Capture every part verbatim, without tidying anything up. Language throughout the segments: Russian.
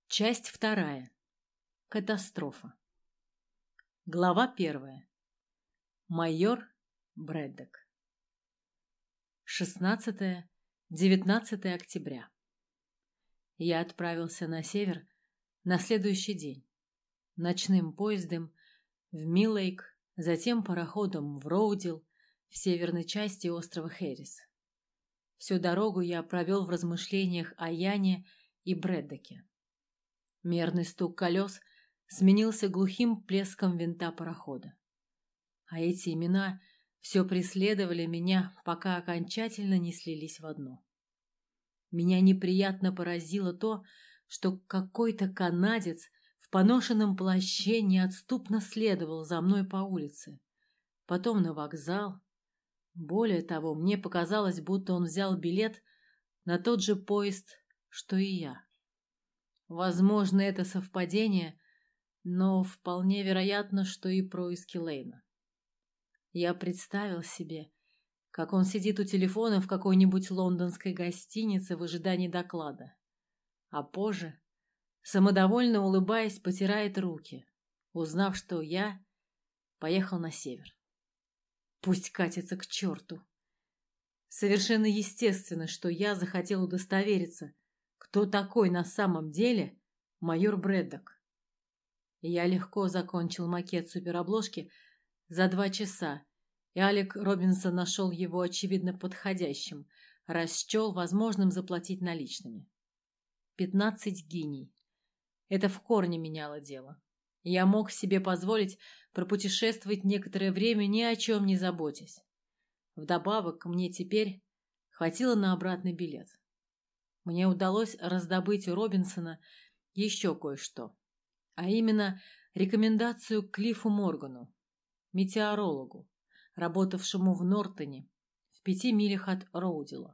Часть вторая. Катастрофа. Глава первая. Майор Брэддок. шестнадцатое-девятнадцатое октября. Я отправился на север на следующий день. Ночным поездом в Миллейк, затем пароходом в Роудил, в северной части острова Хэррис. Всю дорогу я провел в размышлениях о Яне и Брэддоке. Мерный стук колес сменился глухим плеском винта парохода. А эти имена все преследовали меня, пока окончательно не слились в одно. Меня неприятно поразило то, что какой-то канадец в поношенном плаще неотступно следовал за мной по улице, потом на вокзал. Более того, мне показалось, будто он взял билет на тот же поезд, что и я. Возможно, это совпадение, но вполне вероятно, что и происки Лейна. Я представил себе, как он сидит у телефона в какой-нибудь лондонской гостинице в ожидании доклада, а позже, самодовольно улыбаясь, потирает руки, узнав, что я поехал на север. Пусть катится к черту. Совершенно естественно, что я захотел удостовериться, кто такой на самом деле майор Брэддок. Я легко закончил макет суперобложки за два часа, и Алек Робинсон нашел его, очевидно, подходящим, раз счел возможным заплатить наличными. Пятнадцать гиней. Это в корне меняло дело. Я мог себе позволить пропутешествовать некоторое время, ни о чем не заботясь. Вдобавок, мне теперь хватило на обратный билет. Мне удалось раздобыть у Робинсона еще кое-что, а именно рекомендацию к Клиффу Моргану, метеорологу, работавшему в Нортоне, в пяти милях от Роудила.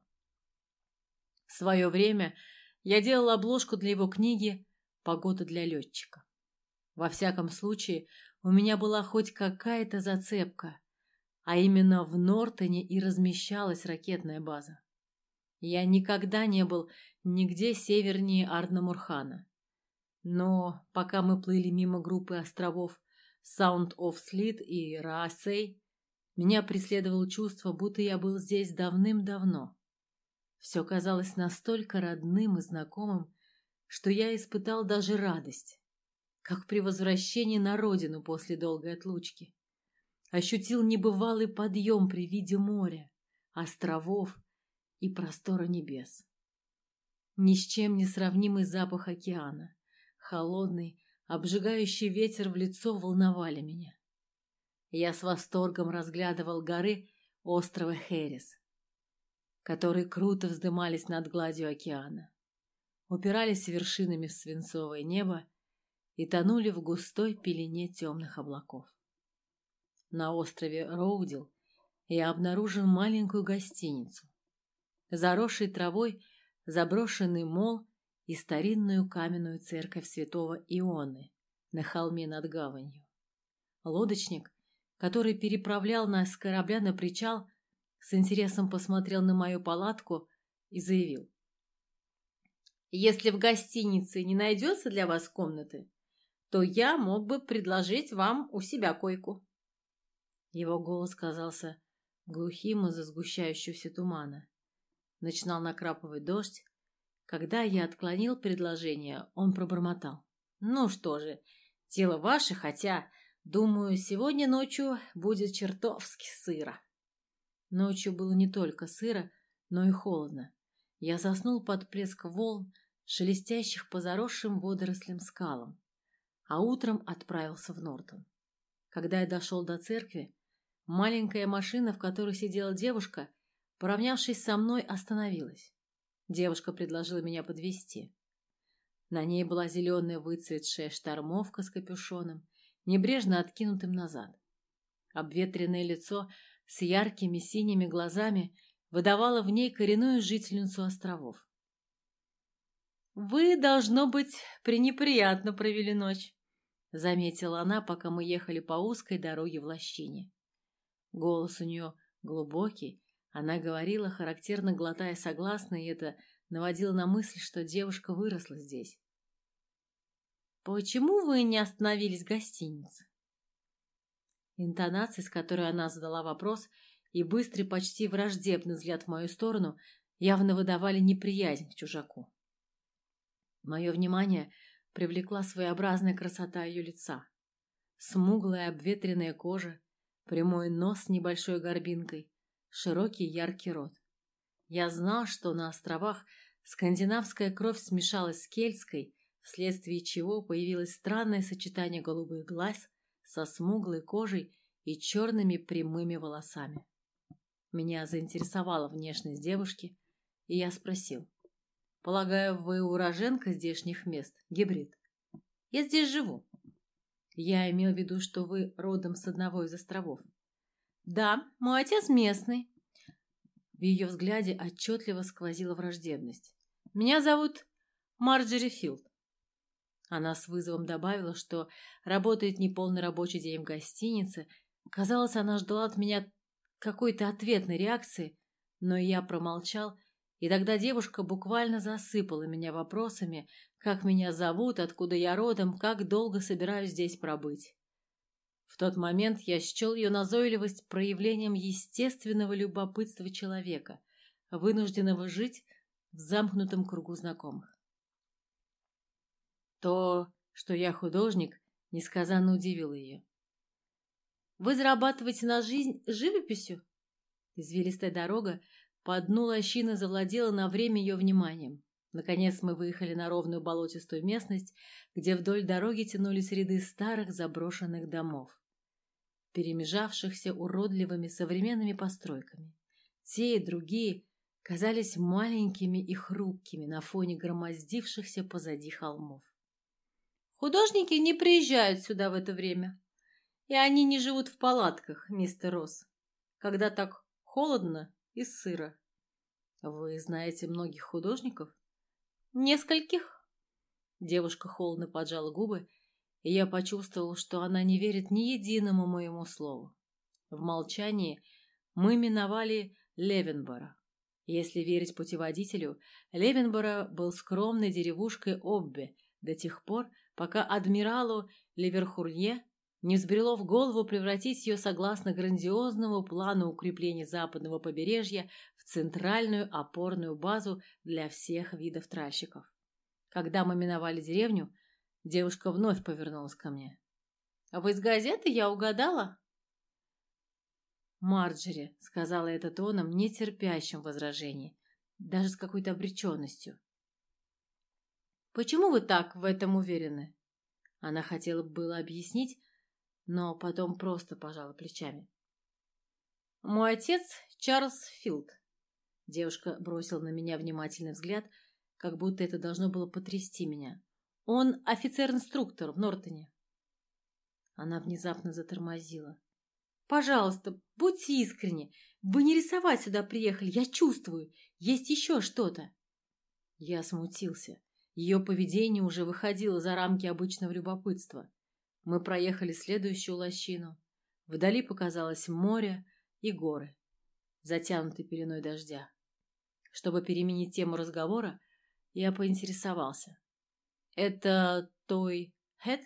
В свое время я делал обложку для его книги «Погода для летчика». Во всяком случае, у меня была хоть какая-то зацепка, а именно в Нортоне и размещалась ракетная база. Я никогда не был нигде севернее Арднамурхана. Но пока мы плыли мимо группы островов Саунд-оф-Слит и Раасей, меня преследовало чувство, будто я был здесь давным-давно. Все казалось настолько родным и знакомым, что я испытал даже радость, как при возвращении на родину после долгой отлучки. Ощутил небывалый подъем при виде моря, островов и простора небес. Ни с чем не сравнимый запах океана, холодный, обжигающий ветер в лицо волновали меня. Я с восторгом разглядывал горы острова Хэррис, которые круто вздымались над гладью океана, упирались вершинами в свинцовое небо и тонули в густой пелене темных облаков. На острове Роудил я обнаружил маленькую гостиницу, заросший травой заброшенный мол и старинную каменную церковь святого Ионы на холме над гаванью. Лодочник, который переправлял нас с корабля на причал, с интересом посмотрел на мою палатку и заявил: «Если в гостинице не найдется для вас комнаты, то я мог бы предложить вам у себя койку». Его голос казался глухим из-за сгущающегося тумана. Начинал накрапывать дождь. Когда я отклонил предложение, он пробормотал: «Ну что же, дело ваше, хотя, думаю, сегодня ночью будет чертовски сыро». Ночью было не только сыро, но и холодно. Я заснул под плеск волн, шелестящих по заросшим водорослям скалам, а утром отправился в Нортон. Когда я дошел до церкви, маленькая машина, в которой сидела девушка, поравнявшись со мной, остановилась. Девушка предложила меня подвезти. На ней была зеленая выцветшая штормовка с капюшоном, небрежно откинутым назад. Обветренное лицо с яркими синими глазами выдавало в ней коренную жительницу островов. «Вы, должно быть, пренеприятно провели ночь», — заметила она, пока мы ехали по узкой дороге в лощине. Голос у нее глубокий. Она говорила, характерно глотая согласные, и это наводило на мысль, что девушка выросла здесь. почему вы не остановились в гостинице?» Интонация, с которой она задала вопрос, и быстрый, почти враждебный взгляд в мою сторону явно выдавали неприязнь к чужаку. Мое внимание привлекла своеобразная красота ее лица. Смуглая обветренная кожа, прямой нос с небольшой горбинкой, широкий яркий рот. Я знал, что на островах скандинавская кровь смешалась с кельтской, вследствие чего появилось странное сочетание голубых глаз со смуглой кожей и черными прямыми волосами. Меня заинтересовала внешность девушки, и я спросил: «Полагаю, вы уроженка здешних мест, гибрид?» «Я здесь живу». «Я имел в виду, что вы родом с одного из островов». «Да, мой отец местный». В ее взгляде отчетливо сквозила враждебность. «Меня зовут Марджери Филд». Она с вызовом добавила, что работает неполный рабочий день в гостинице. Казалось, она ждала от меня какой-то ответной реакции, но я промолчал, и тогда девушка буквально засыпала меня вопросами, как меня зовут, откуда я родом, как долго собираюсь здесь пробыть. В тот момент я счел ее назойливость проявлением естественного любопытства человека, вынужденного жить в замкнутом кругу знакомых. То, что я художник, несказанно удивило ее. «Вы зарабатываете на жизнь живописью?» Извилистая дорога по дну лощины завладела на время ее вниманием. Наконец мы выехали на ровную болотистую местность, где вдоль дороги тянулись ряды старых заброшенных домов, перемежавшихся уродливыми современными постройками. Те и другие казались маленькими и хрупкими на фоне громоздившихся позади холмов. «Художники не приезжают сюда в это время, и они не живут в палатках, мистер Росс, когда так холодно и сыро». «Вы знаете многих художников?» «Нескольких». Девушка холодно поджала губы, и я почувствовал, что она не верит ни единому моему слову. В молчании мы миновали Левенборо. Если верить путеводителю, Левенборо был скромной деревушкой Оббе до тех пор, пока адмиралу Ливерхурье не взбрело в голову превратить ее, согласно грандиозному плану укрепления западного побережья, в центральную опорную базу для всех видов тральщиков. Когда мы миновали деревню, девушка вновь повернулась ко мне. «А вы из газеты? Я угадала?» «Марджери», — сказала это тоном, не терпящим возражений, даже с какой-то обреченностью. «Почему вы так в этом уверены?» Она хотела было объяснить, но потом просто пожала плечами. «Мой отец Чарльз Филд». Девушка бросила на меня внимательный взгляд, как будто это должно было потрясти меня. «Он офицер-инструктор в Нортоне». Она внезапно затормозила. «Пожалуйста, будьте искренни. Вы не рисовать сюда приехали, я чувствую. Есть еще что-то». Я смутился. Ее поведение уже выходило за рамки обычного любопытства. Мы проехали следующую лощину. Вдали показалось море и горы, затянутые пеленой дождя. Чтобы переменить тему разговора, я поинтересовался. «Это той Хэт?»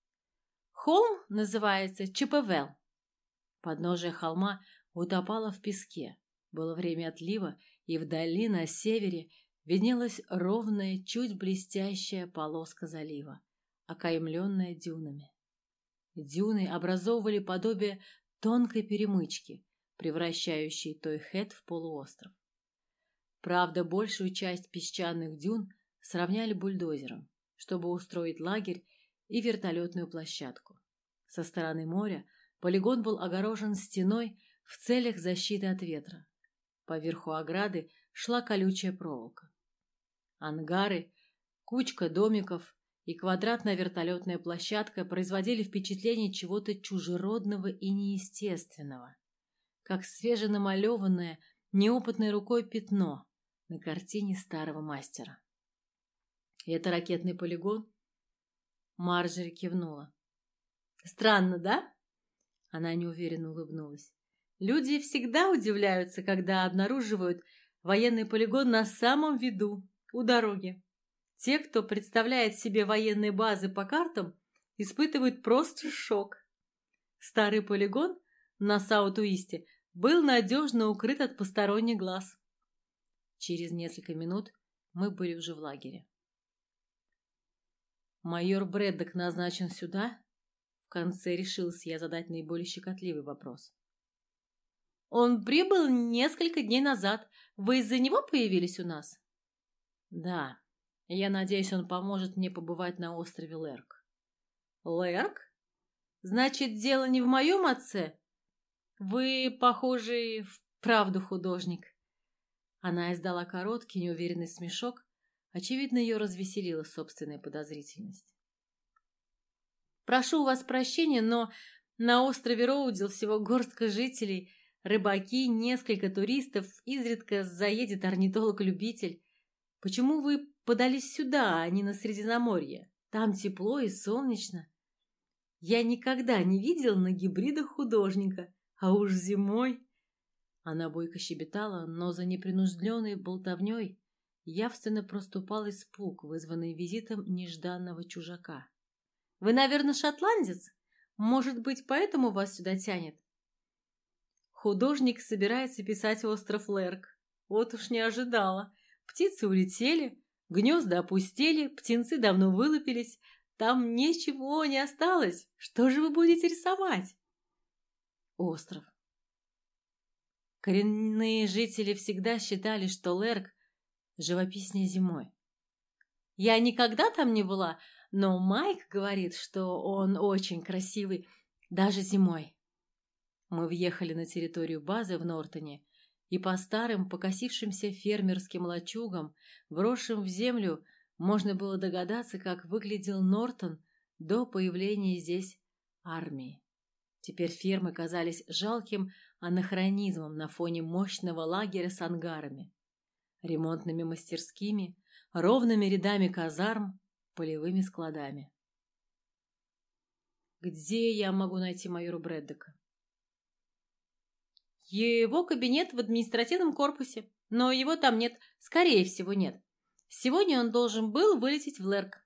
«Холм называется Чиппевелл». Подножие холма утопало в песке. Было время отлива, и вдали на севере виднелась ровная, чуть блестящая полоска залива, окаймленная дюнами. Дюны образовывали подобие тонкой перемычки, превращающей Той-Хэт в полуостров. Правда, большую часть песчаных дюн сравняли бульдозером, чтобы устроить лагерь и вертолетную площадку. Со стороны моря полигон был огорожен стеной в целях защиты от ветра. Поверху ограды шла колючая проволока. Ангары, кучка домиков и квадратная вертолетная площадка производили впечатление чего-то чужеродного и неестественного, как свеженамалеванное неопытной рукой пятно на картине старого мастера. «И это ракетный полигон?» Марджери кивнула. «Странно, да?» Она неуверенно улыбнулась. «Люди всегда удивляются, когда обнаруживают военный полигон на самом виду, у дороги. Те, кто представляет себе военные базы по картам, испытывают просто шок. Старый полигон на Саут-Уисте был надежно укрыт от посторонних глаз. Через несколько минут мы были уже в лагере. «Майор Брэддок назначен сюда?» В конце решился я задать наиболее щекотливый вопрос. «Он прибыл несколько дней назад. Вы из-за него появились у нас?» «Да. Я надеюсь, он поможет мне побывать на острове Лерк». «Лерк? Значит, дело не в моем отце? Вы, похоже, вправду художник». Она издала короткий, неуверенный смешок. Очевидно, ее развеселила собственная подозрительность. «Прошу у вас прощения, но на острове Роудил всего горстка жителей, рыбаки, несколько туристов, изредка заедет орнитолог-любитель. Почему вы подались сюда, а не на Средиземноморье? Там тепло и солнечно. Я никогда не видел на гибридах художника, а уж зимой...» Она бойко щебетала, но за непринужденной болтовней явственно проступал испуг, вызванный визитом нежданного чужака. «Вы, наверное, шотландец? Может быть, поэтому вас сюда тянет?» Художник собирается писать остров Лерк. Вот уж не ожидала. Птицы улетели, гнезда опустели, птенцы давно вылупились. Там ничего не осталось. Что же вы будете рисовать? Остров. Коренные жители всегда считали, что Лерк живописнее зимой. Я никогда там не была, но Майк говорит, что он очень красивый, даже зимой. Мы въехали на территорию базы в Нортоне, и по старым покосившимся фермерским лачугам, вросшим в землю, можно было догадаться, как выглядел Нортон до появления здесь армии. Теперь фермы казались жалким анахронизмом на фоне мощного лагеря с ангарами, ремонтными мастерскими, ровными рядами казарм, полевыми складами. «Где я могу найти майора Брэддока?» «Его кабинет в административном корпусе, но его там нет, скорее всего нет. Сегодня он должен был вылететь в Лерк».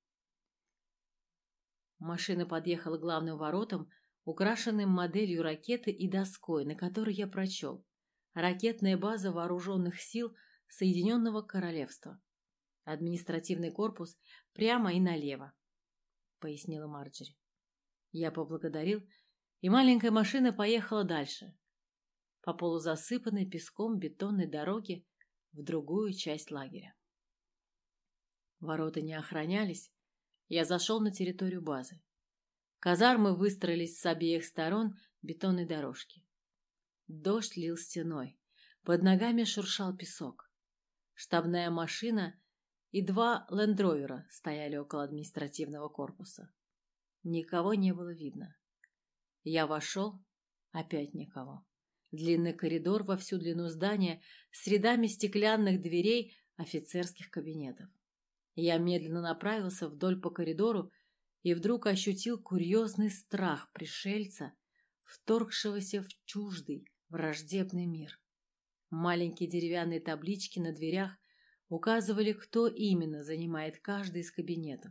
Машина подъехала к главным воротам, украшенным моделью ракеты и доской, на которой я прочел: «Ракетная база вооруженных сил Соединенного Королевства. Административный корпус прямо и налево», — пояснила Марджери. Я поблагодарил, и маленькая машина поехала дальше, по полузасыпанной песком бетонной дороге в другую часть лагеря. Ворота не охранялись. Я зашел на территорию базы. Казармы выстроились с обеих сторон бетонной дорожки. Дождь лил стеной. Под ногами шуршал песок. Штабная машина и два лендровера стояли около административного корпуса. Никого не было видно. Я вошел, опять никого. Длинный коридор во всю длину здания с рядами стеклянных дверей офицерских кабинетов. Я медленно направился вдоль по коридору и вдруг ощутил курьезный страх пришельца, вторгшегося в чуждый, враждебный мир. Маленькие деревянные таблички на дверях указывали, кто именно занимает каждый из кабинетов.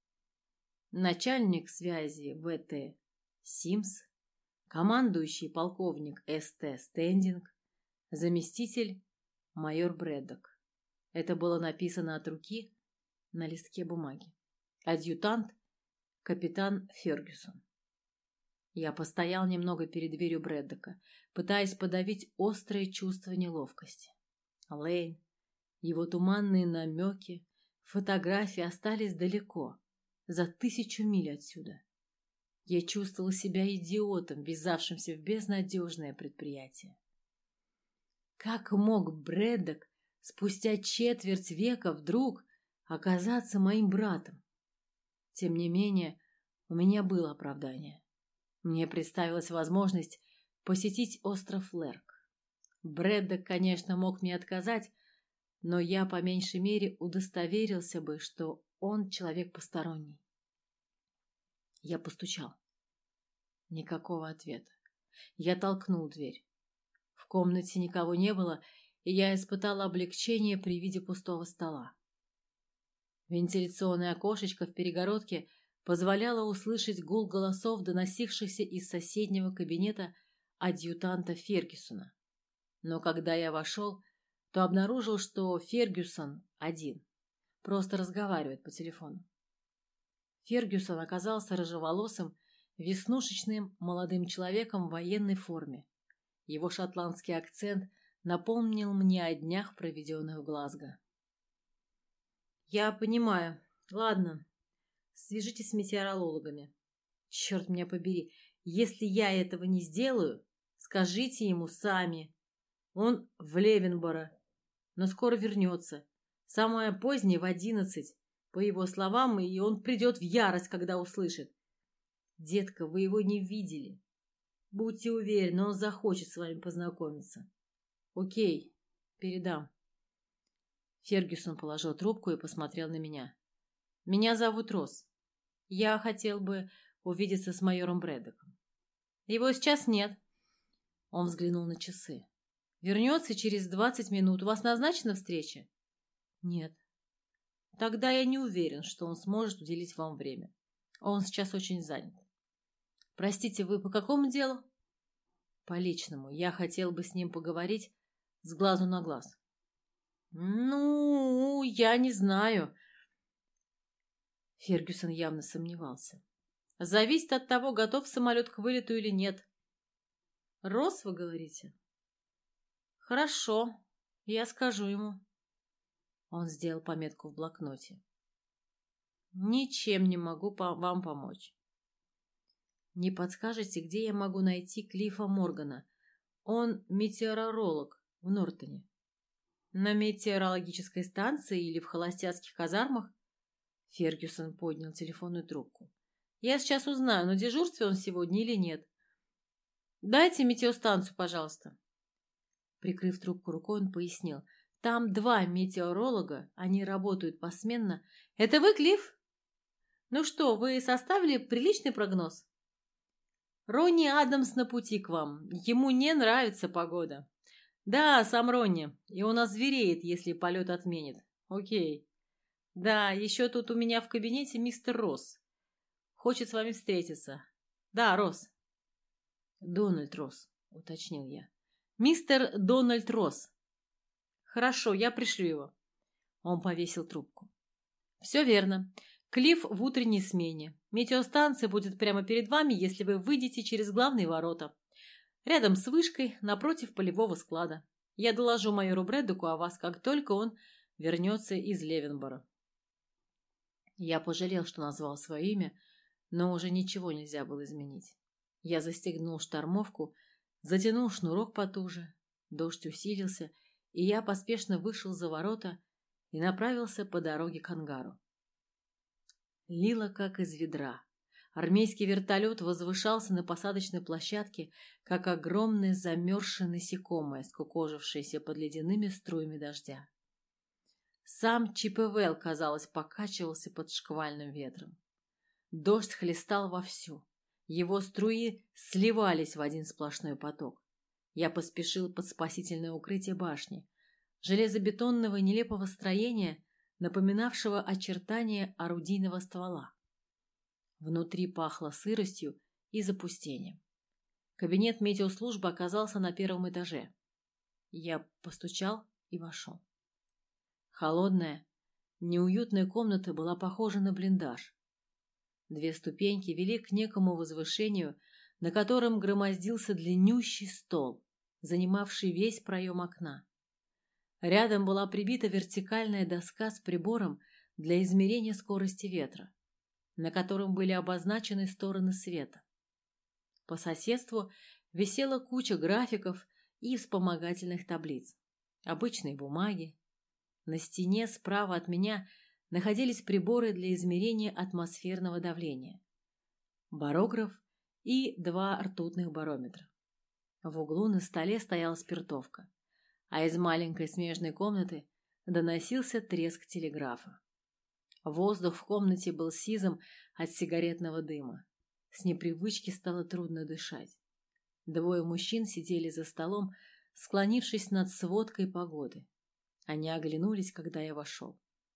Начальник связи вэ тэ Симс, командующий полковник эс тэ Стендинг, заместитель майор Брэддок. Это было написано от руки на листке бумаги. Адъютант капитан Фергюсон. Я постоял немного перед дверью Брэддока, пытаясь подавить острое чувство неловкости. Лейн, его туманные намеки, фотографии остались далеко, за тысячу миль отсюда. Я чувствовал себя идиотом, ввязавшимся в безнадежное предприятие. Как мог Брэддок спустя четверть века вдруг оказаться моим братом? Тем не менее, у меня было оправдание. Мне представилась возможность посетить остров Лерк. Брэддок, конечно, мог мне отказать, но я по меньшей мере удостоверился бы, что он человек посторонний. Я постучал. Никакого ответа. Я толкнул дверь. В комнате никого не было, и я испытала облегчение при виде пустого стола. Вентиляционное окошечко в перегородке позволяло услышать гул голосов, доносившихся из соседнего кабинета адъютанта Фергюсона. Но когда я вошел, то обнаружил, что Фергюсон один, просто разговаривает по телефону. Фергюсон оказался рыжеволосым, веснушечным молодым человеком в военной форме. Его шотландский акцент напомнил мне о днях, проведенных в Глазго. «Я понимаю. Ладно, свяжитесь с метеорологами. Черт меня побери, если я этого не сделаю, скажите ему сами. Он в Левенборо, но скоро вернется. Самое позднее в одиннадцать, по его словам, и он придет в ярость, когда услышит. Детка, вы его не видели. Будьте уверены, он захочет с вами познакомиться. Окей, передам». Фергюсон положил трубку и посмотрел на меня. «Меня зовут Росс. Я хотел бы увидеться с майором Брэддоком. Его сейчас нет». Он взглянул на часы. «Вернется через двадцать минут. У вас назначена встреча?» «Нет». «Тогда я не уверен, что он сможет уделить вам время. Он сейчас очень занят». «Простите, вы по какому делу?» «По личному. Я хотел бы с ним поговорить с глазу на глаз». «Ну, я не знаю». Фергюсон явно сомневался. «Зависит от того, готов самолет к вылету или нет». «Росс, вы говорите?» «Хорошо, я скажу ему». Он сделал пометку в блокноте. «Ничем не могу по вам помочь». «Не подскажете, где я могу найти Клиффа Моргана? Он метеоролог в Нортоне». «На метеорологической станции или в холостяцких казармах?» Фергюсон поднял телефонную трубку. «Я сейчас узнаю, на дежурстве он сегодня или нет. Дайте метеостанцию, пожалуйста». Прикрыв трубку рукой, он пояснил. «Там два метеоролога, они работают посменно. Это вы, Клифф? Ну что, вы составили приличный прогноз?» «Ронни Адамс на пути к вам. Ему не нравится погода». «Да, сам Ронни, и он озвереет, если полет отменит». «Окей. Да, еще тут у меня в кабинете мистер Росс. Хочет с вами встретиться». «Да, Росс». «Дональд Росс», — уточнил я. «Мистер Дональд Росс». «Хорошо, я пришлю его». Он повесил трубку. «Все верно. Клифф в утренней смене. Метеостанция будет прямо перед вами, если вы выйдете через главные ворота. Рядом с вышкой, напротив полевого склада. Я доложу майору Брэддоку о вас, как только он вернется из Левенборо». Я пожалел, что назвал свое имя, но уже ничего нельзя было изменить. Я застегнул штормовку, затянул шнурок потуже. Дождь усилился, и я поспешно вышел за ворота и направился по дороге к ангару. Лило как из ведра. Армейский вертолет возвышался на посадочной площадке, как огромное замерзшее насекомое, скукожившееся под ледяными струями дождя. Сам Чиппевелл, казалось, покачивался под шквальным ветром. Дождь хлестал вовсю. Его струи сливались в один сплошной поток. Я поспешил под спасительное укрытие башни, железобетонного нелепого строения, напоминавшего очертания орудийного ствола. Внутри пахло сыростью и запустением. Кабинет метеослужбы оказался на первом этаже. Я постучал и вошел. Холодная, неуютная комната была похожа на блиндаж. Две ступеньки вели к некому возвышению, на котором громоздился длиннющий стол, занимавший весь проем окна. Рядом была прибита вертикальная доска с прибором для измерения скорости ветра, на котором были обозначены стороны света. По соседству висела куча графиков и вспомогательных таблиц, обычные бумаги. На стене справа от меня находились приборы для измерения атмосферного давления, барограф и два ртутных барометра. В углу на столе стояла спиртовка, а из маленькой смежной комнаты доносился треск телеграфа. Воздух в комнате был сизым от сигаретного дыма. С непривычки стало трудно дышать. Двое мужчин сидели за столом, склонившись над сводкой погоды. Они оглянулись, когда я вошел.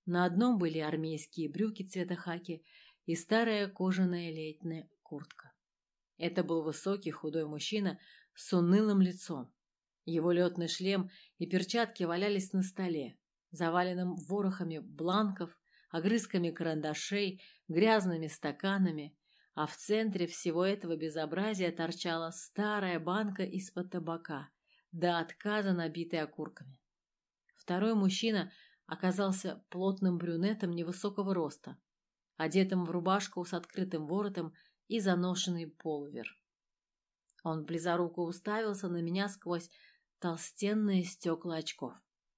На одном были армейские брюки цвета хаки и старая кожаная летняя куртка. Это был высокий худой мужчина с унылым лицом. Его летный шлем и перчатки валялись на столе, заваленном ворохами бланков, огрызками карандашей, грязными стаканами, а в центре всего этого безобразия торчала старая банка из-под табака, до отказа набитая окурками. Второй мужчина оказался плотным брюнетом невысокого роста, одетым в рубашку с открытым воротом и заношенный пуловер. Он близоруко уставился на меня сквозь толстенные стекла очков.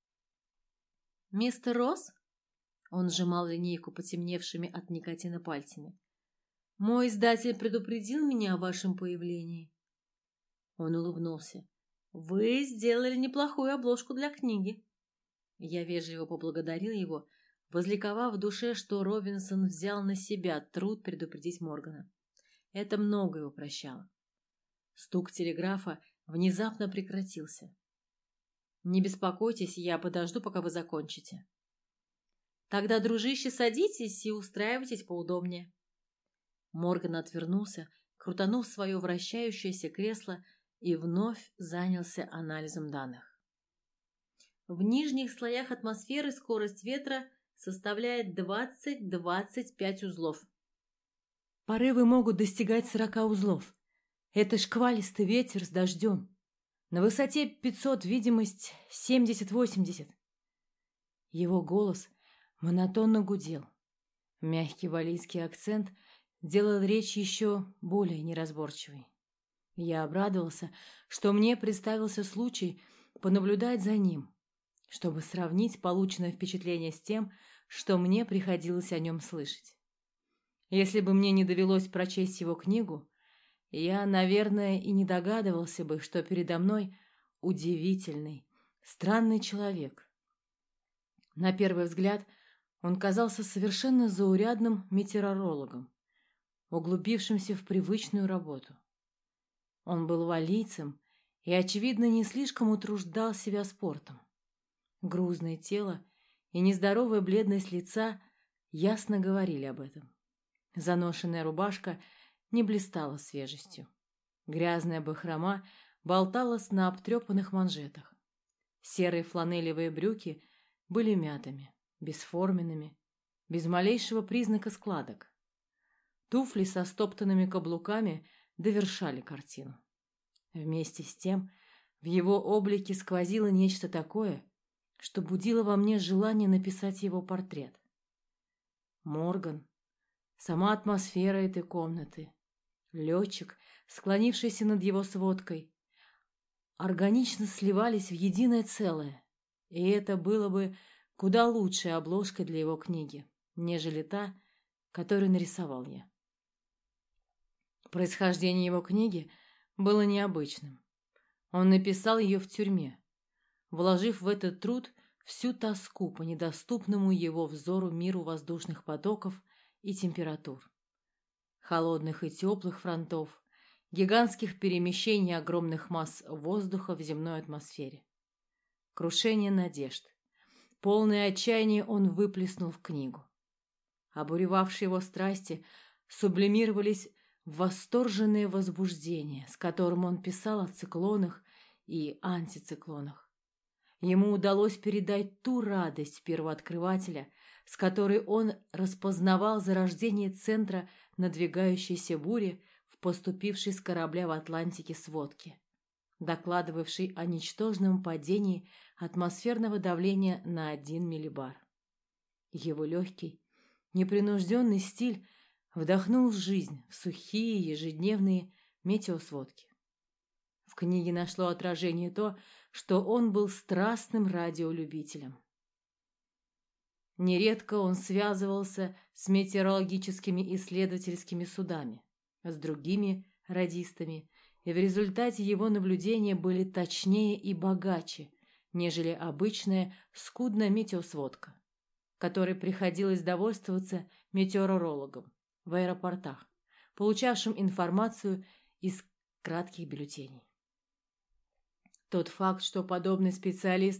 «Мистер Росс?» — он сжимал линейку потемневшими от никотина пальцами. «Мой издатель предупредил меня о вашем появлении». Он улыбнулся. «Вы сделали неплохую обложку для книги». Я вежливо поблагодарил его, возликовав в душе, что Робинсон взял на себя труд предупредить Моргана. Это многое упрощало. Стук телеграфа внезапно прекратился. «Не беспокойтесь, я подожду, пока вы закончите». «Тогда, дружище, садитесь и устраивайтесь поудобнее». Морган отвернулся, крутанув свое вращающееся кресло и вновь занялся анализом данных. В нижних слоях атмосферы скорость ветра составляет двадцать-двадцать пять узлов. Порывы могут достигать сорока узлов. Это шквалистый ветер с дождем. На высоте пятьсот, видимость семьдесят-восемьдесят. Его голос монотонно гудел. Мягкий валлийский акцент делал речь еще более неразборчивой. Я обрадовался, что мне представился случай понаблюдать за ним, чтобы сравнить полученное впечатление с тем, что мне приходилось о нем слышать. Если бы мне не довелось прочесть его книгу, я, наверное, и не догадывался бы, что передо мной удивительный, странный человек. На первый взгляд он казался совершенно заурядным метеорологом, углубившимся в привычную работу. Он был валлийцем и, очевидно, не слишком утруждал себя спортом. Грузное тело и нездоровая бледность лица ясно говорили об этом. Заношенная рубашка не блистала свежестью. Грязная бахрома болталась на обтрепанных манжетах. Серые фланелевые брюки были мятыми, бесформенными, без малейшего признака складок. Туфли со стоптанными каблуками довершали картину. Вместе с тем в его облике сквозило нечто такое, что будило во мне желание написать его портрет. Морган, сама атмосфера этой комнаты, летчик, склонившийся над его сводкой, органично сливались в единое целое, и это было бы куда лучшей обложкой для его книги, нежели та, которую нарисовал я. Происхождение его книги было необычным. Он написал ее в тюрьме, вложив в этот труд всю тоску по недоступному его взору миру воздушных потоков и температур, холодных и теплых фронтов, гигантских перемещений огромных масс воздуха в земной атмосфере. Крушение надежд, полное отчаяние он выплеснул в книгу. Обуревавшие его страсти сублимировались в восторженное возбуждение, с которым он писал о циклонах и антициклонах. Ему удалось передать ту радость первооткрывателя, с которой он распознавал зарождение центра надвигающейся бури в поступившей с корабля в Атлантике сводке, докладывавшей о ничтожном падении атмосферного давления на один миллибар. Его легкий, непринужденный стиль вдохнул жизнь в сухие ежедневные метеосводки. В книге нашло отражение то, что он был страстным радиолюбителем. Нередко он связывался с метеорологическими исследовательскими судами, с другими радистами, и в результате его наблюдения были точнее и богаче, нежели обычная скудная метеосводка, которой приходилось довольствоваться метеорологам в аэропортах, получавшим информацию из кратких бюллетеней. Тот факт, что подобный специалист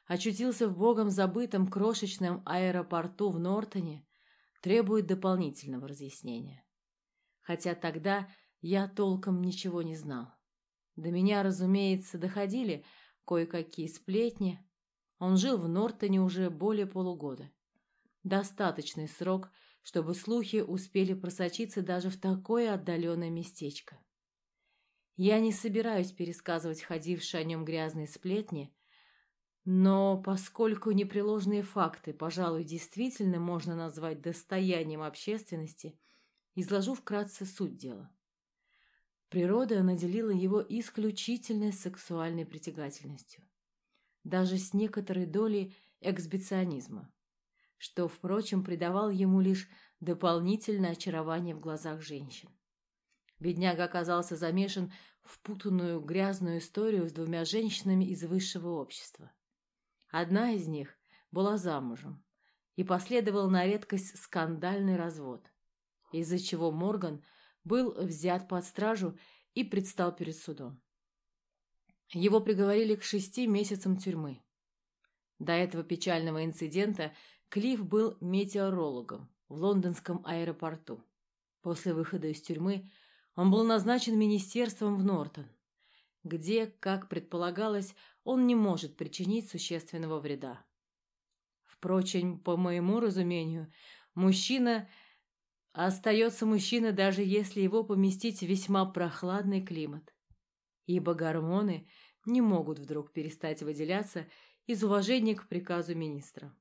очутился в богом забытом крошечном аэропорту в Нортоне, требует дополнительного разъяснения. Хотя тогда я толком ничего не знал. До меня, разумеется, доходили кое-какие сплетни. Он жил в Нортоне уже более полугода. Достаточный срок, чтобы слухи успели просочиться даже в такое отдаленное местечко. Я не собираюсь пересказывать ходившие о нем грязные сплетни, но поскольку непреложные факты, пожалуй, действительно можно назвать достоянием общественности, изложу вкратце суть дела. Природа наделила его исключительной сексуальной притягательностью, даже с некоторой долей эксбиционизма, что, впрочем, придавал ему лишь дополнительное очарование в глазах женщин. Бедняга оказался замешан в путанную грязную историю с двумя женщинами из высшего общества. Одна из них была замужем, и последовал на редкость скандальный развод, из-за чего Морган был взят под стражу и предстал перед судом. Его приговорили к шести месяцам тюрьмы. До этого печального инцидента Клифф был метеорологом в лондонском аэропорту. После выхода из тюрьмы он был назначен министерством в Нортон, где, как предполагалось, он не может причинить существенного вреда. Впрочем, по моему разумению, мужчина остается мужчиной, даже если его поместить в весьма прохладный климат, ибо гормоны не могут вдруг перестать выделяться из уважения к приказу министра.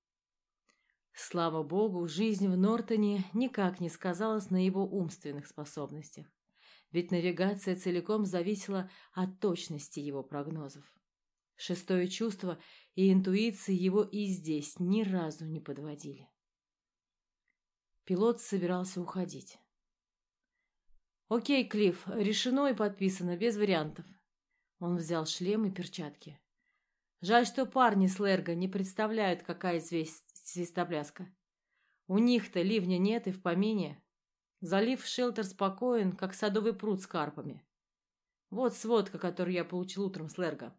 Слава богу, жизнь в Нортоне никак не сказалась на его умственных способностях, ведь навигация целиком зависела от точности его прогнозов. Шестое чувство и интуиция его и здесь ни разу не подводили. Пилот собирался уходить. «Окей, Клифф, решено и подписано, без вариантов». Он взял шлем и перчатки. «Жаль, что парни с Лерго не представляют, какая здесь свистопляска. У них-то ливня нет и в помине. Залив Шелтер спокоен, как садовый пруд с карпами. Вот сводка, которую я получил утром с Лерго».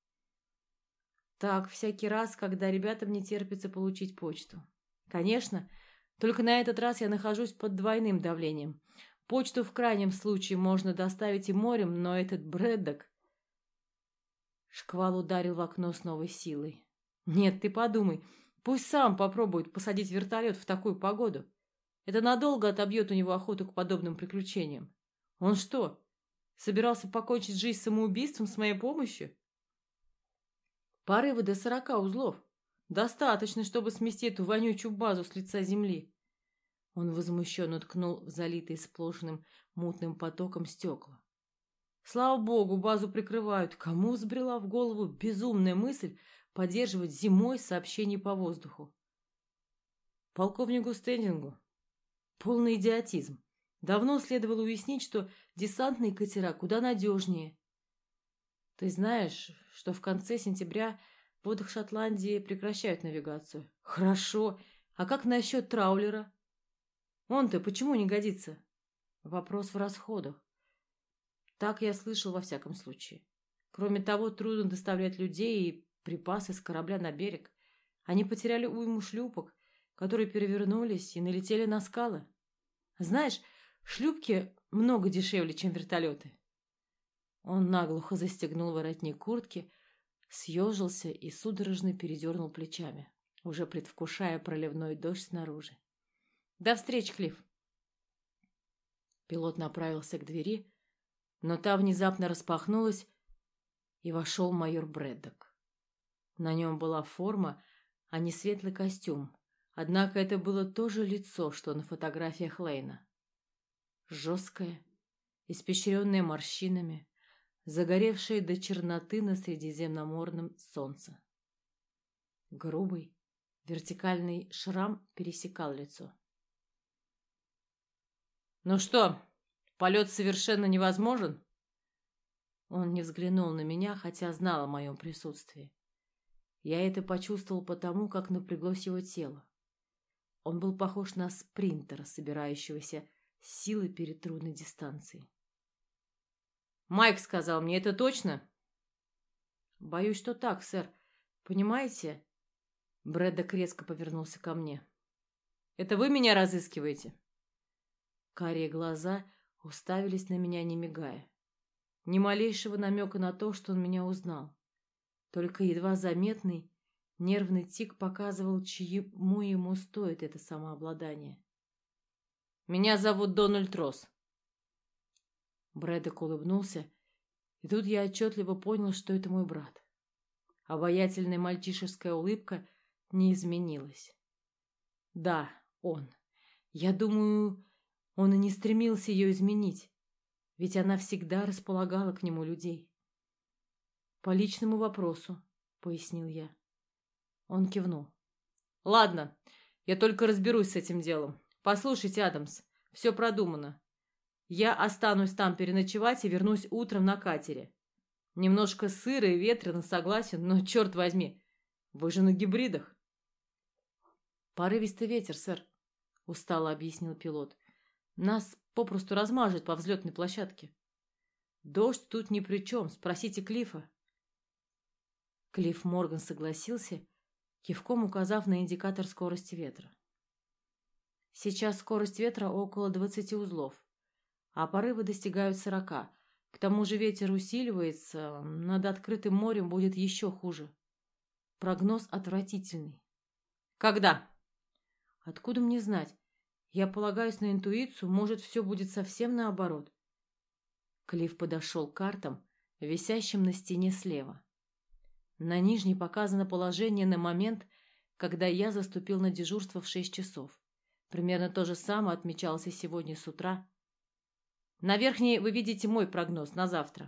Так, всякий раз, когда ребятам не терпится получить почту. Конечно, только на этот раз я нахожусь под двойным давлением. Почту в крайнем случае можно доставить и морем, но этот Брэддок... Шквал ударил в окно с новой силой. Нет, ты подумай, пусть сам попробует посадить вертолет в такую погоду. Это надолго отобьет у него охоту к подобным приключениям. Он что, собирался покончить жизнь самоубийством с моей помощью? Порывы до сорока узлов. Достаточно, чтобы смести эту вонючую базу с лица земли. Он возмущенно ткнул в залитые сплошным мутным потоком стекла. Слава богу, базу прикрывают. Кому взбрела в голову безумная мысль поддерживать зимой сообщения по воздуху? Полковнику Стендингу. Полный идиотизм. Давно следовало уяснить, что десантные катера куда надежнее. Ты знаешь, что в конце сентября в водах Шотландии прекращают навигацию? Хорошо. А как насчет траулера? Он-то почему не годится? Вопрос в расходах. Так я слышал во всяком случае. Кроме того, трудно доставлять людей и припасы с корабля на берег. Они потеряли уйму шлюпок, которые перевернулись и налетели на скалы. Знаешь, шлюпки много дешевле, чем вертолеты. Он наглухо застегнул воротник куртки, съежился и судорожно передернул плечами, уже предвкушая проливной дождь снаружи. «До встречи, Клифф!» Пилот направился к двери, но та внезапно распахнулась, и вошел майор Брэддок. На нем была форма, а не светлый костюм, однако это было то же лицо, что на фотографиях Лейна. Жесткое, испещренное морщинами, загоревшее до черноты на средиземноморном солнце. Грубый, вертикальный шрам пересекал лицо. «Ну что, полет совершенно невозможен?» Он не взглянул на меня, хотя знал о моем присутствии. Я это почувствовал потому, как напряглось его тело. Он был похож на спринтера, собирающегося силой перед трудной дистанцией. «Майк сказал мне, это точно?» «Боюсь, что так, сэр. Понимаете? Брэддок резко повернулся ко мне. Это вы меня разыскиваете? Карие глаза уставились на меня, не мигая. Ни малейшего намека на то, что он меня узнал. Только едва заметный нервный тик показывал, чьему ему стоит это самообладание. «Меня зовут Дональд Росс». Брэддок улыбнулся, и тут я отчетливо понял, что это мой брат. Обаятельная мальчишеская улыбка не изменилась. Да, он. Я думаю, он и не стремился ее изменить, ведь она всегда располагала к нему людей. «По личному вопросу», — пояснил я. Он кивнул. «Ладно, я только разберусь с этим делом. Послушайте, Адамс, все продумано. Я останусь там переночевать и вернусь утром на катере. Немножко сыро и ветрено, согласен, но, черт возьми, вы же на гибридах». «Порывистый ветер, сэр», — устало объяснил пилот. «Нас попросту размажет по взлетной площадке. Дождь тут ни при чем, спросите Клиффа». Клифф Морган согласился, кивком указав на индикатор скорости ветра. «Сейчас скорость ветра около двадцати узлов, а порывы достигают сорока. К тому же ветер усиливается, над открытым морем будет еще хуже. Прогноз отвратительный». «Когда?» «Откуда мне знать? Я полагаюсь на интуицию, может, все будет совсем наоборот». Клифф подошел к картам, висящим на стене слева. На нижней показано положение на момент, когда я заступил на дежурство в шесть часов. Примерно то же самое отмечалось и сегодня с утра. На верхней вы видите мой прогноз на завтра.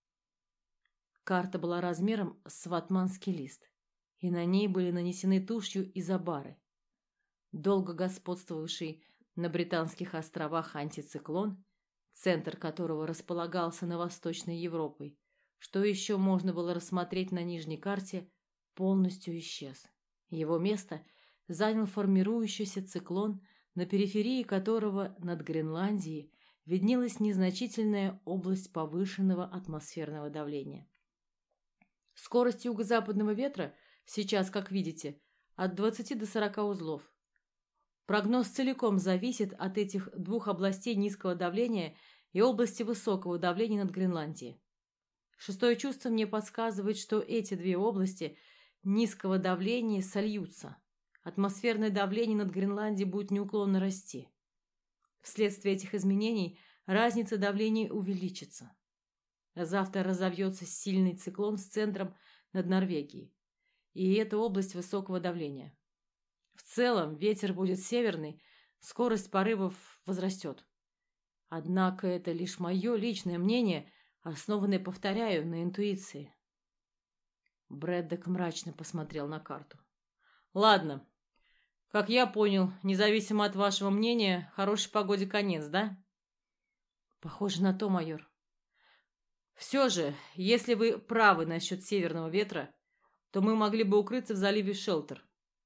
Карта была размером с ватманский лист, и на ней были нанесены тушью изобары. Долго господствовавший на Британских островах антициклон, центр которого располагался на Восточной Европой, что еще можно было рассмотреть на нижней карте, полностью исчез. Его место занял формирующийся циклон, на периферии которого над Гренландией виднелась незначительная область повышенного атмосферного давления. Скорость юго-западного ветра сейчас, как видите, от двадцати до сорока узлов. Прогноз целиком зависит от этих двух областей низкого давления и области высокого давления над Гренландией. Шестое чувство мне подсказывает, что эти две области низкого давления сольются. Атмосферное давление над Гренландией будет неуклонно расти. Вследствие этих изменений разница давлений увеличится. Завтра разовьется сильный циклон с центром над Норвегией. И это область высокого давления. В целом ветер будет северный, скорость порывов возрастет. Однако это лишь мое личное мнение, основанное, повторяю, на интуиции. Брэддок мрачно посмотрел на карту. Ладно. Как я понял, независимо от вашего мнения, хорошей погоде конец, да? Похоже на то, майор. Все же, если вы правы насчет северного ветра, то мы могли бы укрыться в заливе Шелтер.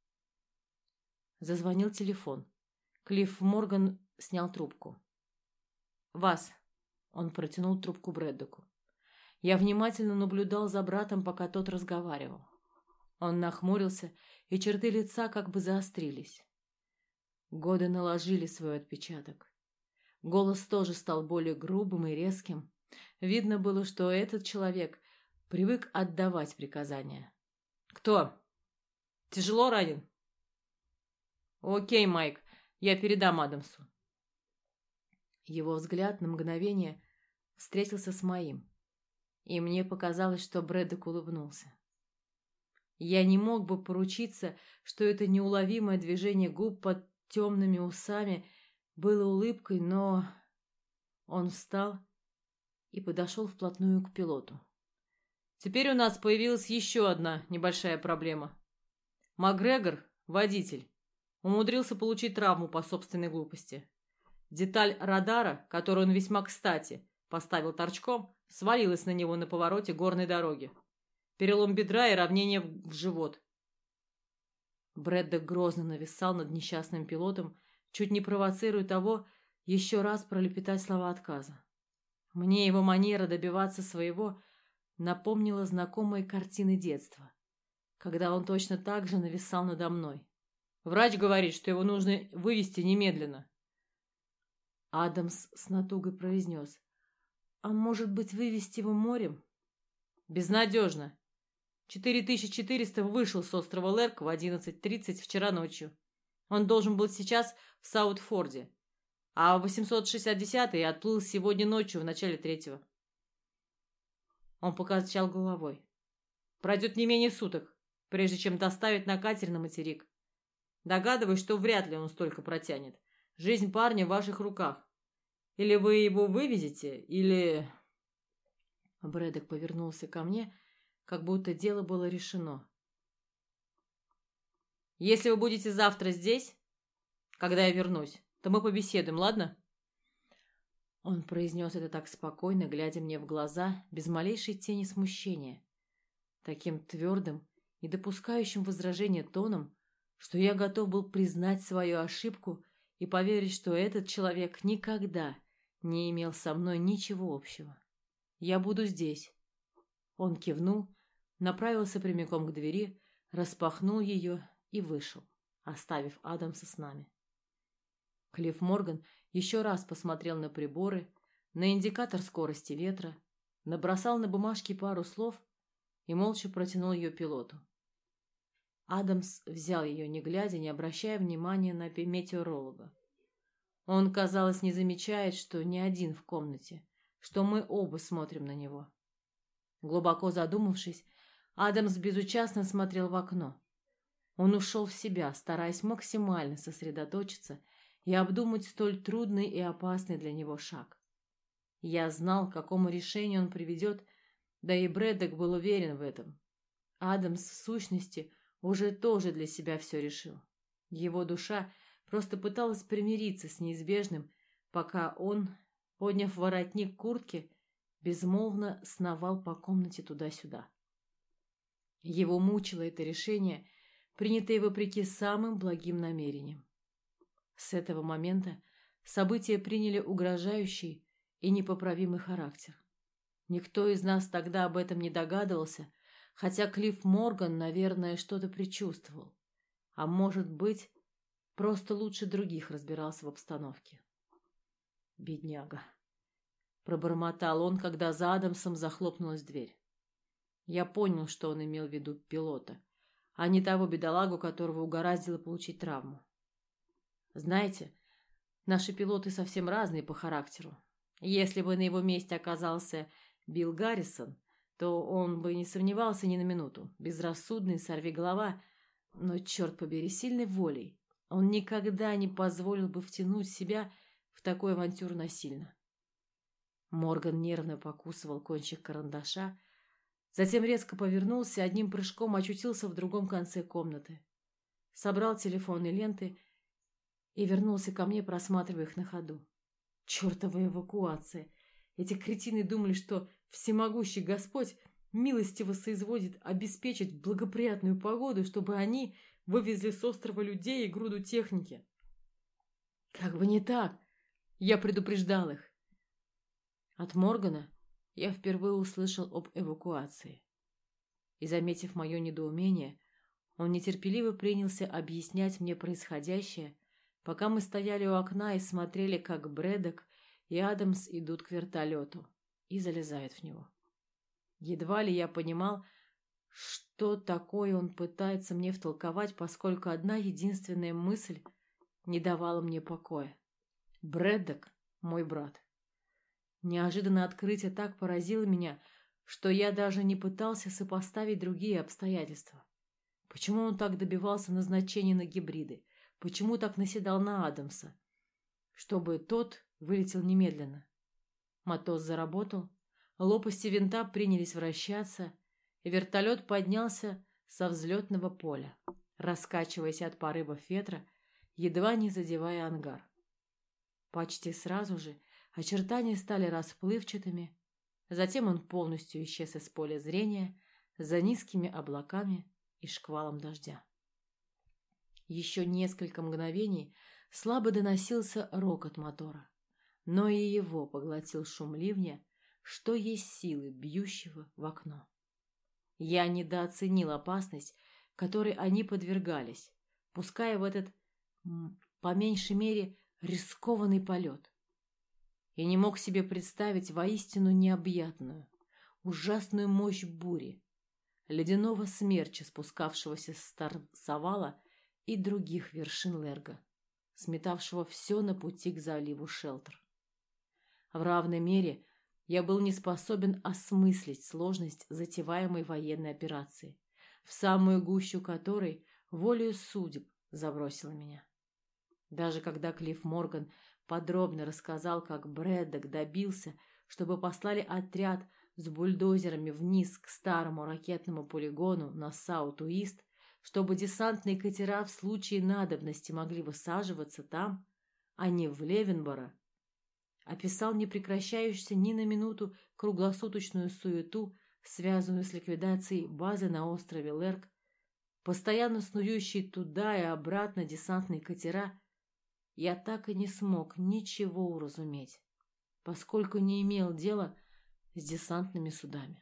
Зазвонил телефон. Клифф Морган снял трубку. «Вас!» — он протянул трубку Брэддоку. Я внимательно наблюдал за братом, пока тот разговаривал. Он нахмурился, и черты лица как бы заострились. Годы наложили свой отпечаток. Голос тоже стал более грубым и резким. Видно было, что этот человек привык отдавать приказания. «Кто? Тяжело ранен?» «Окей, Майк, я передам Адамсу». Его взгляд на мгновение встретился с моим, и мне показалось, что Брэддок улыбнулся. Я не мог бы поручиться, что это неуловимое движение губ под темными усами было улыбкой, но он встал и подошел вплотную к пилоту. «Теперь у нас появилась еще одна небольшая проблема. Макгрегор, водитель, умудрился получить травму по собственной глупости. Деталь радара, которую он весьма кстати поставил торчком, свалилась на него на повороте горной дороги. Перелом бедра и равнение в живот». Брэддок грозно нависал над несчастным пилотом, чуть не провоцируя того еще раз пролепетать слова отказа. Мне его манера добиваться своего напомнила знакомые картины детства, когда он точно так же нависал надо мной. Врач говорит, что его нужно вывести немедленно. Адамс с натугой произнес. А может быть, вывести его морем? Безнадежно. четыре тысячи четыреста вышел с острова Лерк в одиннадцать тридцать вчера ночью. Он должен был сейчас в Саутфорде, а восемьсот шестьдесят девятый отплыл сегодня ночью в начале третьего. Он покачал головой. Пройдет не менее суток, прежде чем доставить на катер на материк. Догадываюсь, что вряд ли он столько протянет. Жизнь парня в ваших руках. Или вы его вывезете, или... Брэддок повернулся ко мне, как будто дело было решено. Если вы будете завтра здесь, когда я вернусь, то мы побеседуем, ладно? Он произнес это так спокойно, глядя мне в глаза, без малейшей тени смущения. Таким твердым, не допускающим возражения тоном, что я готов был признать свою ошибку и поверить, что этот человек никогда не имел со мной ничего общего. Я буду здесь. Он кивнул, направился прямиком к двери, распахнул ее и вышел, оставив Адамса с нами. Клифф Морган еще раз посмотрел на приборы, на индикатор скорости ветра, набросал на бумажке пару слов и молча протянул ее пилоту. Адамс взял ее, не глядя, не обращая внимания на метеоролога. Он, казалось, не замечает, что не один в комнате, что мы оба смотрим на него. Глубоко задумавшись, Адамс безучастно смотрел в окно. Он ушел в себя, стараясь максимально сосредоточиться и обдумать столь трудный и опасный для него шаг. Я знал, к какому решению он приведет, да и Брэддок был уверен в этом. Адамс, в сущности, уже тоже для себя все решил. Его душа просто пыталась примириться с неизбежным, пока он, подняв воротник куртки, безмолвно сновал по комнате туда-сюда. Его мучило это решение, принятое вопреки самым благим намерениям. С этого момента события приняли угрожающий и непоправимый характер. Никто из нас тогда об этом не догадывался, хотя Клифф Морган, наверное, что-то предчувствовал. А может быть, просто лучше других разбирался в обстановке. «Бедняга», — пробормотал он, когда за Адамсом захлопнулась дверь. Я понял, что он имел в виду пилота, а не того бедолагу, которого угораздило получить травму. Знаете, наши пилоты совсем разные по характеру. Если бы на его месте оказался Билл Гаррисон, то он бы не сомневался ни на минуту. Безрассудный, сорвиголова, но, черт побери, сильной волей. Он никогда не позволил бы втянуть себя в такую авантюру насильно. Морган нервно покусывал кончик карандаша, затем резко повернулся и одним прыжком очутился в другом конце комнаты. Собрал телефонные ленты и вернулся ко мне, просматривая их на ходу. Чертова эвакуация! Эти кретины думали, что всемогущий Господь милостиво соизводит обеспечить благоприятную погоду, чтобы они вывезли с острова людей и груду техники. Как бы не так! Я предупреждал их. От Моргана я впервые услышал об эвакуации. И, заметив мое недоумение, он нетерпеливо принялся объяснять мне происходящее, пока мы стояли у окна и смотрели, как Брэддок и Адамс идут к вертолету и залезают в него. Едва ли я понимал, что такое он пытается мне втолковать, поскольку одна единственная мысль не давала мне покоя. Брэддок — мой брат. Неожиданное открытие так поразило меня, что я даже не пытался сопоставить другие обстоятельства. Почему он так добивался назначения на гибриды? Почему так наседал на Адамса? Чтобы тот вылетел немедленно. Мотор заработал, лопасти винта принялись вращаться, и вертолет поднялся со взлетного поля, раскачиваясь от порывов ветра, едва не задевая ангар. Почти сразу же очертания стали расплывчатыми, затем он полностью исчез из поля зрения за низкими облаками и шквалом дождя. Еще несколько мгновений слабо доносился рокот мотора, но и его поглотил шум ливня, что есть силы, бьющего в окно. Я недооценил опасность, которой они подвергались, пуская в этот, по меньшей мере, рискованный полет. Я не мог себе представить воистину необъятную, ужасную мощь бури, ледяного смерча, спускавшегося с Стар-Савала и других вершин Лерга, сметавшего все на пути к заливу Шелтер. В равной мере я был не способен осмыслить сложность затеваемой военной операции, в самую гущу которой волею судеб забросила меня. Даже когда Клифф Морган подробно рассказал, как Брэддок добился, чтобы послали отряд с бульдозерами вниз к старому ракетному полигону на Саут-Уист, чтобы десантные катера в случае надобности могли высаживаться там, а не в Левенборо, описал непрекращающуюся ни на минуту круглосуточную суету, связанную с ликвидацией базы на острове Лерг, постоянно снующие туда и обратно десантные катера, я так и не смог ничего уразуметь, поскольку не имел дела с десантными судами.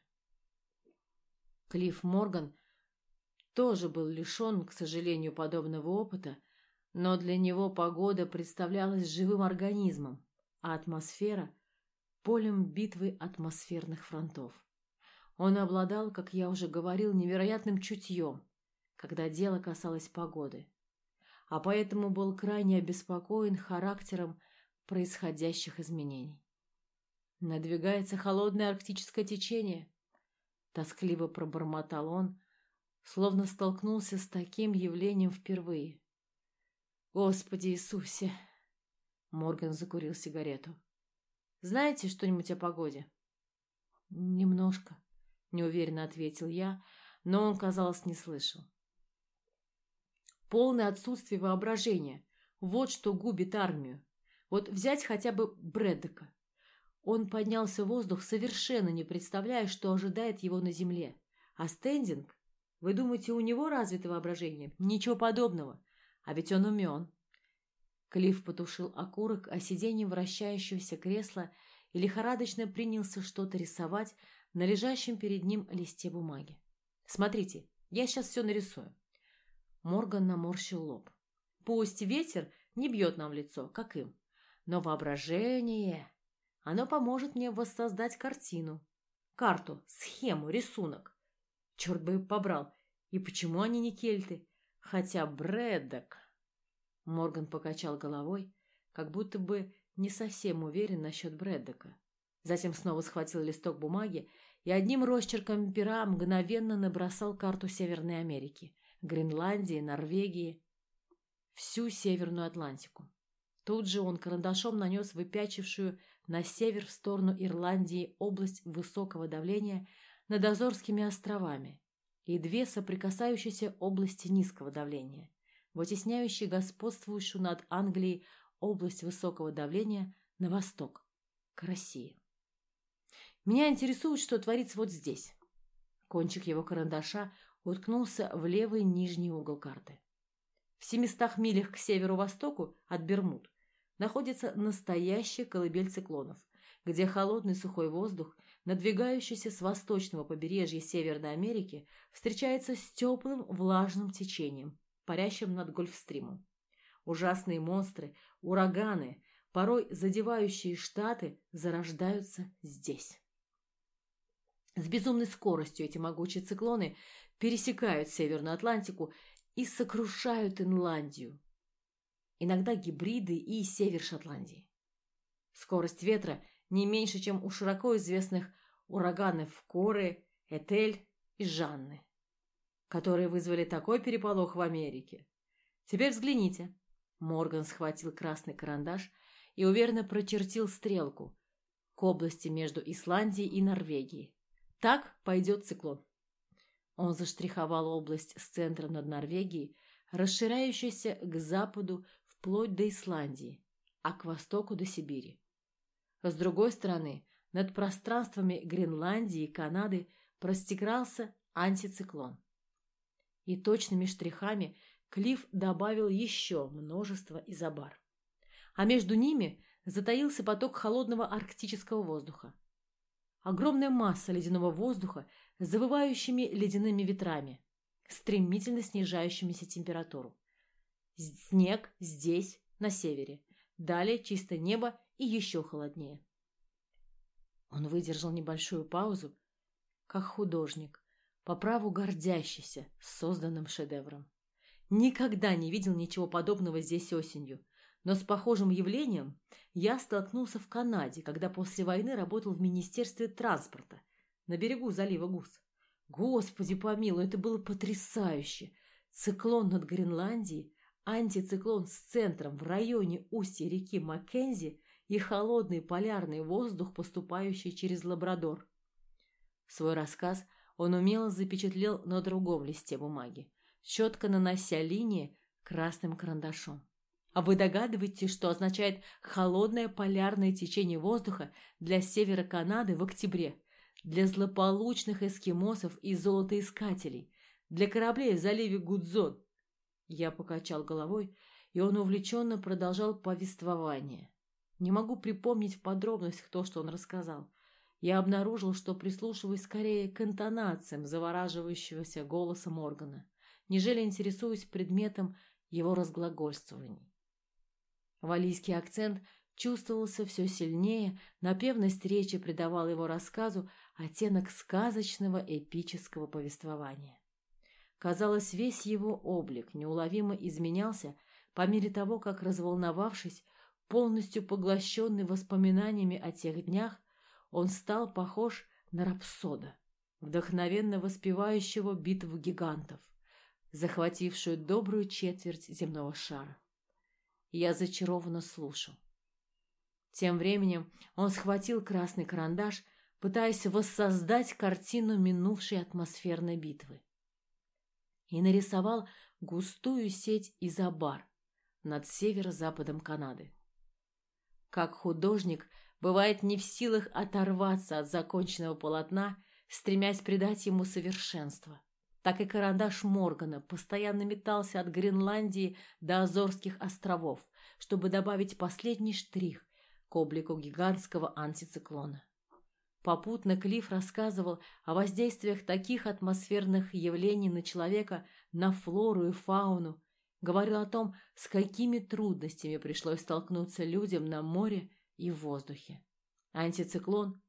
Клифф Морган тоже был лишен, к сожалению, подобного опыта, но для него погода представлялась живым организмом, а атмосфера — полем битвы атмосферных фронтов. Он обладал, как я уже говорил, невероятным чутьем, когда дело касалось погоды, а поэтому был крайне обеспокоен характером происходящих изменений. «Надвигается холодное арктическое течение», — тоскливо пробормотал он, словно столкнулся с таким явлением впервые. «Господи Иисусе!» Морган закурил сигарету. «Знаете что-нибудь о погоде?» «Немножко», — неуверенно ответил я, но он, казалось, не слышал. «Полное отсутствие воображения. Вот что губит армию. Вот взять хотя бы Брэддока. Он поднялся в воздух, совершенно не представляя, что ожидает его на земле. А Стендинг? Вы думаете, у него развито воображение? Ничего подобного. А ведь он умен». Клифф потушил окурок о сиденье вращающегося кресла и лихорадочно принялся что-то рисовать на лежащем перед ним листе бумаги. «Смотрите, я сейчас все нарисую». Морган наморщил лоб. «Пусть ветер не бьет нам в лицо, как им, но воображение, оно поможет мне воссоздать картину, карту, схему, рисунок. Черт бы их побрал, и почему они не кельты? Хотя Брэддок...» Морган покачал головой, как будто бы не совсем уверен насчет Брэддока. Затем снова схватил листок бумаги и одним росчерком пера мгновенно набросал карту Северной Америки, Гренландии, Норвегии, всю Северную Атлантику. Тут же он карандашом нанес выпячившую на север в сторону Ирландии область высокого давления над Азорскими островами и две соприкасающиеся области низкого давления, вытесняющие господствующую над Англией область высокого давления на восток, к России. «Меня интересует, что творится вот здесь». Кончик его карандаша уткнулся в левый нижний угол карты. В семистах милях к северо-востоку от Бермуд находится настоящая колыбель циклонов, где холодный сухой воздух, надвигающийся с восточного побережья Северной Америки, встречается с теплым влажным течением, парящим над Гольфстримом. Ужасные монстры, ураганы, порой задевающие Штаты, зарождаются здесь. С безумной скоростью эти могучие циклоны пересекают Северную Атлантику и сокрушают Инландию, иногда гибриды и север Шотландии. Скорость ветра не меньше, чем у широко известных ураганов Коры, Этель и Жанны, которые вызвали такой переполох в Америке. Теперь взгляните. Морган схватил красный карандаш и уверенно прочертил стрелку к области между Исландией и Норвегией. Так пойдет циклон. Он заштриховал область с центром над Норвегией, расширяющуюся к западу вплоть до Исландии, а к востоку до Сибири. С другой стороны, над пространствами Гренландии и Канады простирался антициклон. И точными штрихами Клифф добавил еще множество изобар. А между ними затаился поток холодного арктического воздуха. Огромная масса ледяного воздуха с завывающими ледяными ветрами, стремительно снижающимися температуру. Снег здесь, на севере. Далее чистое небо и еще холоднее. Он выдержал небольшую паузу, как художник, по праву гордящийся созданным шедевром. Никогда не видел ничего подобного здесь осенью, но с похожим явлением я столкнулся в Канаде, когда после войны работал в Министерстве транспорта на берегу залива Гус. Господи помилуй, это было потрясающе! Циклон над Гренландией, антициклон с центром в районе устья реки Маккензи и холодный полярный воздух, поступающий через Лабрадор. Свой рассказ он умело запечатлел на другом листе бумаги, четко нанося линии красным карандашом. А вы догадываетесь, что означает холодное полярное течение воздуха для севера Канады в октябре, для злополучных эскимосов и золотоискателей, для кораблей в заливе Гудзон? Я покачал головой, и он увлеченно продолжал повествование. Не могу припомнить в подробностях то, что он рассказал. Я обнаружил, что прислушиваюсь скорее к интонациям завораживающегося голоса Моргана, нежели интересуюсь предметом его разглагольствований. Валлийский акцент чувствовался все сильнее, напевность речи придавала его рассказу оттенок сказочного эпического повествования. Казалось, весь его облик неуловимо изменялся по мере того, как, разволновавшись, полностью поглощенный воспоминаниями о тех днях, он стал похож на рапсода, вдохновенно воспевающего битву гигантов, захватившую добрую четверть земного шара. Я зачарованно слушал. Тем временем он схватил красный карандаш, пытаясь воссоздать картину минувшей атмосферной битвы, и нарисовал густую сеть изобар над северо-западом Канады. Как художник бывает не в силах оторваться от законченного полотна, стремясь придать ему совершенство, так и карандаш Моргана постоянно метался от Гренландии до Азорских островов, чтобы добавить последний штрих к облику гигантского антициклона. Попутно Клифф рассказывал о воздействиях таких атмосферных явлений на человека, на флору и фауну, говорил о том, с какими трудностями пришлось столкнуться людям на море и в воздухе. Антициклон,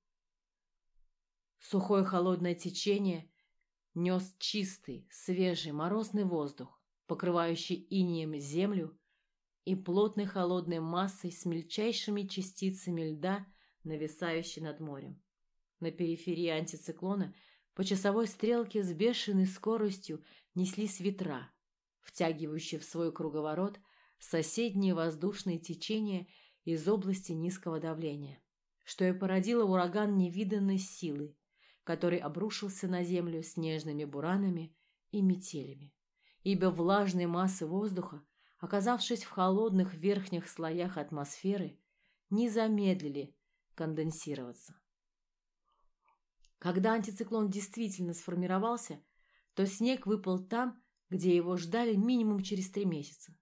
сухое холодное течение, нес чистый, свежий, морозный воздух, покрывающий инеем землю и плотной холодной массой с мельчайшими частицами льда, нависающей над морем. На периферии антициклона по часовой стрелке с бешеной скоростью неслись ветра, втягивающие в свой круговорот соседние воздушные течения из области низкого давления, что и породило ураган невиданной силы, который обрушился на землю снежными буранами и метелями, ибо влажные массы воздуха, оказавшись в холодных верхних слоях атмосферы, не замедлили конденсироваться. Когда антициклон действительно сформировался, то снег выпал там, где его ждали минимум через три месяца.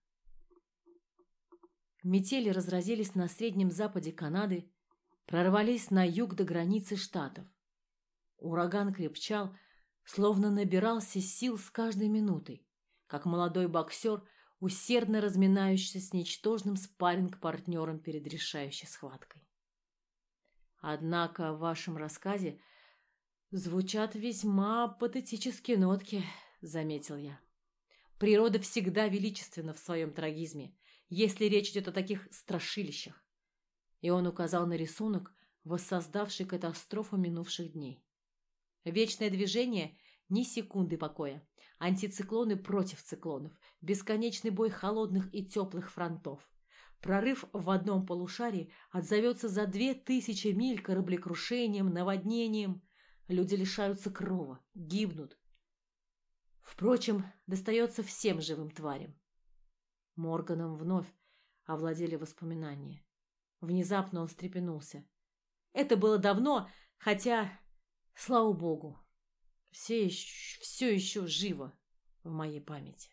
Метели разразились на среднем западе Канады, прорвались на юг до границы штатов. Ураган крепчал, словно набирался сил с каждой минутой, как молодой боксер, усердно разминающийся с ничтожным спарринг-партнером перед решающей схваткой. Однако в вашем рассказе звучат весьма патетические нотки, заметил я. Природа всегда величественна в своем трагизме, если речь идет о таких страшилищах. И он указал на рисунок, воссоздавший катастрофу минувших дней. Вечное движение — ни секунды покоя, антициклоны против циклонов, бесконечный бой холодных и теплых фронтов. Прорыв в одном полушарии отзовется за две тысячи миль кораблекрушением, наводнением. Люди лишаются крова, гибнут. Впрочем, достается всем живым тварям. Морганом вновь овладели воспоминания. Внезапно он встрепенулся. Это было давно, хотя, слава богу, все еще, все еще живо в моей памяти.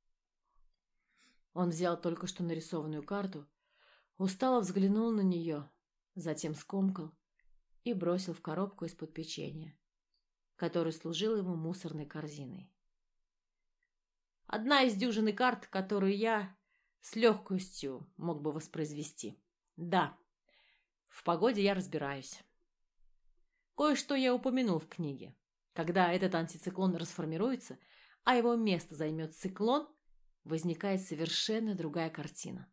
Он взял только что нарисованную карту, устало взглянул на нее, затем скомкал и бросил в коробку из-под печенья, которая служила ему мусорной корзиной. Одна из дюжины карт, которую я с легкостью мог бы воспроизвести. Да, в погоде я разбираюсь. Кое-что я упомянул в книге. Когда этот антициклон расформируется, а его место займет циклон, возникает совершенно другая картина.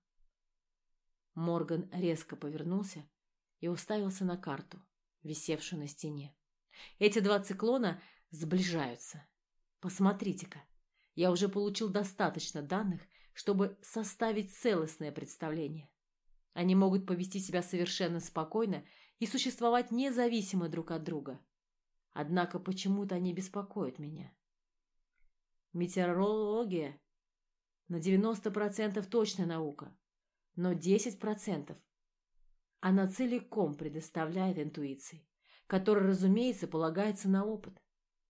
Морган резко повернулся и уставился на карту, висевшую на стене. Эти два циклона сближаются. Посмотрите-ка, я уже получил достаточно данных, чтобы составить целостное представление. Они могут повести себя совершенно спокойно и существовать независимо друг от друга. Однако почему-то они беспокоят меня. Метеорология на девяносто процентов точная наука, но десять процентов она целиком предоставляет интуиции, которая, разумеется, полагается на опыт.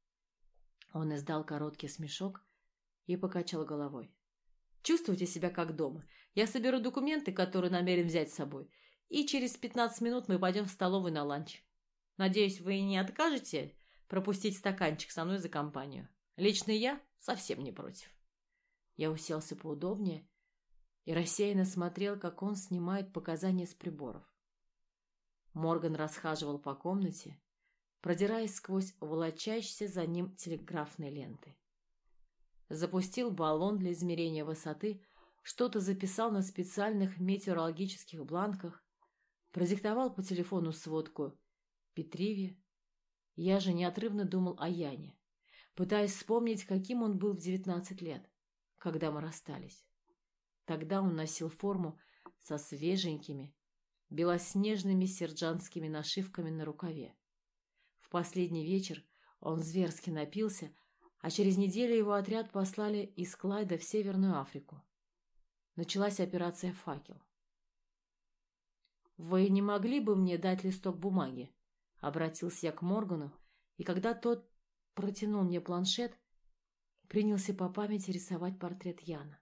Он издал короткий смешок и покачал головой. Чувствуйте себя как дома. Я соберу документы, которые намерен взять с собой, и через пятнадцать минут мы пойдем в столовую на ланч. Надеюсь, вы не откажете пропустить стаканчик со мной за компанию. Лично я совсем не против. Я уселся поудобнее и рассеянно смотрел, как он снимает показания с приборов. Морган расхаживал по комнате, продираясь сквозь волочащиеся за ним телеграфные ленты. Запустил баллон для измерения высоты, что-то записал на специальных метеорологических бланках, продиктовал по телефону сводку Петриве. Я же неотрывно думал о Яне, пытаясь вспомнить, каким он был в девятнадцать лет, когда мы расстались. Тогда он носил форму со свеженькими, белоснежными сержантскими нашивками на рукаве. В последний вечер он зверски напился, а через неделю его отряд послали из Клайда в Северную Африку. Началась операция «Факел». «Вы не могли бы мне дать листок бумаги?» — обратился я к Моргану, и когда тот протянул мне планшет, принялся по памяти рисовать портрет Яна.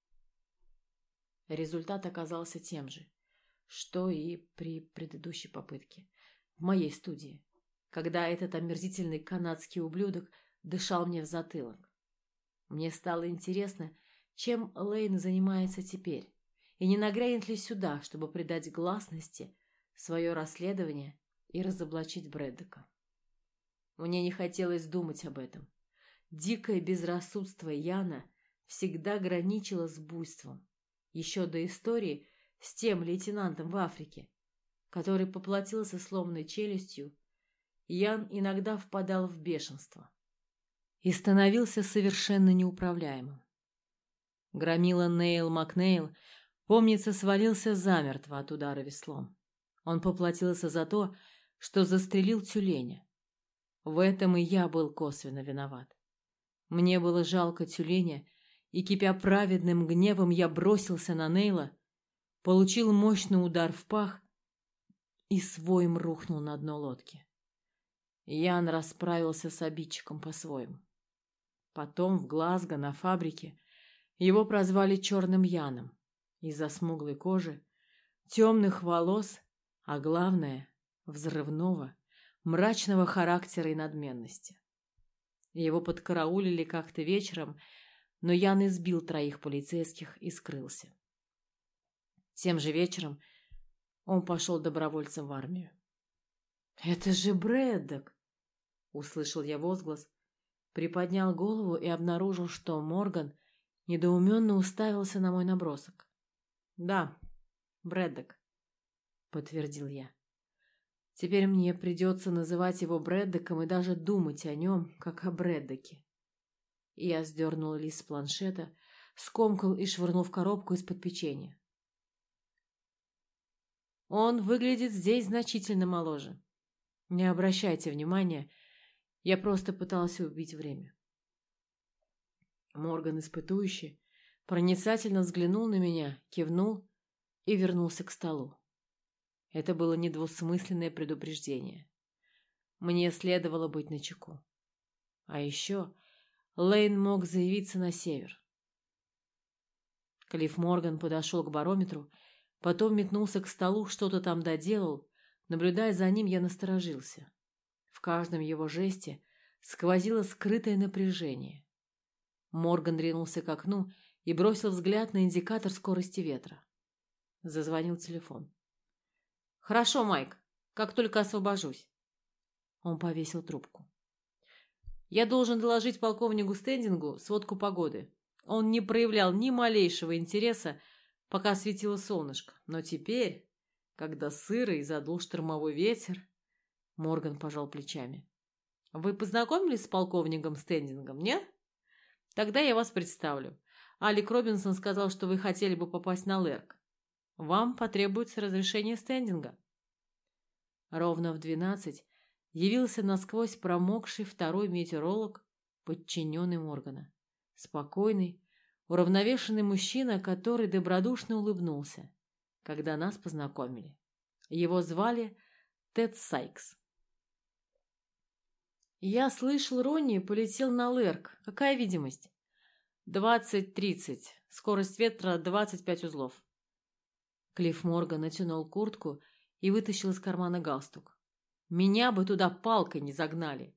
Результат оказался тем же, что и при предыдущей попытке, в моей студии, когда этот омерзительный канадский ублюдок дышал мне в затылок. Мне стало интересно, чем Лейн занимается теперь, и не нагрянет ли сюда, чтобы придать гласности свое расследование и разоблачить Брэддока. Мне не хотелось думать об этом. Дикое безрассудство Яна всегда граничило с буйством. Еще до истории с тем лейтенантом в Африке, который поплатился сломанной челюстью, Ян иногда впадал в бешенство и становился совершенно неуправляемым. Громила Нейл Макнейл, помнится, свалился замертво от удара веслом. Он поплатился за то, что застрелил тюленя. В этом и я был косвенно виноват. Мне было жалко тюленя, и, кипя праведным гневом, я бросился на Нейла, получил мощный удар в пах и своим рухнул на дно лодки. Ян расправился с обидчиком по-своему. Потом в Глазго на фабрике его прозвали Черным Яном из-за смуглой кожи, темных волос, а главное — взрывного, мрачного характера и надменности. Его подкараулили как-то вечером, но Ян избил троих полицейских и скрылся. Тем же вечером он пошел добровольцем в армию. «Это же Брэддок!» — услышал я возглас, приподнял голову и обнаружил, что Морган недоуменно уставился на мой набросок. «Да, Брэддок», — подтвердил я. «Теперь мне придется называть его Брэддоком и даже думать о нем, как о Брэддоке». Я сдернул лист с планшета, скомкал и швырнул в коробку из-под печенья. Он выглядит здесь значительно моложе. Не обращайте внимания, я просто пытался убить время. Морган, испытующий, проницательно взглянул на меня, кивнул и вернулся к столу. Это было недвусмысленное предупреждение. Мне следовало быть начеку. А еще Лейн мог заявиться на север. Клифф Морган подошел к барометру, потом метнулся к столу, что-то там доделал. Наблюдая за ним, я насторожился. В каждом его жесте сквозило скрытое напряжение. Морган ринулся к окну и бросил взгляд на индикатор скорости ветра. Зазвонил телефон. «Хорошо, Майк, как только освобожусь». Он повесил трубку. «Я должен доложить полковнику Стендингу сводку погоды. Он не проявлял ни малейшего интереса, пока светило солнышко. Но теперь, когда сыро и задул штормовой ветер...» Морган пожал плечами. «Вы познакомились с полковником Стендингом, нет? Тогда я вас представлю. Алик Робинсон сказал, что вы хотели бы попасть на Лерк. Вам потребуется разрешение Стендинга». Ровно в двенадцать явился насквозь промокший второй метеоролог, подчиненный Моргана. Спокойный, уравновешенный мужчина, который добродушно улыбнулся, когда нас познакомили. Его звали Тед Сайкс. «Я слышал, Ронни полетел на Лерк. Какая видимость?» «Двадцать тридцать. Скорость ветра двадцать пять узлов». Клифф Морган натянул куртку и вытащил из кармана галстук. «Меня бы туда палкой не загнали!»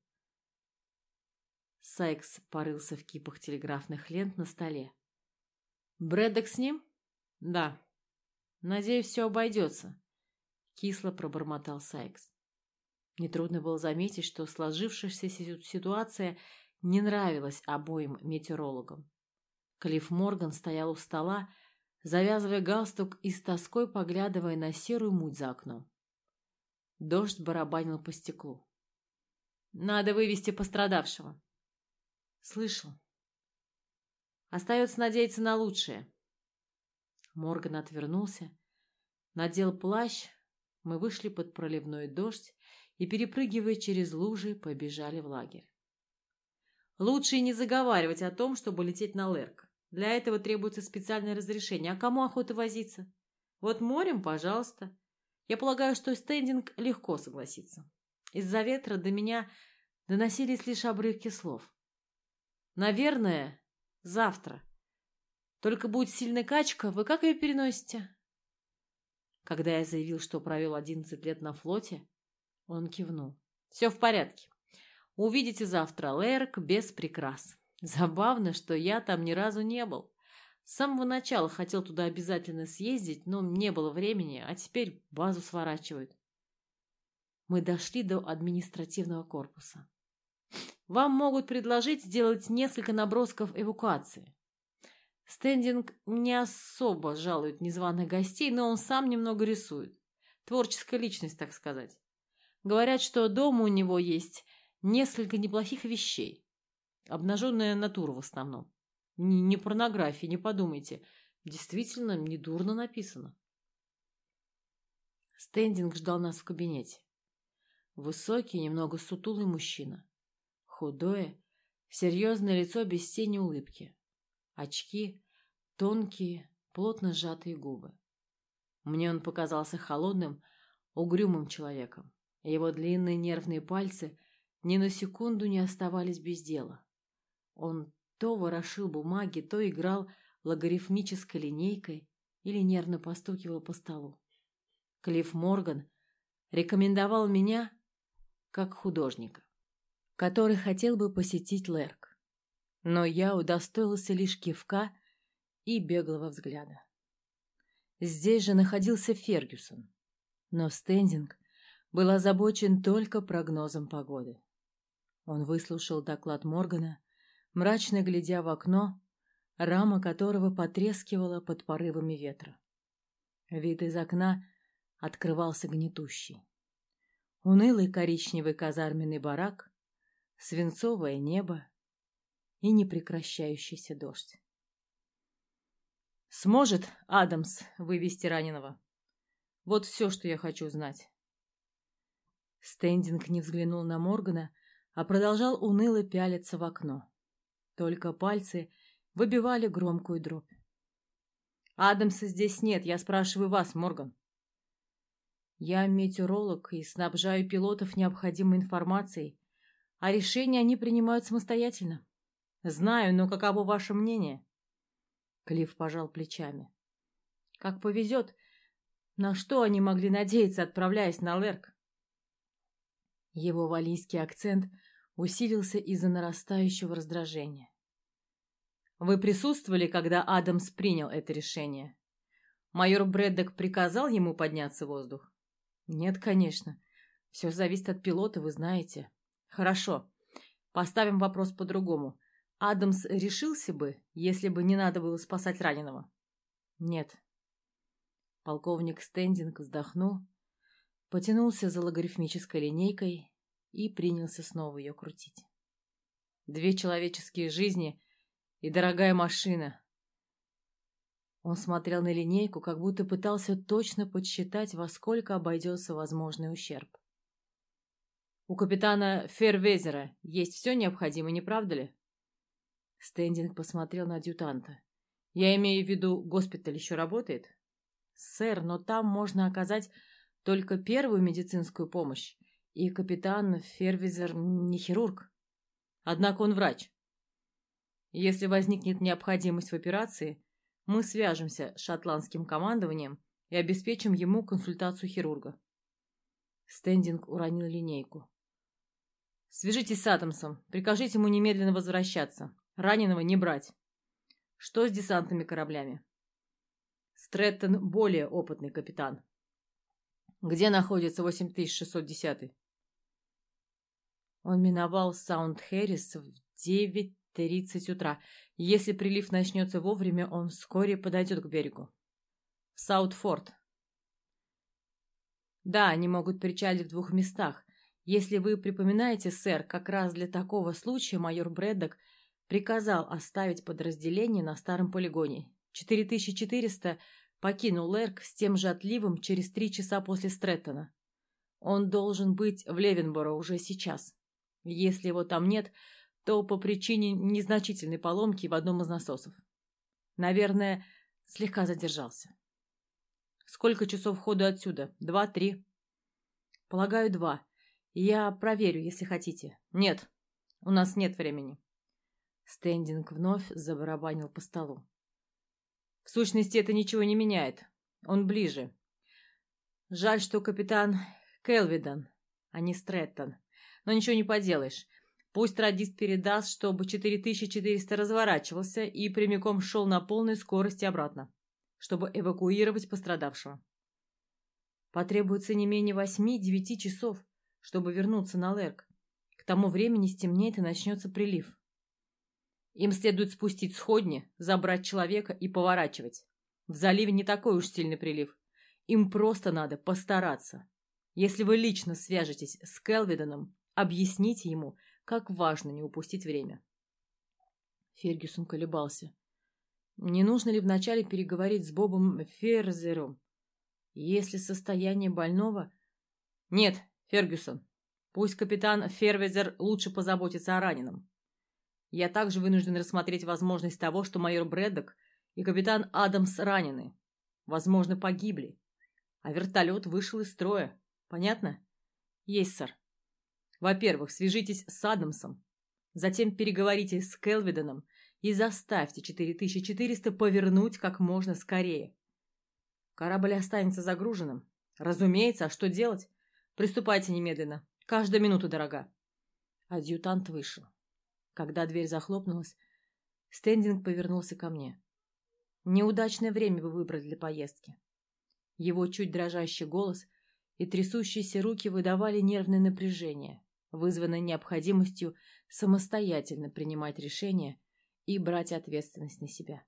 Сайкс порылся в кипах телеграфных лент на столе. «Брэддок с ним?» «Да». «Надеюсь, все обойдется», — кисло пробормотал Сайкс. Нетрудно было заметить, что сложившаяся ситуация не нравилась обоим метеорологам. Клифф Морган стоял у стола, завязывая галстук и с тоской поглядывая на серую муть за окном. Дождь барабанил по стеклу. «Надо вывести пострадавшего». «Слышал». «Остается надеяться на лучшее». Морган отвернулся, надел плащ, мы вышли под проливной дождь и, перепрыгивая через лужи, побежали в лагерь. «Лучше и не заговаривать о том, чтобы лететь на Лерк. Для этого требуется специальное разрешение. А кому охота возиться? Вот морем, пожалуйста. Я полагаю, что Стендинг легко согласится. Из-за ветра до меня доносились лишь обрывки слов. Наверное, завтра. Только будет сильная качка, вы как ее переносите?» Когда я заявил, что провел одиннадцать лет на флоте, он кивнул. «Все в порядке. Увидите завтра Лерк без прикрас. Забавно, что я там ни разу не был. С самого начала хотел туда обязательно съездить, но не было времени, а теперь базу сворачивают». Мы дошли до административного корпуса. «Вам могут предложить сделать несколько набросков эвакуации. Стендинг не особо жалует незваных гостей, но он сам немного рисует. Творческая личность, так сказать. Говорят, что дома у него есть несколько неплохих вещей. Обнаженная натура в основном. Не, не порнография, не подумайте. Действительно, недурно написано». Стендинг ждал нас в кабинете. Высокий, немного сутулый мужчина. Худое, серьезное лицо без тени улыбки. Очки, тонкие, плотно сжатые губы. Мне он показался холодным, угрюмым человеком. Его длинные нервные пальцы ни на секунду не оставались без дела. Он то ворошил бумаги, то играл логарифмической линейкой или нервно постукивал по столу. Клифф Морган рекомендовал меня как художника, который хотел бы посетить Лерк. Но я удостоился лишь кивка и беглого взгляда. Здесь же находился Фергюсон, но Стендинг был озабочен только прогнозом погоды. Он выслушал доклад Моргана, мрачно глядя в окно, рама которого потрескивала под порывами ветра. Вид из окна открывался гнетущий. Унылый коричневый казарменный барак, свинцовое небо и непрекращающийся дождь. «Сможет Адамс вывести раненого? Вот все, что я хочу знать». Стендинг не взглянул на Моргана, а продолжал уныло пялиться в окно. Только пальцы выбивали громкую дробь. «Адамса здесь нет, я спрашиваю вас, Морган». «Я метеоролог и снабжаю пилотов необходимой информацией, а решения они принимают самостоятельно». «Знаю, но каково ваше мнение?» Клифф пожал плечами. «Как повезет. На что они могли надеяться, отправляясь на Лерк?» Его валлийский акцент усилился из-за нарастающего раздражения. Вы присутствовали, когда Адамс принял это решение? Майор Брэддок приказал ему подняться в воздух? Нет, конечно. Все зависит от пилота, вы знаете. Хорошо. Поставим вопрос по-другому. Адамс решился бы, если бы не надо было спасать раненого? Нет. Полковник Стендинг вздохнул, потянулся за логарифмической линейкой и принялся снова ее крутить. Две человеческие жизни и дорогая машина. Он смотрел на линейку, как будто пытался точно подсчитать, во сколько обойдется возможный ущерб. У капитана Фервезера есть все необходимое, не правда ли? Стендинг посмотрел на адъютанта. Я имею в виду, госпиталь еще работает? Сэр, но там можно оказать только первую медицинскую помощь, и капитан Фервезер не хирург. Однако он врач. Если возникнет необходимость в операции, мы свяжемся с шотландским командованием и обеспечим ему консультацию хирурга. Стендинг уронил линейку. Свяжитесь с Адамсом, прикажите ему немедленно возвращаться. Раненого не брать. Что с десантными кораблями? Стрэттон более опытный капитан. Где находится восемь тысяч шестьсот десятый? Он миновал Саунд-Хэррис в девять тридцать утра. Если прилив начнется вовремя, он вскоре подойдет к берегу. В Саутфорд. Да, они могут причалить в двух местах. Если вы припоминаете, сэр, как раз для такого случая майор Брэддок приказал оставить подразделение на старом полигоне. четыре тысячи четыреста покинул Лерк с тем же отливом через три часа после Стрэттона. Он должен быть в Левенборо уже сейчас. Если его там нет, то по причине незначительной поломки в одном из насосов. Наверное, слегка задержался. Сколько часов ходу отсюда? Два-три? Полагаю, два. Я проверю, если хотите. Нет, у нас нет времени. Стендинг вновь забарабанил по столу. В сущности, это ничего не меняет. Он ближе. Жаль, что капитан Келвидан, а не Стрэттон. Но ничего не поделаешь. Пусть радист передаст, чтобы четыре тысячи четыреста разворачивался и прямиком шел на полной скорости обратно, чтобы эвакуировать пострадавшего. Потребуется не менее восьми-девяти часов, чтобы вернуться на Лерк. К тому времени стемнеет и начнется прилив. Им следует спустить сходни, забрать человека и поворачивать. В заливе не такой уж сильный прилив. Им просто надо постараться. Если вы лично свяжетесь с Келвиданом, объясните ему, как важно не упустить время. Фергюсон колебался. Не нужно ли вначале переговорить с Бобом Ферзером? Если состояние больного... Нет, Фергюсон, пусть капитан Фервезер лучше позаботится о раненом. Я также вынужден рассмотреть возможность того, что майор Брэддок и капитан Адамс ранены. Возможно, погибли. А вертолет вышел из строя. Понятно? Есть, сэр. Во-первых, свяжитесь с Адамсом. Затем переговорите с Келвиданом и заставьте четыре тысячи четыреста повернуть как можно скорее. Корабль останется загруженным. Разумеется, а что делать? Приступайте немедленно. Каждая минута дорога. Адъютант вышел. Когда дверь захлопнулась, Стендинг повернулся ко мне. Неудачное время вы выбрали для поездки. Его чуть дрожащий голос и трясущиеся руки выдавали нервное напряжение, вызванное необходимостью самостоятельно принимать решения и брать ответственность на себя.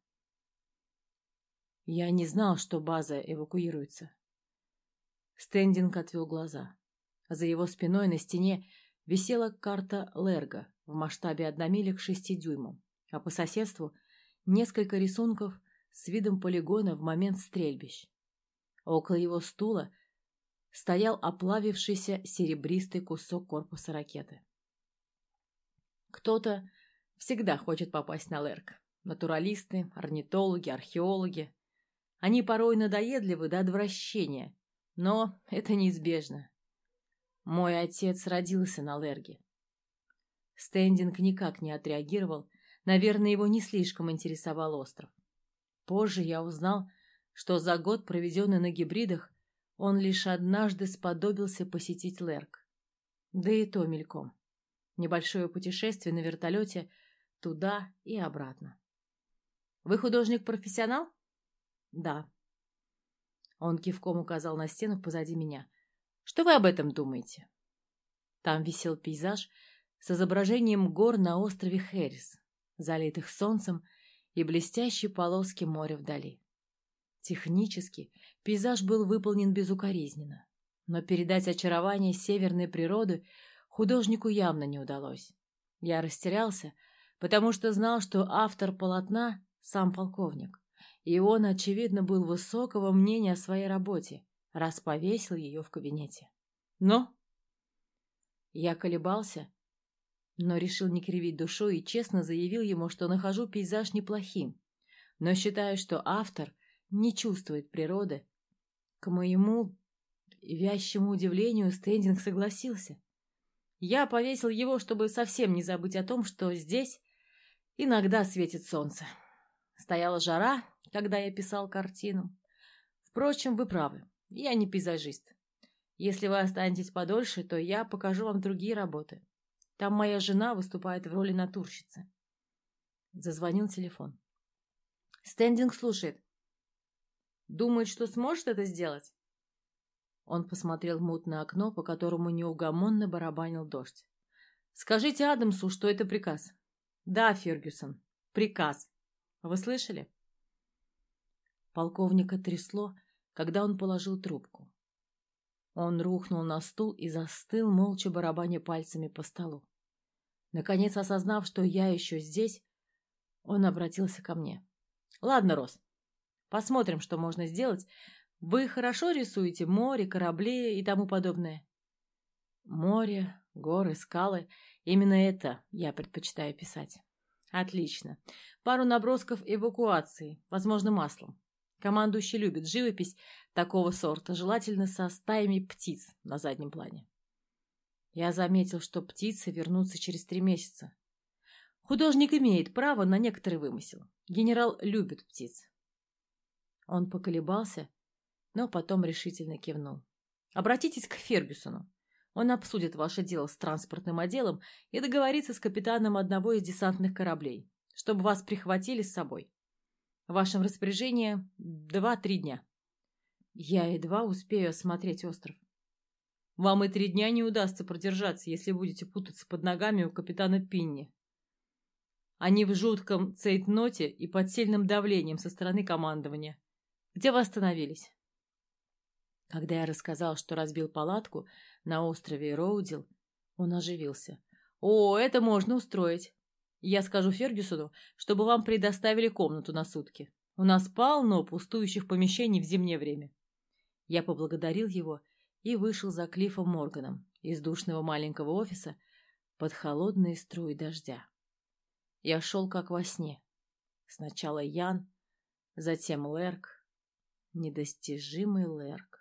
Я не знал, что база эвакуируется. Стендинг отвел глаза. За его спиной на стене висела карта Лерга в масштабе одна миля к шести дюймам, а по соседству несколько рисунков с видом полигона в момент стрельбищ. Около его стула стоял оплавившийся серебристый кусок корпуса ракеты. Кто-то всегда хочет попасть на Лерк. Натуралисты, орнитологи, археологи. Они порой надоедливы до отвращения, но это неизбежно. Мой отец родился на Лерге. Стендинг никак не отреагировал, наверное, его не слишком интересовал остров. Позже я узнал, что за год, проведенный на гибридах, он лишь однажды сподобился посетить Лерк. Да и то мельком. Небольшое путешествие на вертолете туда и обратно. Вы художник-профессионал? Да. Он кивком указал на стену позади меня. Что вы об этом думаете? Там висел пейзаж с изображением гор на острове Хэрис, залитых солнцем и блестящей полоски моря вдали. Технически пейзаж был выполнен безукоризненно, но передать очарование северной природы художнику явно не удалось. Я растерялся, потому что знал, что автор полотна — сам полковник, и он, очевидно, был высокого мнения о своей работе, раз повесил ее в кабинете. Но я колебался, но решил не кривить душой и честно заявил ему, что нахожу пейзаж неплохим, но считаю, что автор не чувствует природы. К моему вящему удивлению Стендинг согласился. Я повесил его, чтобы совсем не забыть о том, что здесь иногда светит солнце. Стояла жара, когда я писал картину. Впрочем, вы правы, я не пейзажист. Если вы останетесь подольше, то я покажу вам другие работы. Там моя жена выступает в роли натурщицы. Зазвонил телефон. Стендинг слушает. Думает, что сможет это сделать? Он посмотрел в мутное окно, по которому неугомонно барабанил дождь. Скажите Адамсу, что это приказ. Да, Фергюсон, приказ. Вы слышали? Полковника трясло, когда он положил трубку. Он рухнул на стул и застыл, молча барабаня пальцами по столу. Наконец, осознав, что я еще здесь, он обратился ко мне. Ладно, Росс, посмотрим, что можно сделать. Вы хорошо рисуете море, корабли и тому подобное? Море, горы, скалы. Именно это я предпочитаю писать. Отлично. Пару набросков эвакуации, возможно, маслом. Командующий любит живопись такого сорта, желательно со стаями птиц на заднем плане. Я заметил, что птицы вернутся через три месяца. Художник имеет право на некоторый вымысел. Генерал любит птиц. Он поколебался, но потом решительно кивнул. Обратитесь к Фергюсону. Он обсудит ваше дело с транспортным отделом и договорится с капитаном одного из десантных кораблей, чтобы вас прихватили с собой. В вашем распоряжении два-три дня. Я едва успею осмотреть остров. Вам и три дня не удастся продержаться, если будете путаться под ногами у капитана Пинни. Они в жутком цейтноте и под сильным давлением со стороны командования. Где вы остановились? Когда я рассказал, что разбил палатку на острове Роудил, он оживился. О, это можно устроить. Я скажу Фергюсону, чтобы вам предоставили комнату на сутки. У нас полно пустующих помещений в зимнее время. Я поблагодарил его и вышел за Клиффом Морганом из душного маленького офиса под холодные струи дождя. Я шел как во сне. Сначала Ян, затем Лерк, недостижимый Лерк.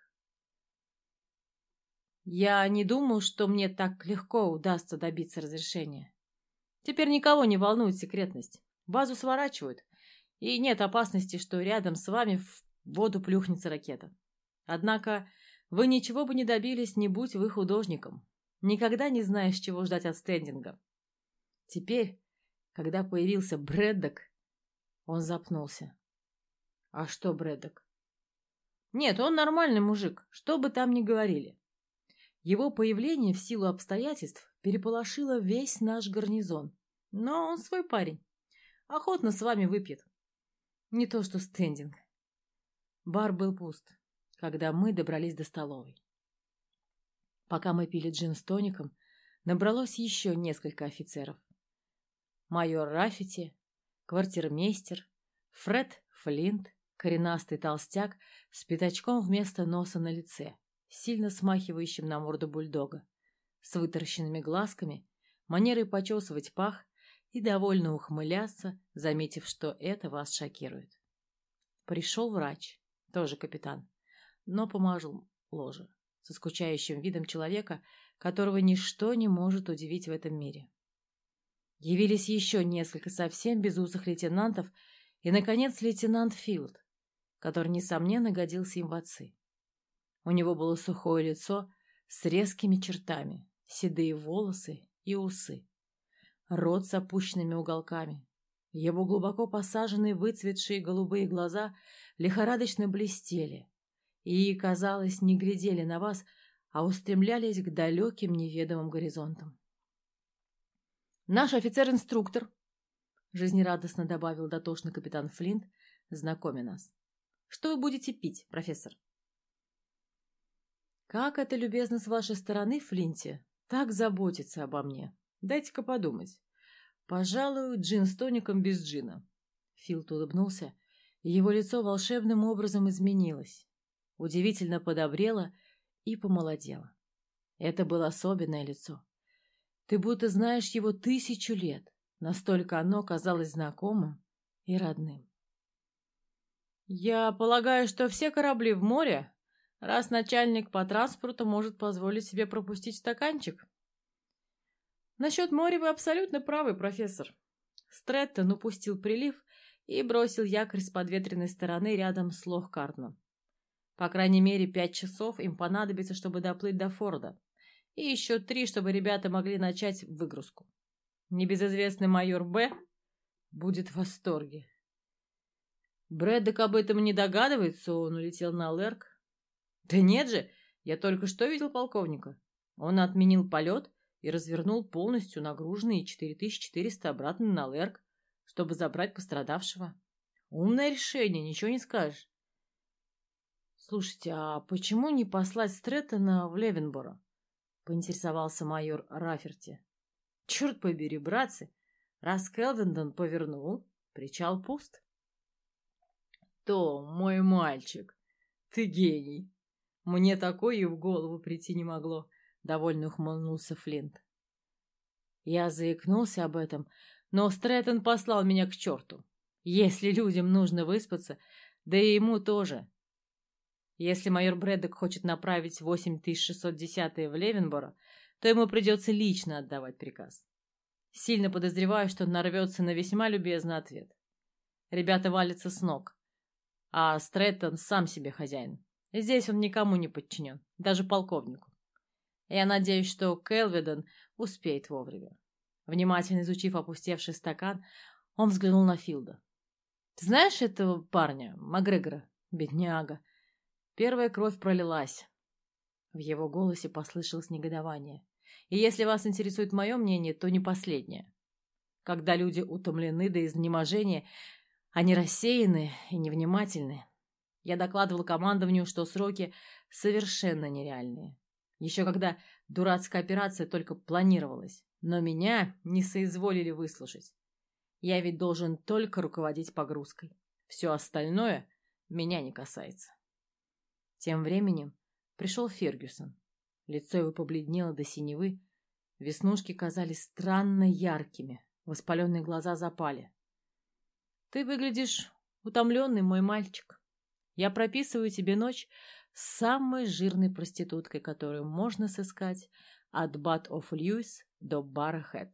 Я не думал, что мне так легко удастся добиться разрешения. Теперь никого не волнует секретность. Базу сворачивают, и нет опасности, что рядом с вами в воду плюхнется ракета. Однако вы ничего бы не добились, не будь вы художником. Никогда не знаешь, чего ждать от Стендинга. Теперь, когда появился Брэддок, он запнулся. А что Брэддок? Нет, он нормальный мужик, что бы там ни говорили. Его появление в силу обстоятельств переполошило весь наш гарнизон. Но он свой парень. Охотно с вами выпьет. Не то что Стендинг. Бар был пуст, когда мы добрались до столовой. Пока мы пили джин с тоником, набралось еще несколько офицеров. Майор Раффити, квартирмейстер, Фред Флинт, коренастый толстяк с пятачком вместо носа на лице, сильно смахивающим на морду бульдога, с вытаращенными глазками, манерой почесывать пах и довольно ухмыляться, заметив, что это вас шокирует. Пришел врач, тоже капитан, но помажу ложе, со скучающим видом человека, которого ничто не может удивить в этом мире. Явились еще несколько совсем безусых лейтенантов и, наконец, лейтенант Филд, который, несомненно, годился им в отцы. У него было сухое лицо с резкими чертами, седые волосы и усы, рот с опущенными уголками, Его глубоко посаженные выцветшие голубые глаза лихорадочно блестели и, казалось, не глядели на вас, а устремлялись к далеким неведомым горизонтам. «Наш офицер-инструктор», — жизнерадостно добавил дотошный капитан Флинт, знакомя нас. «Что вы будете пить, профессор?» «Как это любезно с вашей стороны, Флинте, так заботиться обо мне. Дайте-ка подумать. Пожалуй, джин с тоником без джина». Филд улыбнулся, и его лицо волшебным образом изменилось. Удивительно подобрело и помолодело. Это было особенное лицо. Ты будто знаешь его тысячу лет, настолько оно казалось знакомым и родным. «Я полагаю, что все корабли в море, раз начальник по транспорту может позволить себе пропустить стаканчик». «Насчет моря вы абсолютно правы, профессор». Стрэттон упустил прилив и бросил якорь с подветренной стороны рядом с Лох-Картном. По крайней мере, пять часов им понадобится, чтобы доплыть до Форда, и еще три, чтобы ребята могли начать выгрузку. Небезызвестный майор Б. будет в восторге. Брэддок об этом не догадывается, он улетел на Лерк. Да нет же, я только что видел полковника. Он отменил полет и развернул полностью нагруженные четыре тысячи четыреста обратно на Лерк, чтобы забрать пострадавшего. Умное решение, ничего не скажешь. Слушайте, а почему не послать Стрэттона в Левенборо? Поинтересовался майор Раферти. Черт побери, братцы, раз Келвиндон повернул, причал пуст. Том, мой мальчик, ты гений. Мне такое и в голову прийти не могло, довольно ухмыльнулся Флинт. Я заикнулся об этом, но Стрэттон послал меня к черту. Если людям нужно выспаться, да и ему тоже. Если майор Брэддок хочет направить восемь тысяч шестьсот десятые в Левенборо, то ему придется лично отдавать приказ. Сильно подозреваю, что он нарвется на весьма любезный ответ. Ребята валятся с ног, а Стрэттон сам себе хозяин. Здесь он никому не подчинен, даже полковнику. Я надеюсь, что Келвиндон успеет вовремя. Внимательно изучив опустевший стакан, он взглянул на Филда. «Ты знаешь этого парня, Макгрегора? Бедняга!» Первая кровь пролилась. В его голосе послышалось негодование. И если вас интересует мое мнение, то не последнее. Когда люди утомлены до изнеможения, они рассеяны и невнимательны. Я докладывал командованию, что сроки совершенно нереальные. Еще когда дурацкая операция только планировалась. Но меня не соизволили выслушать. Я ведь должен только руководить погрузкой. Все остальное меня не касается. Тем временем пришел Фергюсон. Лицо его побледнело до синевы, веснушки казались странно яркими, воспаленные глаза запали. «Ты выглядишь утомленным, мой мальчик. Я прописываю тебе ночь с самой жирной проституткой, которую можно сыскать от Бат-оф-Льюис до Барра-Хэт».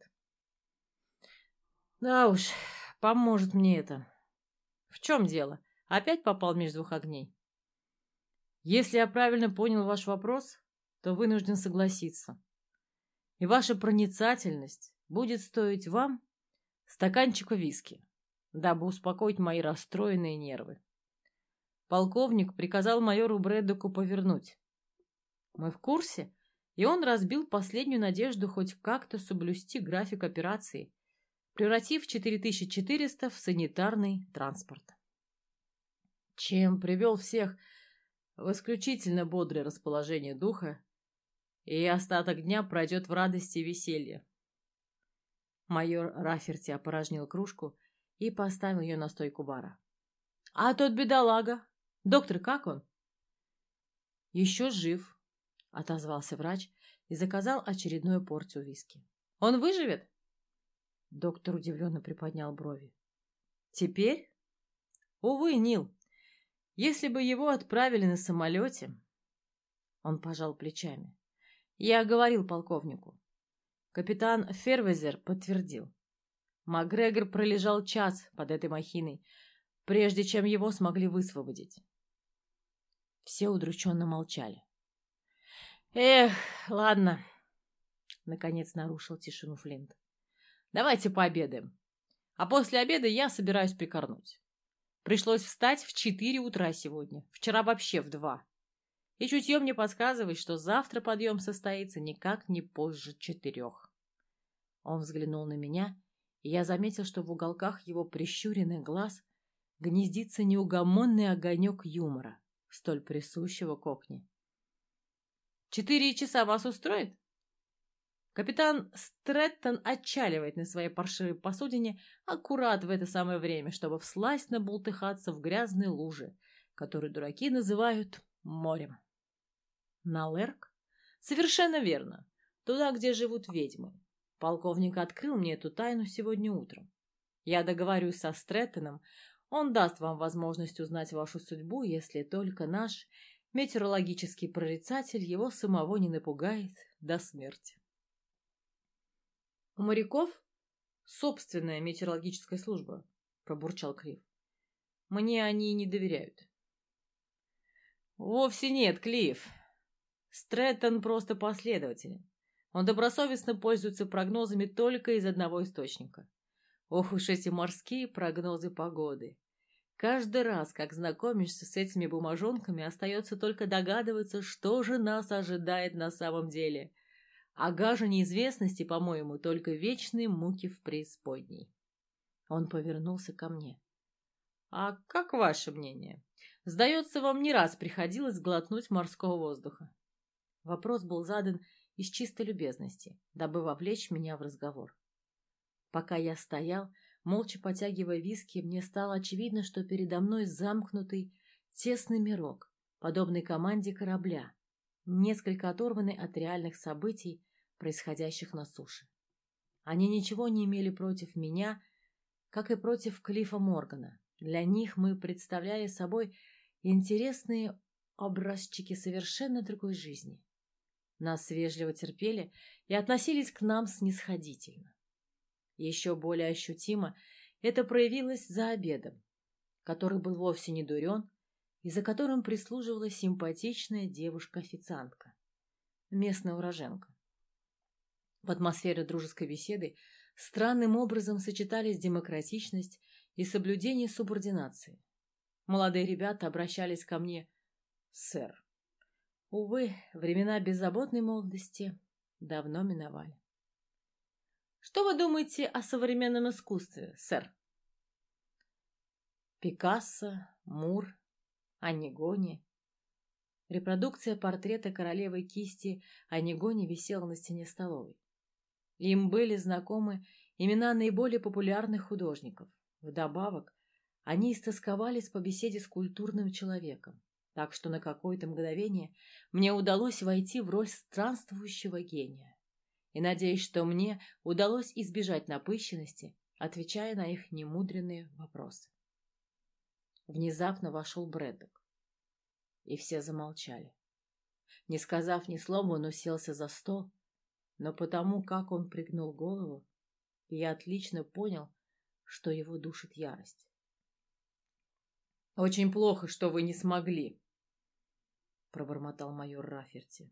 «Да уж, поможет мне это. В чем дело? Опять попал между двух огней?» «Если я правильно понял ваш вопрос, то вынужден согласиться. И ваша проницательность будет стоить вам стаканчика виски, дабы успокоить мои расстроенные нервы. Полковник приказал майору Брэддоку повернуть. Мы в курсе, и он разбил последнюю надежду хоть как-то соблюсти график операции, превратив четыре тысячи четыреста в санитарный транспорт. Чем привел всех в исключительно бодрое расположение духа, и остаток дня пройдет в радости и веселье». Майор Раферти опорожнил кружку и поставил ее на стойку бара. «А тот бедолага? Доктор, как он?» «Еще жив», — отозвался врач и заказал очередную порцию виски. «Он выживет?» Доктор удивленно приподнял брови. «Теперь? Увы, Нил. Если бы его отправили на самолете...» Он пожал плечами. «Я говорил полковнику. Капитан Фервезер подтвердил. Макгрегор пролежал час под этой махиной, прежде чем его смогли высвободить». Все удрученно молчали. «Эх, ладно», — наконец нарушил тишину Флинт. «Давайте пообедаем. А после обеда я собираюсь прикорнуть. Пришлось встать в четыре утра сегодня, вчера вообще в два. И чутье мне подсказывает, что завтра подъем состоится никак не позже четырех. Он взглянул на меня, и я заметил, что в уголках его прищуренных глаз гнездится неугомонный огонек юмора, столь присущего кокне. «Четыре часа вас устроит?» Капитан Стрэттон отчаливает на своей паршивой посудине аккурат в это самое время, чтобы всласть набултыхаться в грязной луже, которую дураки называют морем. На Лерк? Совершенно верно. Туда, где живут ведьмы. Полковник открыл мне эту тайну сегодня утром. Я договорюсь со Стрэттоном, он даст вам возможность узнать вашу судьбу, если только наш метеорологический прорицатель его самого не напугает до смерти. У моряков собственная метеорологическая служба, пробурчал Клифф. Мне они не доверяют. Вовсе нет, Клифф. Стрэттон просто последователен. Он добросовестно пользуется прогнозами только из одного источника. Ох уж эти морские прогнозы погоды. Каждый раз, как знакомишься с этими бумажонками, остается только догадываться, что же нас ожидает на самом деле. А гажа неизвестности, по-моему, только вечные муки в преисподней. Он повернулся ко мне. А как ваше мнение? Сдается, вам не раз приходилось глотнуть морского воздуха. Вопрос был задан из чистой любезности, дабы вовлечь меня в разговор. Пока я стоял, молча потягивая виски, мне стало очевидно, что передо мной замкнутый тесный мирок, подобный команде корабля, несколько оторванный от реальных событий, происходящих на суше. Они ничего не имели против меня, как и против Клиффа Моргана. Для них мы представляли собой интересные образчики совершенно другой жизни. Нас вежливо терпели и относились к нам снисходительно. Еще более ощутимо это проявилось за обедом, который был вовсе не дурен, и за которым прислуживала симпатичная девушка-официантка, местная уроженка. В атмосфере дружеской беседы странным образом сочетались демократичность и соблюдение субординации. Молодые ребята обращались ко мне «сэр». Увы, времена беззаботной молодости давно миновали. Что вы думаете о современном искусстве, сэр? Пикассо, Мур, Аннигони. Репродукция портрета королевы кисти Аннигони висела на стене столовой. Им были знакомы имена наиболее популярных художников. Вдобавок, они истосковались по беседе с культурным человеком, так что на какое-то мгновение мне удалось войти в роль странствующего гения. И надеюсь, что мне удалось избежать напыщенности, отвечая на их немудренные вопросы. Внезапно вошел Брэддок, и все замолчали. Не сказав ни слова, он уселся за стол, но потому, как он пригнул голову, я отлично понял, что его душит ярость. «Очень плохо, что вы не смогли», — пробормотал майор Рафферти.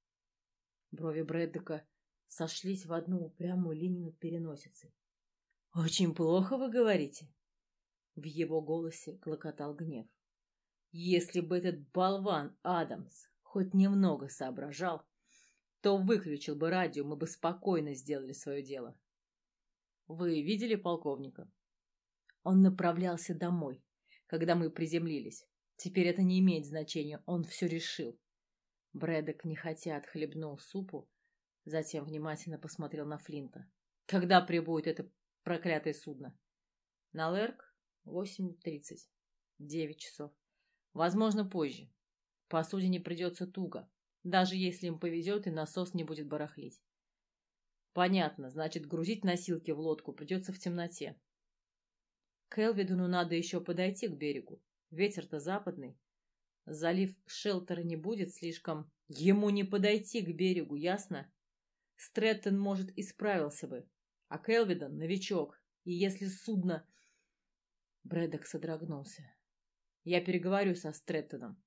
Брови Брэддока сошлись в одну упрямую линию над переносицей. «Очень плохо, вы говорите?» В его голосе клокотал гнев. «Если бы этот болван Адамс хоть немного соображал, то выключил бы радио, мы бы спокойно сделали свое дело. Вы видели полковника? Он направлялся домой, когда мы приземлились. Теперь это не имеет значения, он все решил». Брэддок нехотя отхлебнул супу, затем внимательно посмотрел на Флинта. «Когда прибудет это проклятое судно?» «На Лерк? восемь тридцать. Девять часов. Возможно, позже. Посудине придется туго, даже если им повезет и насос не будет барахлить». «Понятно, значит, грузить носилки в лодку придется в темноте. К Элвидону надо еще подойти к берегу. Ветер-то западный. Залив Шелтера не будет слишком... Ему не подойти к берегу, ясно? Стрэттон, может, и справился бы. А Келвидон — новичок. И если судно...» Брэддок содрогнулся. «Я переговорю со Стрэттоном».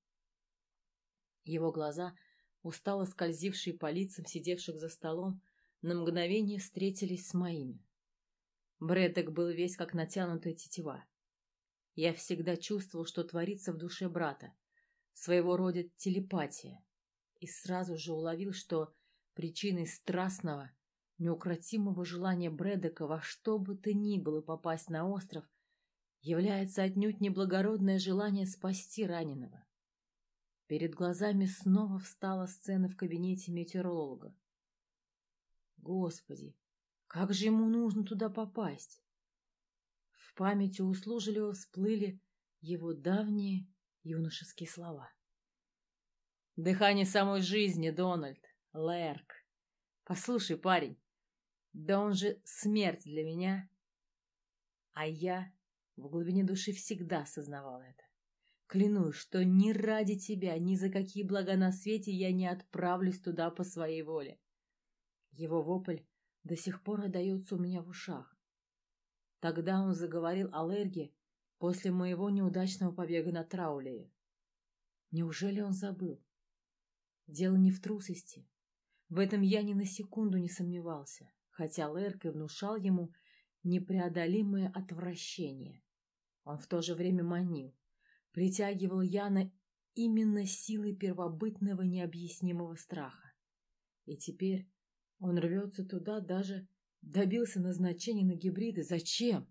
Его глаза, устало скользившие по лицам сидевших за столом, на мгновение встретились с моими. Брэддок был весь как натянутая тетива. Я всегда чувствовал, что творится в душе брата, своего рода телепатия, и сразу же уловил, что причиной страстного, неукротимого желания Брэддока во что бы то ни было попасть на остров является отнюдь неблагородное желание спасти раненого. Перед глазами снова встала сцена в кабинете метеоролога. Господи, как же ему нужно туда попасть? В памяти услужливо всплыли его давние юношеские слова. «Дыхание самой жизни, Дональд, Лэрк. Послушай, парень, да он же смерть для меня». А я в глубине души всегда осознавал это. Клянусь, что ни ради тебя, ни за какие блага на свете я не отправлюсь туда по своей воле. Его вопль до сих пор отдается у меня в ушах. Тогда он заговорил о Лерге после моего неудачного побега на Траулее. Неужели он забыл? Дело не в трусости. В этом я ни на секунду не сомневался, хотя Лерк и внушал ему непреодолимое отвращение. Он в то же время манил, притягивал Яна именно силой первобытного необъяснимого страха. И теперь он рвется туда, даже добился назначения на гибриды. Зачем?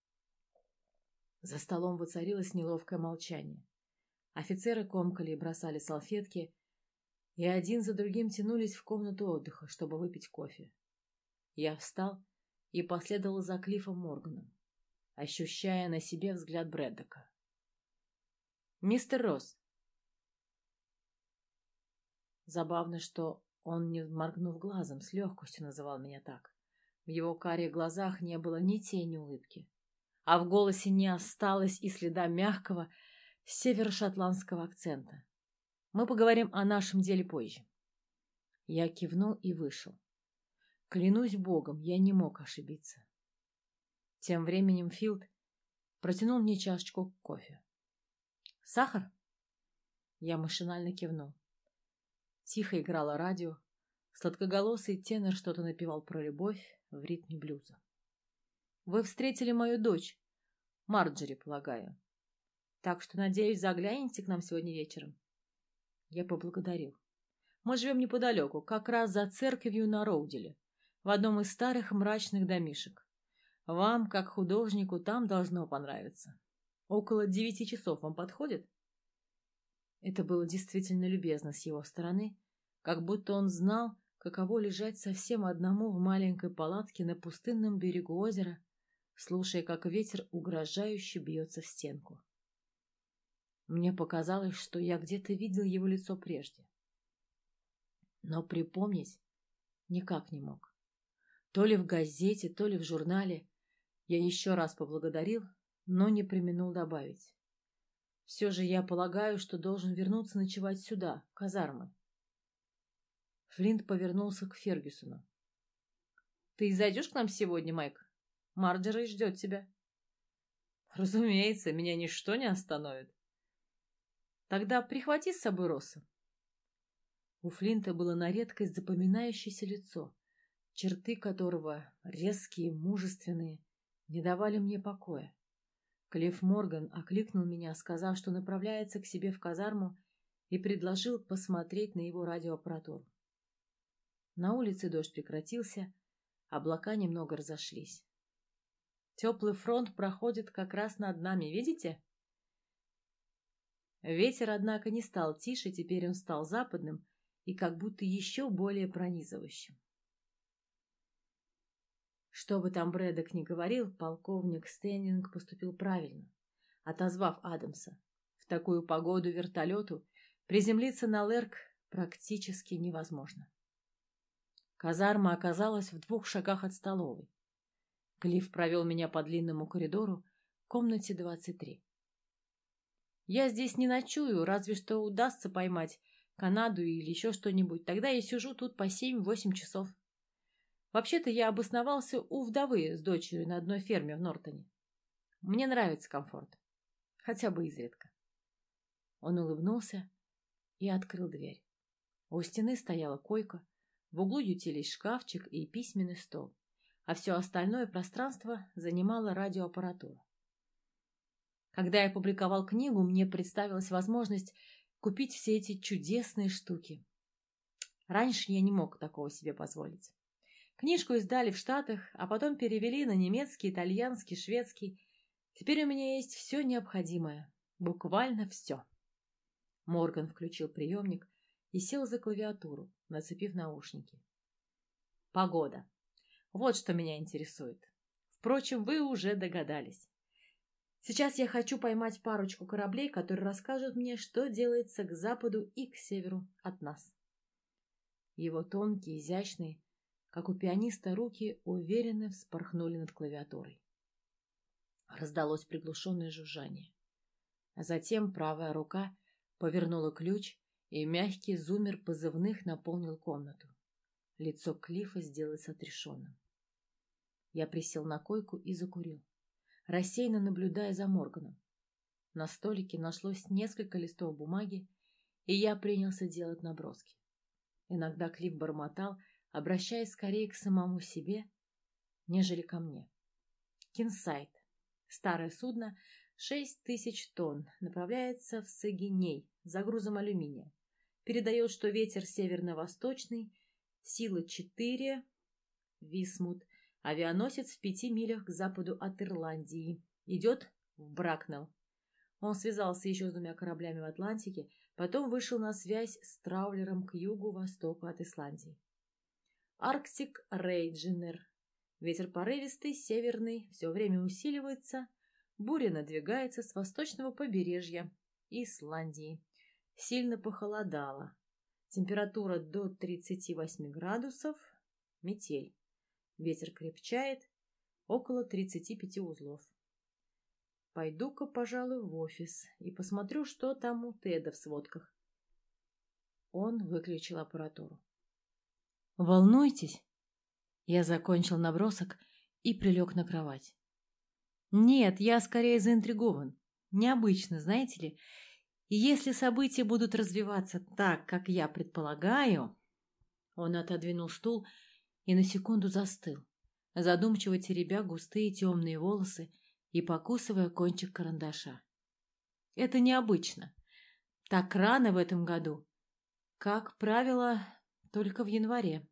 За столом воцарилось неловкое молчание. Офицеры комкали и бросали салфетки, и один за другим тянулись в комнату отдыха, чтобы выпить кофе. Я встал и последовал за Клиффом Морганом, ощущая на себе взгляд Брэддока. «Мистер Росс». Забавно, что он, не моргнув глазом, с легкостью называл меня так. В его карих глазах не было ни тени улыбки, а в голосе не осталось и следа мягкого северо-шотландского акцента. Мы поговорим о нашем деле позже. Я кивнул и вышел. Клянусь Богом, я не мог ошибиться. Тем временем Филд протянул мне чашечку кофе. «Сахар?» Я машинально кивнул. Тихо играло радио. Сладкоголосый тенор что-то напевал про любовь в ритме блюза. «Вы встретили мою дочь, Марджери, полагаю. Так что, надеюсь, заглянете к нам сегодня вечером?» Я поблагодарил. «Мы живем неподалеку, как раз за церковью на Роуделе, в одном из старых мрачных домишек. Вам, как художнику, там должно понравиться. Около девяти часов вам подходит?» Это было действительно любезно с его стороны, как будто он знал, каково лежать совсем одному в маленькой палатке на пустынном берегу озера, слушая, как ветер угрожающе бьется в стенку. Мне показалось, что я где-то видел его лицо прежде. Но припомнить никак не мог. То ли в газете, то ли в журнале. Я еще раз поблагодарил, но не преминул добавить. Все же я полагаю, что должен вернуться ночевать сюда, в казармы. Флинт повернулся к Фергюсону. «Ты зайдешь к нам сегодня, Майк? Марджери ждет тебя». «Разумеется, меня ничто не остановит». «Тогда прихвати с собой Росса». У Флинта было на редкость запоминающееся лицо, черты которого, резкие, мужественные, не давали мне покоя. Клифф Морган окликнул меня, сказав, что направляется к себе в казарму, и предложил посмотреть на его радиоаппаратуру. На улице дождь прекратился, облака немного разошлись. Теплый фронт проходит как раз над нами, видите? Ветер, однако, не стал тише, теперь он стал западным и как будто еще более пронизывающим. Что бы там Брэддок ни говорил, полковник Стеннинг поступил правильно, отозвав Адамса. В такую погоду вертолету приземлиться на Лерк практически невозможно. Казарма оказалась в двух шагах от столовой. Клифф провел меня по длинному коридору к комнате двадцать три. «Я здесь не ночую, разве что удастся поймать Канаду или еще что-нибудь. Тогда я сижу тут по семь-восемь часов. Вообще-то я обосновался у вдовы с дочерью на одной ферме в Нортоне. Мне нравится комфорт. Хотя бы изредка». Он улыбнулся и открыл дверь. У стены стояла койка, в углу ютились шкафчик и письменный стол, а все остальное пространство занимала радиоаппаратура. Когда я публиковал книгу, мне представилась возможность купить все эти чудесные штуки. Раньше я не мог такого себе позволить. Книжку издали в Штатах, а потом перевели на немецкий, итальянский, шведский. Теперь у меня есть все необходимое. Буквально все. Морган включил приемник и сел за клавиатуру, нацепив наушники. Погода. Вот что меня интересует. Впрочем, вы уже догадались. Сейчас я хочу поймать парочку кораблей, которые расскажут мне, что делается к западу и к северу от нас. Его тонкие, изящные, как у пианиста, руки уверенно вспорхнули над клавиатурой. Раздалось приглушенное жужжание. А затем правая рука повернула ключ, и мягкий зуммер позывных наполнил комнату. Лицо Клиффа сделалось отрешенным. Я присел на койку и закурил, рассеянно наблюдая за Морганом. На столике нашлось несколько листов бумаги, и я принялся делать наброски. Иногда Клифф бормотал, обращаясь скорее к самому себе, нежели ко мне. Кинсайт. Старое судно, шесть тысяч тонн, направляется в Сагиней за грузом алюминия. Передает, что ветер северно-восточный, сила четыре, Висмут, авианосец в пяти милях к западу от Ирландии. Идет в Бракнелл. Он связался еще с двумя кораблями в Атлантике, потом вышел на связь с траулером к югу-востоку от Исландии. Арктик Рейджинер. Ветер порывистый, северный, все время усиливается. Буря надвигается с восточного побережья Исландии. Сильно похолодало. Температура до тридцати восьми градусов. Метель. Ветер крепчает. Около тридцати пяти узлов. Пойду-ка, пожалуй, в офис и посмотрю, что там у Теда в сводках. Он выключил аппаратуру. Волнуетесь? Я закончил набросок и прилег на кровать. Нет, я скорее заинтригован. Необычно, знаете ли. И если события будут развиваться так, как я предполагаю... Он отодвинул стул и на секунду застыл, задумчиво теребя густые темные волосы и покусывая кончик карандаша. Это необычно. Так рано в этом году. Как правило, только в январе.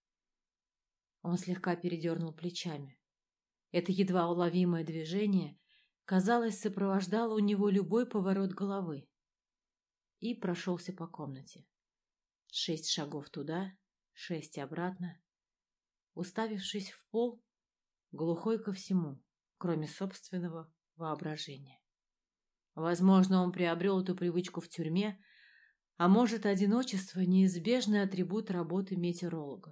Он слегка передернул плечами. Это едва уловимое движение, казалось, сопровождало у него любой поворот головы. И прошелся по комнате. Шесть шагов туда, шесть обратно. Уставившись в пол, глухой ко всему, кроме собственного воображения. Возможно, он приобрел эту привычку в тюрьме, а может, одиночество — неизбежный атрибут работы метеоролога.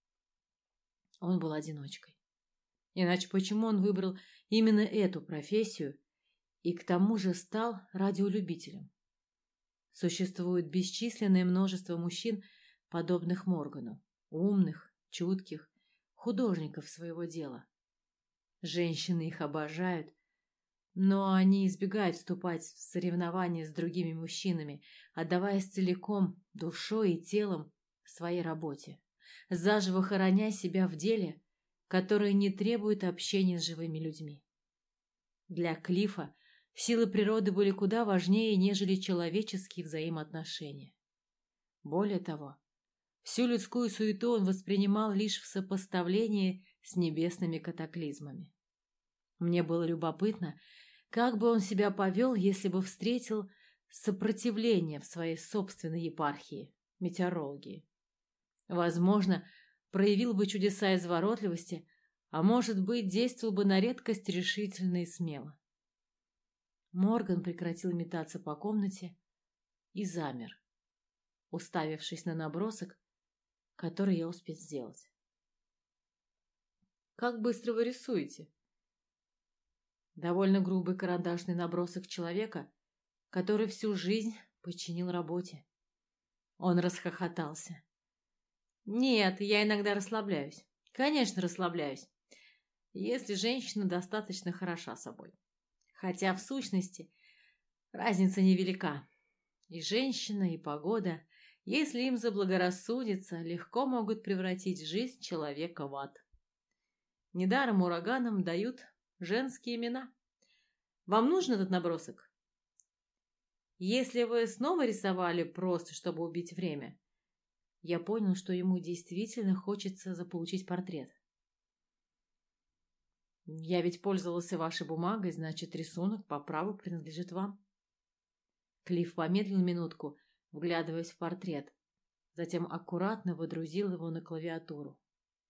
Он был одиночкой. Иначе почему он выбрал именно эту профессию и к тому же стал радиолюбителем? Существует бесчисленное множество мужчин, подобных Моргану, умных, чутких, художников своего дела. Женщины их обожают, но они избегают вступать в соревнования с другими мужчинами, отдаваясь целиком душой и телом своей работе, заживо хороня себя в деле, которое не требует общения с живыми людьми. Для Клиффа силы природы были куда важнее, нежели человеческие взаимоотношения. Более того, всю людскую суету он воспринимал лишь в сопоставлении с небесными катаклизмами. Мне было любопытно, как бы он себя повел, если бы встретил сопротивление в своей собственной епархии, метеорологии. Возможно, проявил бы чудеса изворотливости, а может быть, действовал бы на редкость решительно и смело. Морган прекратил метаться по комнате и замер, уставившись на набросок, который я успел сделать. «Как быстро вы рисуете?» Довольно грубый карандашный набросок человека, который всю жизнь подчинил работе. Он расхохотался. «Нет, я иногда расслабляюсь. Конечно, расслабляюсь, если женщина достаточно хороша собой. Хотя, в сущности, разница невелика. И женщина, и погода, если им заблагорассудится, легко могут превратить жизнь человека в ад. Недаром ураганам дают женские имена. Вам нужен этот набросок? Если вы снова рисовали просто, чтобы убить время, я понял, что ему действительно хочется заполучить портрет. Я ведь пользовался вашей бумагой, значит, рисунок по праву принадлежит вам. Клифф помедлил минутку, вглядываясь в портрет, затем аккуратно водрузил его на клавиатуру.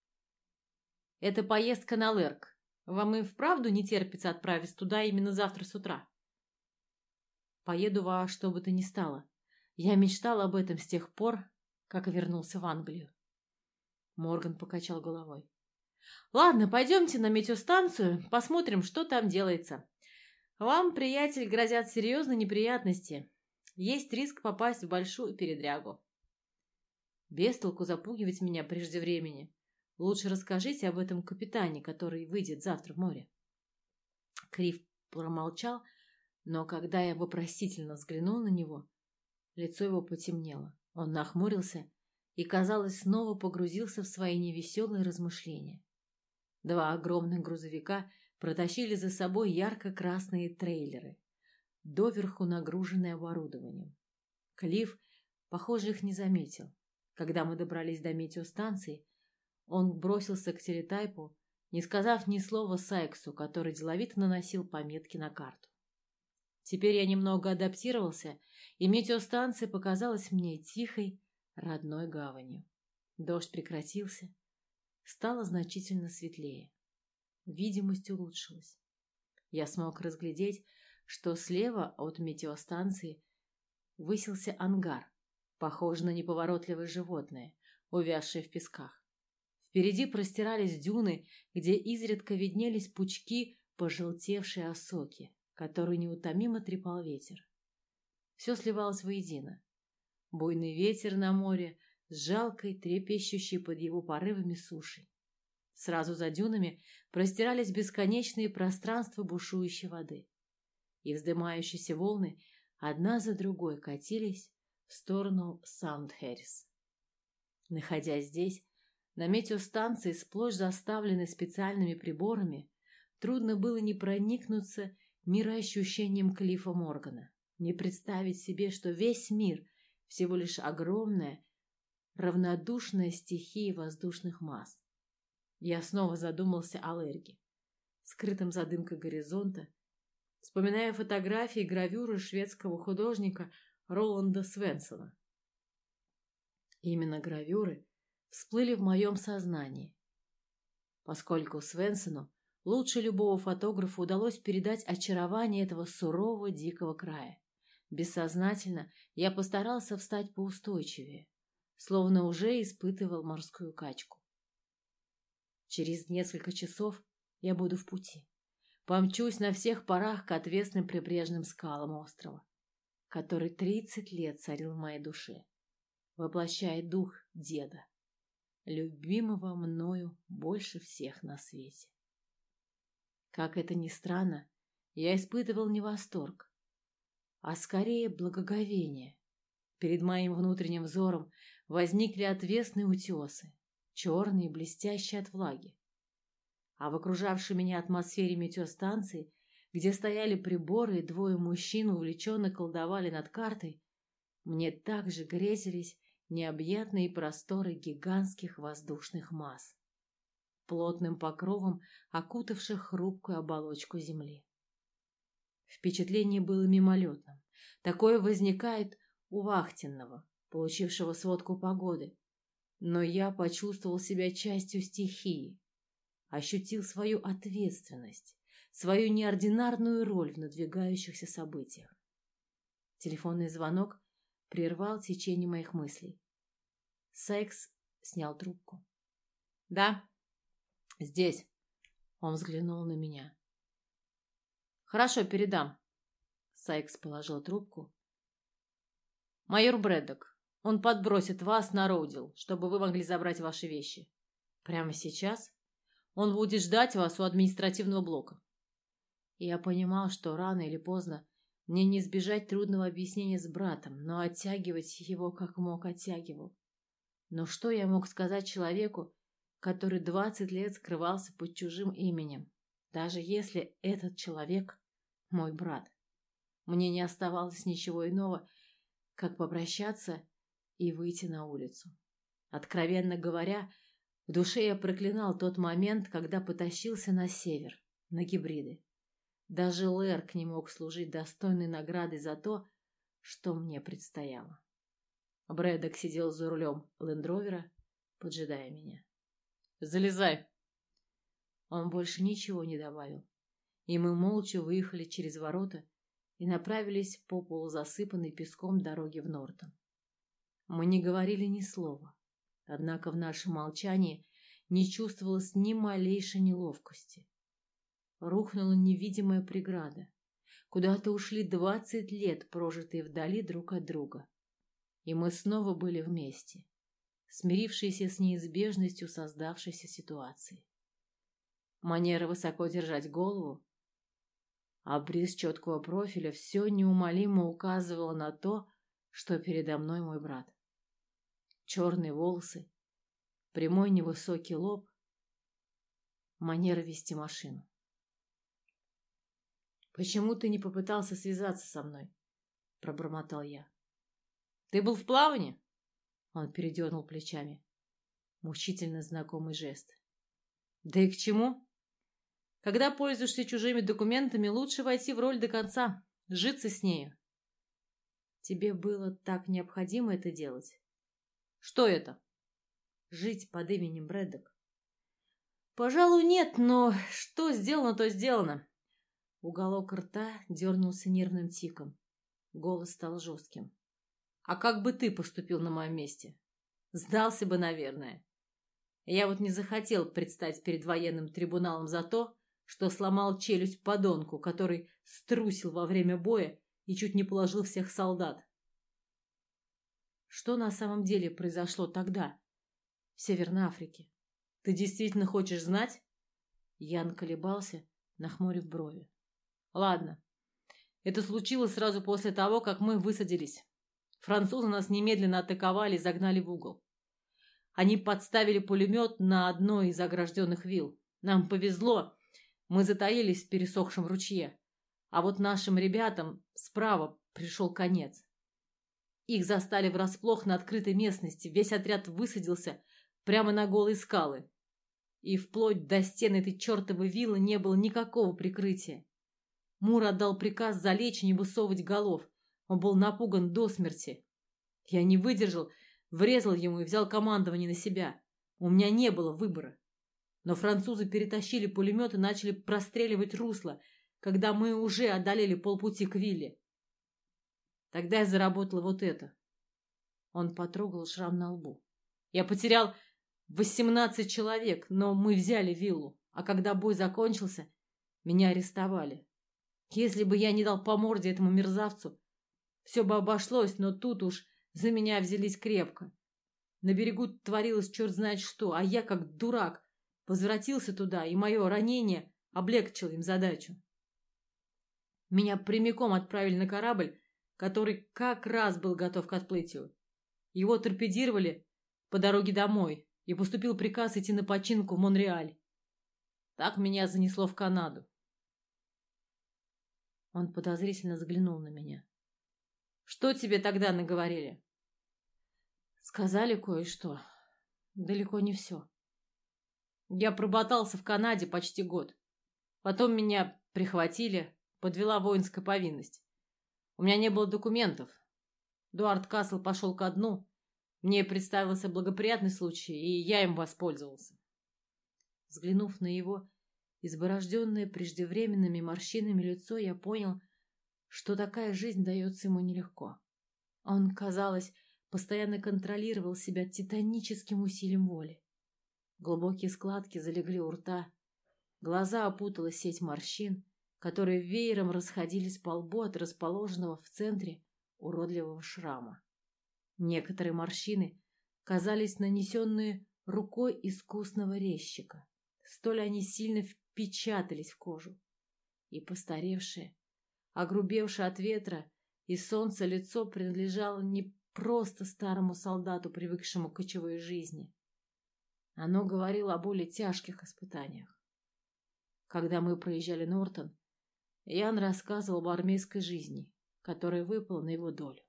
Это поездка на Лерк. Вам и вправду не терпится отправиться туда именно завтра с утра? Поеду во что бы то ни стало. Я мечтал об этом с тех пор, как вернулся в Англию. Морган покачал головой. Ладно, пойдемте на метеостанцию, посмотрим, что там делается. Вам, приятель, грозят серьезные неприятности. Есть риск попасть в большую передрягу. Без толку запугивать меня прежде времени. Лучше расскажите об этом капитане, который выйдет завтра в море. Клифф промолчал, но когда я вопросительно взглянул на него, лицо его потемнело. Он нахмурился и, казалось, снова погрузился в свои невеселые размышления. Два огромных грузовика протащили за собой ярко-красные трейлеры, доверху нагруженные оборудованием. Клифф, похоже, их не заметил. Когда мы добрались до метеостанции, он бросился к телетайпу, не сказав ни слова Сайксу, который деловито наносил пометки на карту. Теперь я немного адаптировался, и метеостанция показалась мне тихой, родной гаванью. Дождь прекратился, стало значительно светлее. Видимость улучшилась. Я смог разглядеть, что слева от метеостанции высился ангар, похожий на неповоротливое животное, увязшее в песках. Впереди простирались дюны, где изредка виднелись пучки пожелтевшей осоки, которую неутомимо трепал ветер. Все сливалось воедино. Буйный ветер на море с жалкой, трепещущей под его порывами сушей. Сразу за дюнами простирались бесконечные пространства бушующей воды. И вздымающиеся волны одна за другой катились в сторону Саунд-Хэррис. Находясь здесь, на метеостанции, сплошь заставленной специальными приборами, трудно было не проникнуться мироощущением Клиффа Моргана, не представить себе, что весь мир всего лишь огромная, равнодушная стихия воздушных масс. Я снова задумался о Лерге, скрытом за дымкой горизонта, вспоминая фотографии и гравюры шведского художника Роланда Свенсона. Именно гравюры всплыли в моем сознании, поскольку Свенсону лучше любого фотографа удалось передать очарование этого сурового дикого края. Бессознательно я постарался встать поустойчивее, словно уже испытывал морскую качку. Через несколько часов я буду в пути. Помчусь на всех парах к отвесным прибрежным скалам острова, который тридцать лет царил в моей душе, воплощая дух деда, любимого мною больше всех на свете. Как это ни странно, я испытывал не восторг, а скорее благоговение. Перед моим внутренним взором возникли отвесные утесы, черные и блестящие от влаги. А в окружавшей меня атмосфере метеостанции, где стояли приборы и двое мужчин увлеченно колдовали над картой, мне также грезились необъятные просторы гигантских воздушных масс, плотным покровом окутавших хрупкую оболочку Земли. Впечатление было мимолетным. Такое возникает у вахтенного, получившего сводку погоды. Но я почувствовал себя частью стихии, ощутил свою ответственность, свою неординарную роль в надвигающихся событиях. Телефонный звонок прервал течение моих мыслей. Сайкс снял трубку. «Да, здесь». Он взглянул на меня. «Хорошо, передам». Сайкс положил трубку. «Майор Брэддок, он подбросит вас на Роудил, чтобы вы могли забрать ваши вещи. Прямо сейчас он будет ждать вас у административного блока». Я понимал, что рано или поздно мне не избежать трудного объяснения с братом, но оттягивать его как мог оттягивал. Но что я мог сказать человеку, который двадцать лет скрывался под чужим именем, даже если этот человек мой брат. Мне не оставалось ничего иного, как попрощаться и выйти на улицу. Откровенно говоря, в душе я проклинал тот момент, когда потащился на север, на гибриды. Даже Лерк не мог служить достойной наградой за то, что мне предстояло. Брэддок сидел за рулем лендровера, поджидая меня. «Залезай!» Он больше ничего не добавил, и мы молча выехали через ворота и направились по полузасыпанной песком дороге в Нортон. Мы не говорили ни слова, однако в нашем молчании не чувствовалось ни малейшей неловкости. Рухнула невидимая преграда. Куда-то ушли двадцать лет, прожитые вдали друг от друга. И мы снова были вместе, смирившиеся с неизбежностью создавшейся ситуации. Манера высоко держать голову, обрез четкого профиля все неумолимо указывало на то, что передо мной мой брат. Черные волосы, прямой невысокий лоб, манера вести машину. «Почему ты не попытался связаться со мной?» — пробормотал я. «Ты был в плавании?» Он передернул плечами. Мучительно знакомый жест. «Да и к чему? Когда пользуешься чужими документами, лучше войти в роль до конца, житься с нею». «Тебе было так необходимо это делать?» «Что это?» «Жить под именем Брэддок». «Пожалуй, нет, но что сделано, то сделано». Уголок рта дернулся нервным тиком. Голос стал жестким. «А как бы ты поступил на моем месте? Сдался бы, наверное. Я вот не захотел предстать перед военным трибуналом за то, что сломал челюсть подонку, который струсил во время боя и чуть не положил всех солдат». «Что на самом деле произошло тогда, в Северной Африке? Ты действительно хочешь знать?» Ян колебался, нахмурив брови. «Ладно. Это случилось сразу после того, как мы высадились. Французы нас немедленно атаковали и загнали в угол. Они подставили пулемет на одной из огражденных вилл. Нам повезло, мы затаились в пересохшем ручье. А вот нашим ребятам справа пришел конец. Их застали врасплох на открытой местности. Весь отряд высадился прямо на голые скалы. И вплоть до стен этой чертовой виллы не было никакого прикрытия. Мур отдал приказ залечь и не высовывать голов. Он был напуган до смерти. Я не выдержал, врезал ему и взял командование на себя. У меня не было выбора. Но французы перетащили пулемет и начали простреливать русло, когда мы уже одолели полпути к вилле. Тогда я заработал вот это. Он потрогал шрам на лбу. Я потерял восемнадцать человек, но мы взяли виллу. А когда бой закончился, меня арестовали. Если бы я не дал по морде этому мерзавцу, все бы обошлось, но тут уж за меня взялись крепко. На берегу творилось черт знает что, а я, как дурак, возвратился туда, и мое ранение облегчило им задачу. Меня прямиком отправили на корабль, который как раз был готов к отплытию. Его торпедировали по дороге домой, и поступил приказ идти на починку в Монреаль. Так меня занесло в Канаду. Он подозрительно взглянул на меня. «Что тебе тогда наговорили?» «Сказали кое-что. Далеко не все. Я проботался в Канаде почти год. Потом меня прихватили, подвела воинская повинность. У меня не было документов. Дуарт Касл пошел ко дну. Мне представился благоприятный случай, и я им воспользовался». Взглянув на его изборожденное преждевременными морщинами лицо, я понял, что такая жизнь дается ему нелегко. Он, казалось, постоянно контролировал себя титаническим усилием воли. Глубокие складки залегли у рта, глаза опутала сеть морщин, которые веером расходились по лбу от расположенного в центре уродливого шрама. Некоторые морщины казались нанесенные рукой искусного резчика. Столь они сильно впечатались в кожу. И постаревшее, огрубевшее от ветра и солнца лицо принадлежало не просто старому солдату, привыкшему к кочевой жизни. Оно говорило о более тяжких испытаниях. Когда мы проезжали Нортон, Ян рассказывал об армейской жизни, которая выпала на его долю.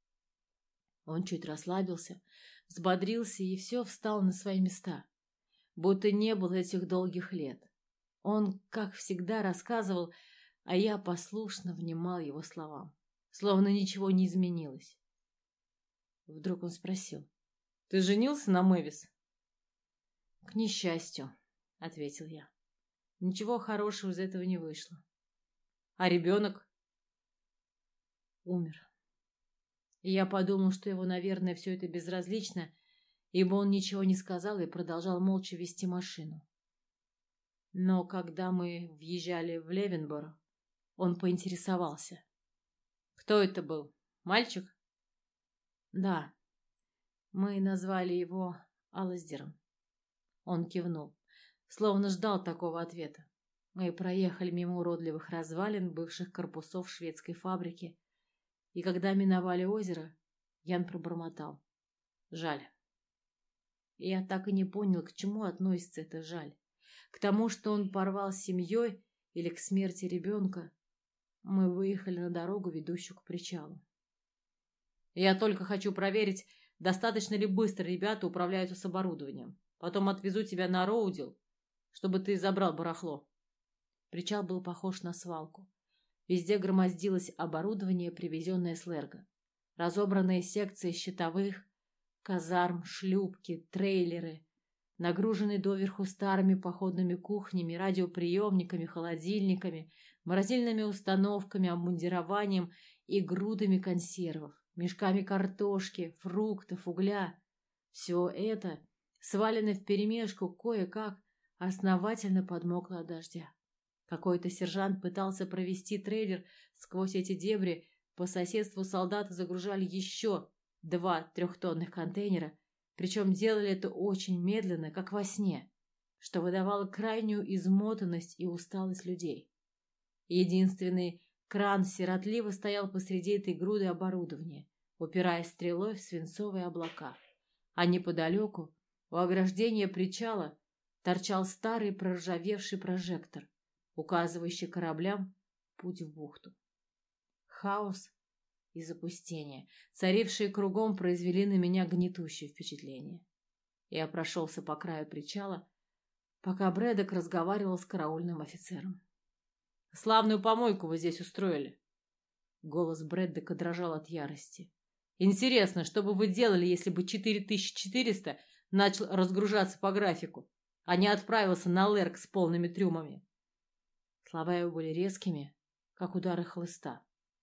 Он чуть расслабился, взбодрился и все встал на свои места, будто не было этих долгих лет. Он, как всегда, рассказывал, а я послушно внимал его словам, словно ничего не изменилось. Вдруг он спросил: «Ты женился на Мэвис?» «К несчастью», — ответил я. «Ничего хорошего из этого не вышло». «А ребенок?» «Умер». И я подумал, что его, наверное, все это безразлично, ибо он ничего не сказал и продолжал молча вести машину. Но когда мы въезжали в Левенборо, он поинтересовался: «Кто это был? Мальчик?» «Да. Мы назвали его Аласдером». Он кивнул, словно ждал такого ответа. Мы проехали мимо уродливых развалин бывших корпусов шведской фабрики, и когда миновали озеро, Ян пробормотал: «Жаль». И я так и не понял, к чему относится это жаль. К тому, что он порвал с семьей, или к смерти ребенка. Мы выехали на дорогу, ведущую к причалу. «Я только хочу проверить, достаточно ли быстро ребята управляются с оборудованием. Потом отвезу тебя на Роудил, чтобы ты забрал барахло». Причал был похож на свалку. Везде громоздилось оборудование, привезенное с Лерго. Разобранные секции щитовых, казарм, шлюпки, трейлеры, нагруженные доверху старыми походными кухнями, радиоприемниками, холодильниками, морозильными установками, обмундированием и грудами консервов, мешками картошки, фруктов, угля. Все это, свалено вперемешку, кое-как основательно подмокло от дождя. Какой-то сержант пытался провести трейлер сквозь эти дебри. По соседству солдаты загружали еще два трехтонных контейнера, причем делали это очень медленно, как во сне, что выдавало крайнюю измотанность и усталость людей. Единственный кран сиротливо стоял посреди этой груды оборудования, упираясь стрелой в свинцовые облака. А неподалеку, у ограждения причала, торчал старый проржавевший прожектор, указывающий кораблям путь в бухту. Хаос и запустение, царившие кругом, произвели на меня гнетущее впечатление. Я прошелся по краю причала, пока Брэддок разговаривал с караульным офицером. «Славную помойку вы здесь устроили!» Голос Брэддока дрожал от ярости. «Интересно, что бы вы делали, если бы четыре тысячи четыреста начал разгружаться по графику, а не отправился на Лерк с полными трюмами?» Слова его были резкими, как удары хлыста.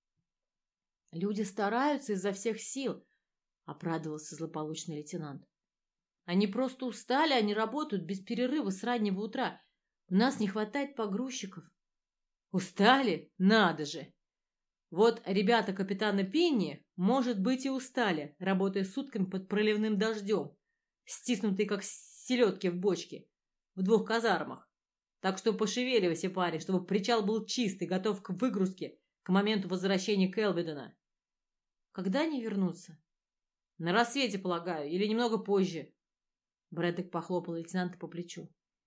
«Люди стараются изо всех сил», — обрадовался злополучный лейтенант. «Они просто устали, они работают без перерыва с раннего утра. У нас не хватает погрузчиков». «Устали? Надо же! Вот ребята капитана Пинни, может быть, и устали, работая сутками под проливным дождем, стиснутые, как селедки в бочке, в двух казармах. Так что пошевеливайся, парень, чтобы причал был чистый, готов к выгрузке к моменту возвращения Келведена». «Когда они вернутся?» «На рассвете, полагаю, или немного позже». Брэддок похлопал лейтенанта по плечу.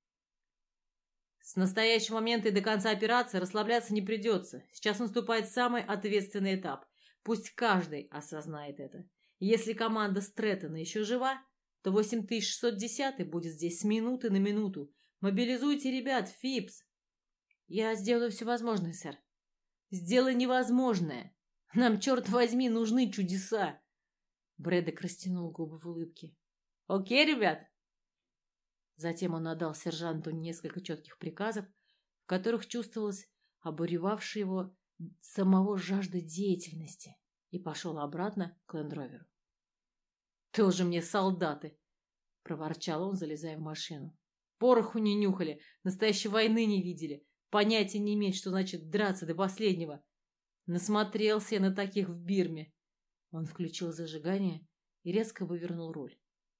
«С настоящего момента и до конца операции расслабляться не придется. Сейчас наступает самый ответственный этап. Пусть каждый осознает это. Если команда Стрэттона еще жива, то восемь тысяч шестьсот десятый будет здесь с минуты на минуту. Мобилизуйте ребят, Фипс!» «Я сделаю все возможное, сэр». «Сделай невозможное. Нам, черт возьми, нужны чудеса!» Брэддок растянул губы в улыбке. «Окей, ребят?» Затем он отдал сержанту несколько четких приказов, в которых чувствовалась обуревавшая его самого жажда деятельности, и пошел обратно к лендроверу. «Тоже мне солдаты!» — проворчал он, залезая в машину. «Пороху не нюхали, настоящей войны не видели, понятия не имеют, что значит драться до последнего. Насмотрелся я на таких в Бирме». Он включил зажигание и резко вывернул руль.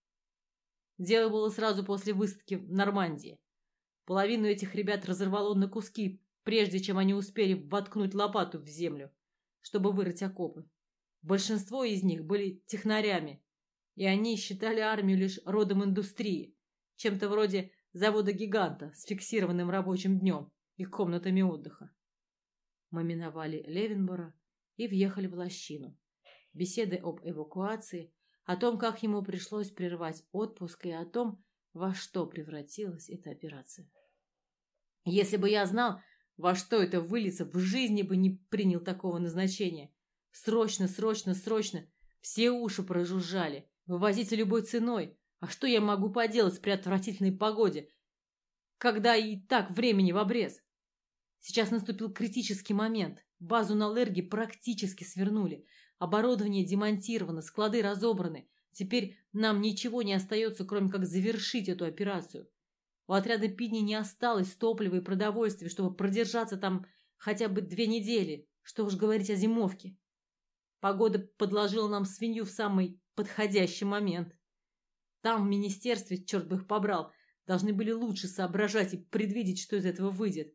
Дело было сразу после высадки в Нормандии. Половину этих ребят разорвало на куски, прежде чем они успели воткнуть лопату в землю, чтобы вырыть окопы. Большинство из них были технарями, и они считали армию лишь родом индустрии, чем-то вроде завода-гиганта с фиксированным рабочим днем и комнатами отдыха. Мы миновали Левенборо и въехали в лощину. Беседы об эвакуации, о том, как ему пришлось прервать отпуск, и о том, во что превратилась эта операция. Если бы я знал, во что это выльется, в жизни бы не принял такого назначения. Срочно, срочно, срочно. Все уши прожужжали. Вывозите любой ценой. А что я могу поделать при отвратительной погоде, когда и так времени в обрез? Сейчас наступил критический момент. Базу на Лерге практически свернули. Оборудование демонтировано, склады разобраны. Теперь нам ничего не остается, кроме как завершить эту операцию. У отряда Пидни не осталось топлива и продовольствия, чтобы продержаться там хотя бы две недели. Что уж говорить о зимовке. Погода подложила нам свинью в самый подходящий момент. Там, в министерстве, черт бы их побрал, должны были лучше соображать и предвидеть, что из этого выйдет.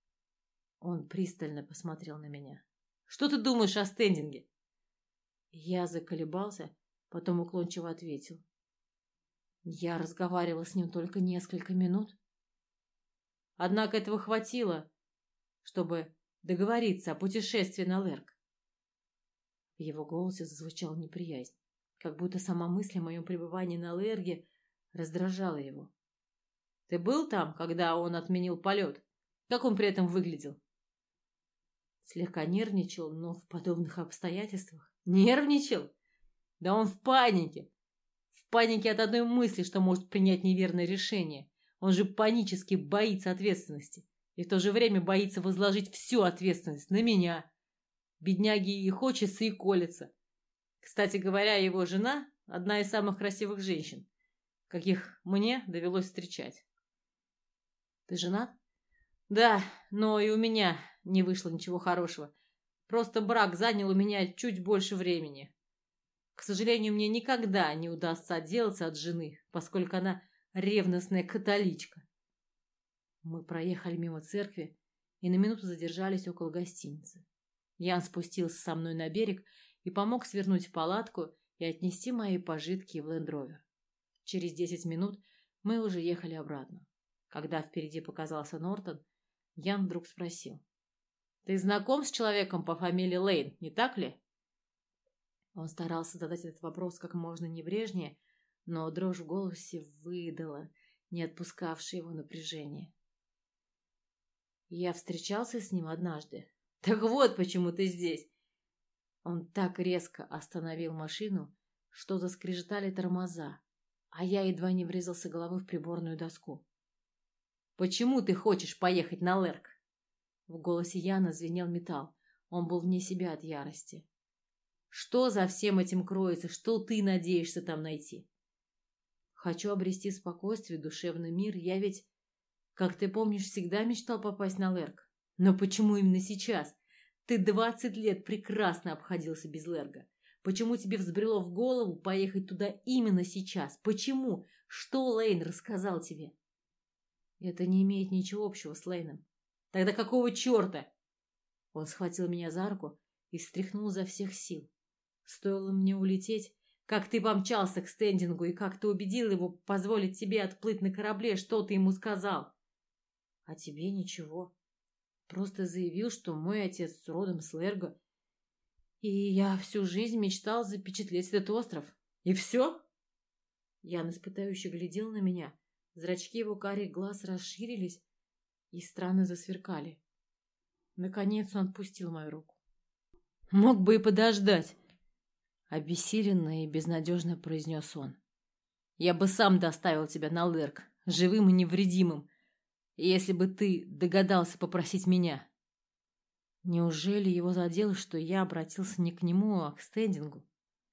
Он пристально посмотрел на меня. «Что ты думаешь о стендинге?» Я заколебался, потом уклончиво ответил. Я разговаривал с ним только несколько минут. Однако этого хватило, чтобы договориться о путешествии на Лерг. В его голосе зазвучала неприязнь, как будто сама мысль о моем пребывании на Лерге раздражала его. «Ты был там, когда он отменил полет? Как он при этом выглядел?» Слегка нервничал, но в подобных обстоятельствах. Нервничал? Да он в панике. В панике от одной мысли, что может принять неверное решение. Он же панически боится ответственности. И в то же время боится возложить всю ответственность на меня. Бедняги и хочется, и колется. Кстати говоря, его жена – одна из самых красивых женщин, каких мне довелось встречать. Ты женат? Да, но и у меня не вышло ничего хорошего. Просто брак занял у меня чуть больше времени. К сожалению, мне никогда не удастся отделаться от жены, поскольку она ревностная католичка. Мы проехали мимо церкви и на минуту задержались около гостиницы. Ян спустился со мной на берег и помог свернуть в палатку и отнести мои пожитки в Лэнд-Ровер. Через десять минут мы уже ехали обратно. Когда впереди показался Нортон, Ян вдруг спросил. «Ты знаком с человеком по фамилии Лейн, не так ли?» Он старался задать этот вопрос как можно небрежнее, но дрожь в голосе выдала, не отпускавшее его напряжение. «Я встречался с ним однажды. Так вот, почему ты здесь!» Он так резко остановил машину, что заскрежетали тормоза, а я едва не врезался головой в приборную доску. «Почему ты хочешь поехать на Лерг?» В голосе Яна звенел металл. Он был вне себя от ярости. «Что за всем этим кроется? Что ты надеешься там найти?» «Хочу обрести спокойствие, душевный мир. Я ведь, как ты помнишь, всегда мечтал попасть на Лерг. Но почему именно сейчас? Ты двадцать лет прекрасно обходился без Лерга. Почему тебе взбрело в голову поехать туда именно сейчас? Почему? Что Лейн рассказал тебе?» «Это не имеет ничего общего с Лейном». «Тогда какого черта?» Он схватил меня за руку и встряхнул изо всех сил. «Стоило мне улететь, как ты помчался к стендингу, и как ты убедил его позволить тебе отплыть на корабле, что ты ему сказал?» «А тебе ничего. Просто заявил, что мой отец родом с Лерга, и я всю жизнь мечтал запечатлеть этот остров. И все?» Ян испытующе глядел на меня. Зрачки его карих глаз расширились и странно засверкали. Наконец он отпустил мою руку. «Мог бы и подождать», — обессиленно и безнадежно произнес он. «Я бы сам доставил тебя на Лерг, живым и невредимым, если бы ты догадался попросить меня». Неужели его задело, что я обратился не к нему, а к стендингу?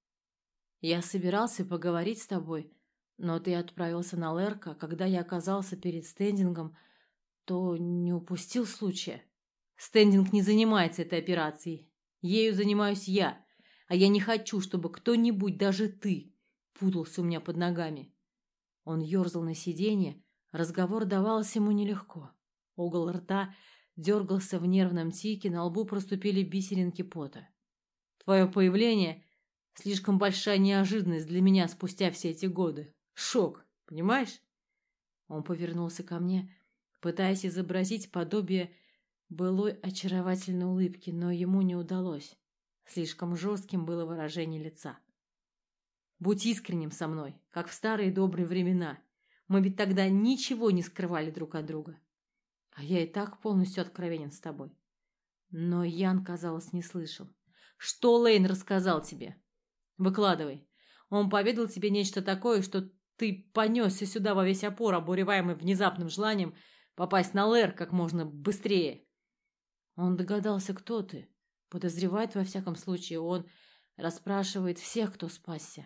«Я собирался поговорить с тобой, но ты отправился на Лерг, а когда я оказался перед стендингом, то не упустил случая. Стендинг не занимается этой операцией. Ею занимаюсь я, а я не хочу, чтобы кто-нибудь, даже ты, путался у меня под ногами». Он ерзал на сиденье, разговор давался ему нелегко. Угол рта дергался в нервном тике, на лбу проступили бисеринки пота. «Твое появление — слишком большая неожиданность для меня спустя все эти годы. Шок, понимаешь? Он повернулся ко мне, пытаясь изобразить подобие былой очаровательной улыбки, но ему не удалось. Слишком жестким было выражение лица. «Будь искренним со мной, как в старые добрые времена. Мы ведь тогда ничего не скрывали друг от друга. А я и так полностью откровенен с тобой». Но Ян, казалось, не слышал. «Что Лейн рассказал тебе? Выкладывай. Он поведал тебе нечто такое, что ты понесся сюда во весь опор, обуреваемый внезапным желанием попасть на Лэр как можно быстрее». Он догадался, кто ты. Подозревает, во всяком случае, он расспрашивает всех, кто спасся.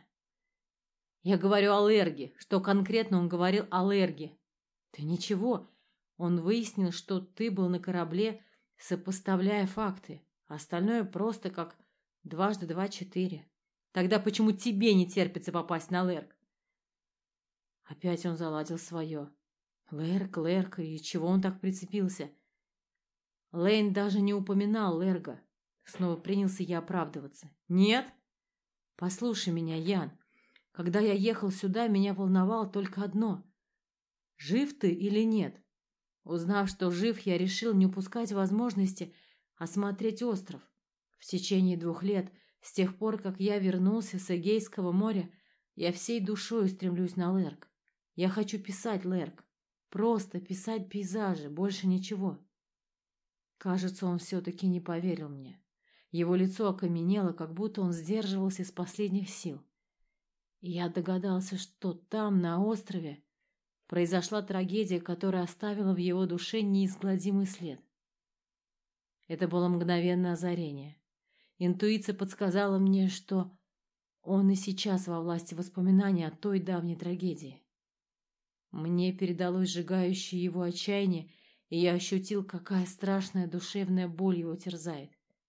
Я говорю о Лерге. Что конкретно он говорил о Лерге? Ты ничего. Он выяснил, что ты был на корабле, сопоставляя факты. Остальное просто как дважды два четыре. Тогда почему тебе не терпится попасть на Лерг? Опять он заладил свое. Лерг, Лерг, и чего он так прицепился? Лейн даже не упоминал Лерга. Снова принялся я оправдываться. Нет? Послушай меня, Ян. Когда я ехал сюда, меня волновало только одно. Жив ты или нет? Узнав, что жив, я решил не упускать возможности осмотреть остров. В течение двух лет, с тех пор, как я вернулся с Эгейского моря, я всей душой стремлюсь на Лерг. Я хочу писать Лерг. Просто писать пейзажи, больше ничего. Кажется, он все-таки не поверил мне. Его лицо окаменело, как будто он сдерживался из последних сил. И я догадался, что там, на острове, произошла трагедия, которая оставила в его душе неизгладимый след. Это было мгновенное озарение. Интуиция подсказала мне, что он и сейчас во власти воспоминаний о той давней трагедии. Мне передалось сжигающее его отчаяние, и я ощутил, какая страшная душевная боль его терзает.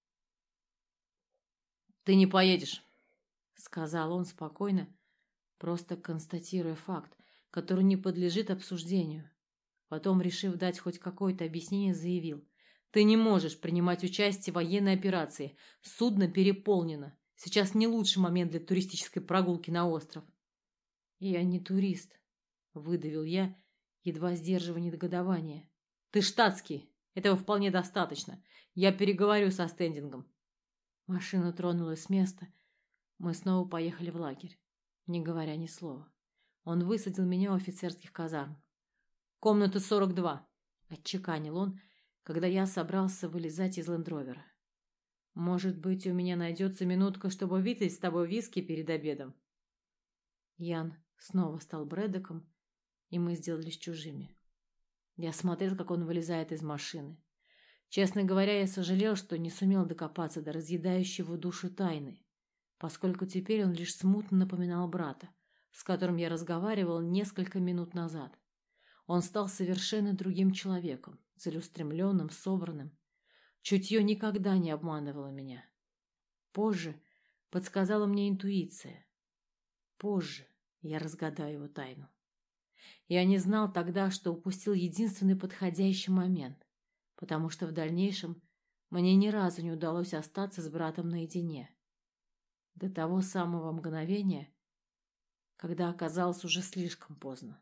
«Ты не поедешь», — сказал он спокойно, просто констатируя факт, который не подлежит обсуждению. Потом, решив дать хоть какое-то объяснение, заявил: «Ты не можешь принимать участие в военной операции. Судно переполнено. Сейчас не лучший момент для туристической прогулки на остров». «Я не турист», — выдавил я, едва сдерживая негодование. «Ты штатский. Этого вполне достаточно. Я переговорю со стендингом». Машина тронулась с места. Мы снова поехали в лагерь, не говоря ни слова. Он высадил меня у офицерских казарм. «Комната сорок два», — отчеканил он, когда я собрался вылезать из лендровера. «Может быть, у меня найдется минутка, чтобы выпить с тобой виски перед обедом?» Ян снова стал Брэддоком, и мы сделались чужими. Я смотрел, как он вылезает из машины. Честно говоря, я сожалел, что не сумел докопаться до разъедающего душу тайны, поскольку теперь он лишь смутно напоминал брата, с которым я разговаривал несколько минут назад. Он стал совершенно другим человеком, целеустремленным, собранным. Чутье никогда не обманывало меня. Позже подсказала мне интуиция. Позже я разгадаю его тайну. Я не знал тогда, что упустил единственный подходящий момент, потому что в дальнейшем мне ни разу не удалось остаться с братом наедине. До того самого мгновения, когда оказалось уже слишком поздно.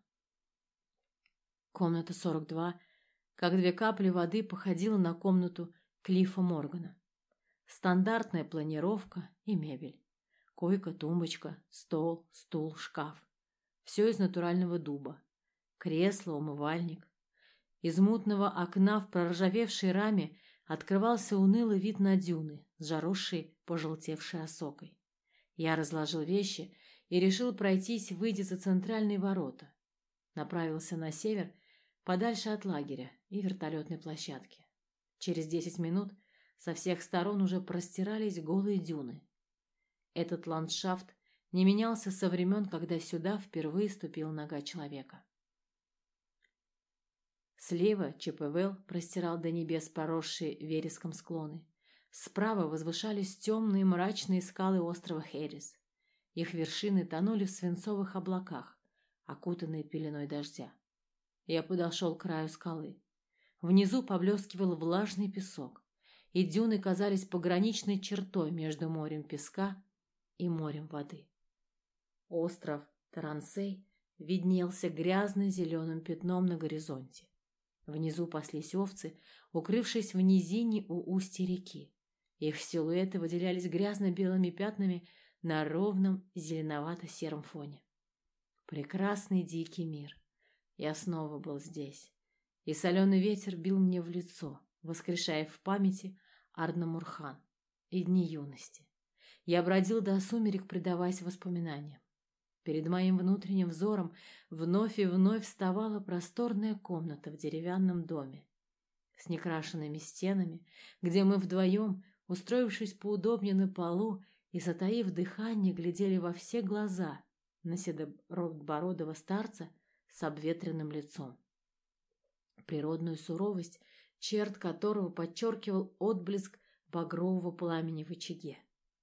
Комната сорок два, как две капли воды, походила на комнату Клиффа Моргана. Стандартная планировка и мебель. Койка, тумбочка, стол, стул, шкаф. Все из натурального дуба. Кресло, умывальник. Из мутного окна в проржавевшей раме открывался унылый вид на дюны, заросшие пожелтевшей осокой. Я разложил вещи и решил пройтись, выйдя за центральные ворота. Направился на север, подальше от лагеря и вертолетной площадки. Через десять минут со всех сторон уже простирались голые дюны. Этот ландшафт не менялся со времен, когда сюда впервые ступила нога человека. Слева ЧПВ простирал до небес поросшие вереском склоны. Справа возвышались темные мрачные скалы острова Херес. Их вершины тонули в свинцовых облаках, окутанные пеленой дождя. Я подошел к краю скалы. Внизу поблескивал влажный песок, и дюны казались пограничной чертой между морем песка и морем воды. Остров Тарансей виднелся грязно-зеленым пятном на горизонте. Внизу паслись овцы, укрывшись в низине у устья реки. Их силуэты выделялись грязно-белыми пятнами на ровном зеленовато-сером фоне. Прекрасный дикий мир. Я снова был здесь, и соленый ветер бил мне в лицо, воскрешая в памяти Арднамурхан и дни юности. Я бродил до сумерек, предаваясь воспоминаниям. Перед моим внутренним взором вновь и вновь вставала просторная комната в деревянном доме с некрашенными стенами, где мы вдвоем, устроившись поудобнее на полу и затаив дыхание, глядели во все глаза на седобородого старца с обветренным лицом. Природную суровость, черт которого подчеркивал отблеск багрового пламени в очаге.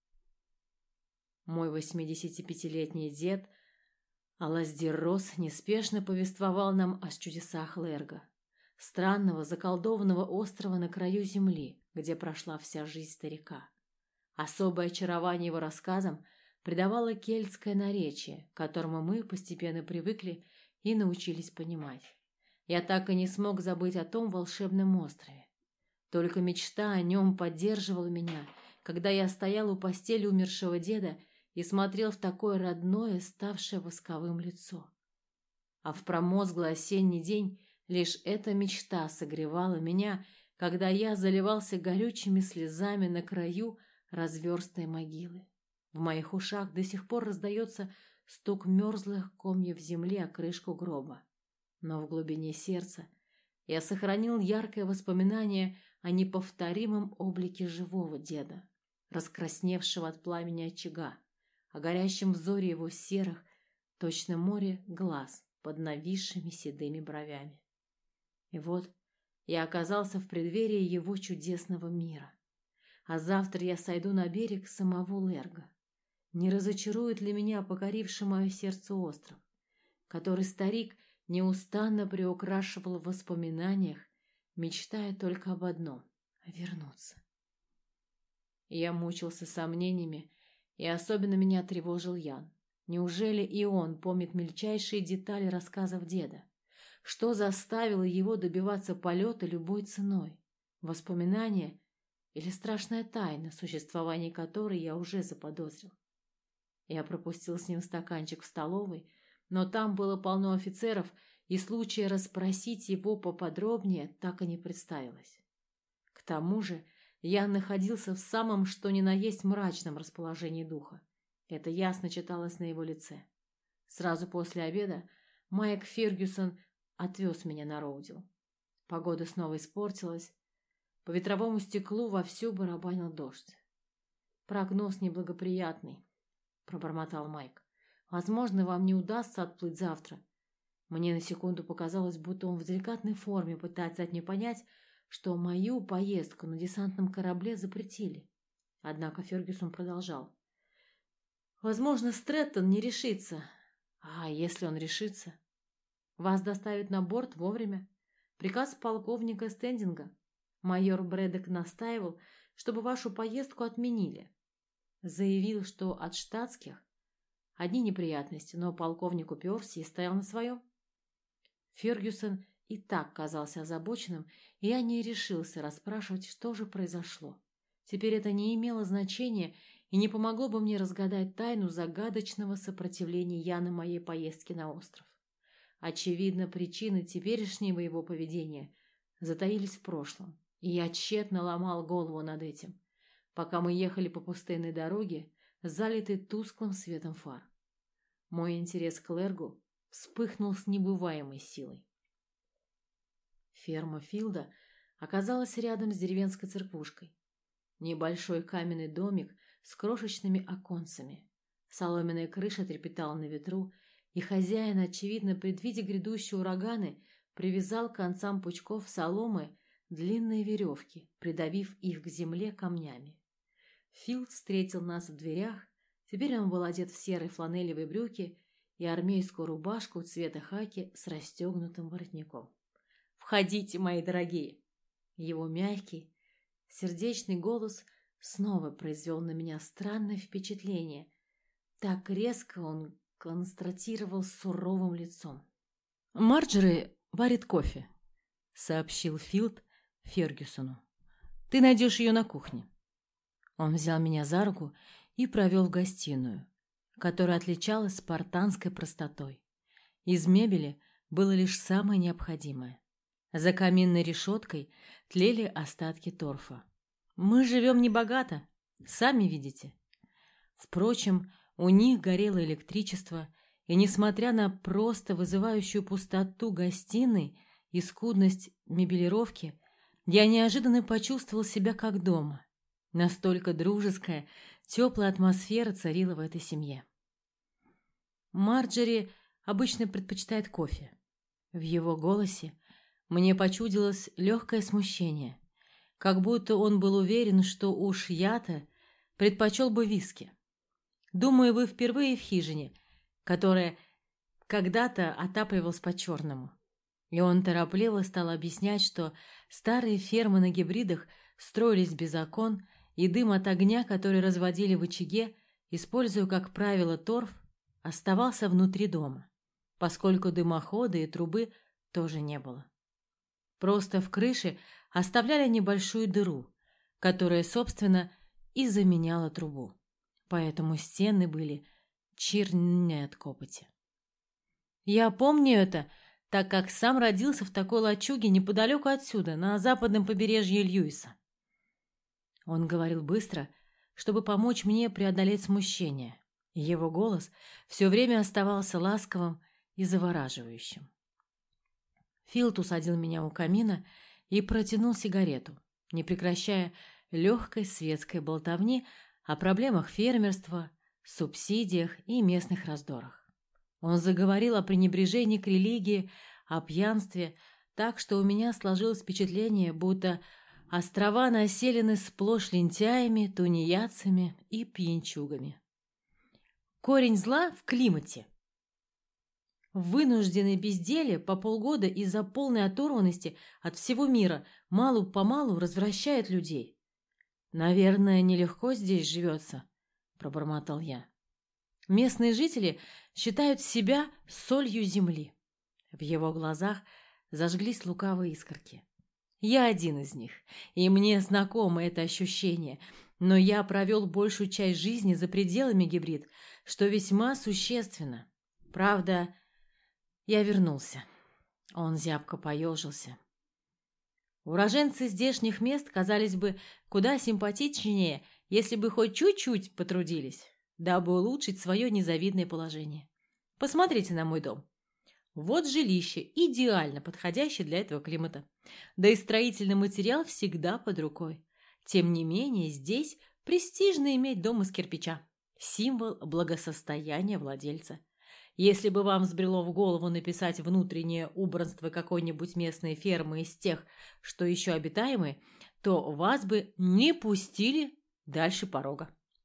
Мой восьмидесятипятилетний дед Алаздир-Рос неспешно повествовал нам о чудесах Лерга, странного заколдованного острова на краю земли, где прошла вся жизнь старика. Особое очарование его рассказам придавало кельтское наречие, к которому мы постепенно привыкли и научились понимать. Я так и не смог забыть о том волшебном острове. Только мечта о нем поддерживала меня, когда я стоял у постели умершего деда и смотрел в такое родное, ставшее восковым лицо. А в промозглый осенний день лишь эта мечта согревала меня, когда я заливался горючими слезами на краю разверстой могилы. В моих ушах до сих пор раздается стук мерзлых комьев земли о крышку гроба. Но в глубине сердца я сохранил яркое воспоминание о неповторимом облике живого деда, раскрасневшего от пламени очага, о горящем взоре его серых, точно море, глаз под нависшими седыми бровями. И вот я оказался в преддверии его чудесного мира. А завтра я сойду на берег самого Лерга. Не разочарует ли меня покоривший мое сердце остров, который старик неустанно приукрашивал в воспоминаниях, мечтая только об одном — вернуться. Я мучился сомнениями, и особенно меня тревожил Ян. Неужели и он помнит мельчайшие детали рассказов деда? Что заставило его добиваться полета любой ценой? Воспоминания или страшная тайна, существование которой я уже заподозрил? Я пропустил с ним стаканчик в столовой, но там было полно офицеров, и случая расспросить его поподробнее так и не представилось. К тому же я находился в самом что ни на есть мрачном расположении духа. Это ясно читалось на его лице. Сразу после обеда Майк Фергюсон отвез меня на Роудил. Погода снова испортилась. По ветровому стеклу вовсю барабанил дождь. «Прогноз неблагоприятный», — пробормотал Майк. «Возможно, вам не удастся отплыть завтра». Мне на секунду показалось, будто он в деликатной форме пытается дать мне понять, что мою поездку на десантном корабле запретили. Однако Фергюсон продолжал. «Возможно, Стрэттон не решится. А если он решится? Вас доставят на борт вовремя. Приказ полковника Стендинга. Майор Брэддок настаивал, чтобы вашу поездку отменили. Заявил, что от штатских одни неприятности, но полковник уперся и стоял на своем». Фергюсон и так казался озабоченным, и я не решился расспрашивать, что же произошло. Теперь это не имело значения и не помогло бы мне разгадать тайну загадочного сопротивления Яна моей поездки на остров. Очевидно, причины теперешнего его поведения затаились в прошлом, и я тщетно ломал голову над этим, пока мы ехали по пустынной дороге, залитой тусклым светом фар. Мой интерес к Лергу вспыхнул с небываемой силой. Ферма Филда оказалась рядом с деревенской церквушкой. Небольшой каменный домик с крошечными оконцами. Соломенная крыша трепетала на ветру, и хозяин, очевидно, предвидя грядущие ураганы, привязал к концам пучков соломы длинные веревки, придавив их к земле камнями. Филд встретил нас в дверях. Теперь он был одет в серые фланелевые брюки и армейскую рубашку цвета хаки с расстегнутым воротником. «Входите, мои дорогие!» Его мягкий, сердечный голос снова произвел на меня странное впечатление. Так резко он констатировал с суровым лицом. «Марджери варит кофе», — сообщил Филд Фергюсону. «Ты найдешь ее на кухне». Он взял меня за руку и провел в гостиную, которая отличалась спартанской простотой. Из мебели было лишь самое необходимое. За каминной решеткой тлели остатки торфа. Мы живем небогато, сами видите. Впрочем, у них горело электричество, и, несмотря на просто вызывающую пустоту гостиной и скудность мебелировки, я неожиданно почувствовал себя как дома. Настолько дружеская, теплая атмосфера царила в этой семье. Марджери обычно предпочитает кофе. В его голосе мне почудилось легкое смущение, как будто он был уверен, что уж я-то предпочел бы виски. Думаю, вы впервые в хижине, которая когда-то отапливалась по-черному. И он торопливо стал объяснять, что старые фермы на гибридах строились без окон, и дым от огня, который разводили в очаге, используя, как правило, торф, оставался внутри дома, поскольку дымохода и трубы тоже не было. Просто в крыше оставляли небольшую дыру, которая, собственно, и заменяла трубу. Поэтому стены были черные от копоти. Я помню это, так как сам родился в такой лачуге неподалеку отсюда, на западном побережье Льюиса. Он говорил быстро, чтобы помочь мне преодолеть смущение. Его голос все время оставался ласковым и завораживающим. Филд усадил меня у камина и протянул сигарету, не прекращая легкой светской болтовни о проблемах фермерства, субсидиях и местных раздорах. Он заговорил о пренебрежении к религии, о пьянстве, так что у меня сложилось впечатление, будто острова населены сплошь лентяями, тунеядцами и пьянчугами. Корень зла в климате. Вынужденное безделье по полгода из-за полной оторванности от всего мира малу-помалу развращает людей. «Наверное, нелегко здесь живется», — пробормотал я. «Местные жители считают себя солью земли». В его глазах зажглись лукавые искорки. «Я один из них, и мне знакомо это ощущение, но я провел большую часть жизни за пределами гибрид, что весьма существенно. Правда, я вернулся». Он зябко поежился. Уроженцы здешних мест казались бы куда симпатичнее, если бы хоть чуть-чуть потрудились, дабы улучшить свое незавидное положение. Посмотрите на мой дом. Вот жилище, идеально подходящее для этого климата. Да и строительный материал всегда под рукой. Тем не менее, здесь престижно иметь дом из кирпича. Символ благосостояния владельца. Если бы вам взбрело в голову написать внутреннее убранство какой-нибудь местной фермы из тех, что еще обитаемые, то вас бы не пустили дальше порога.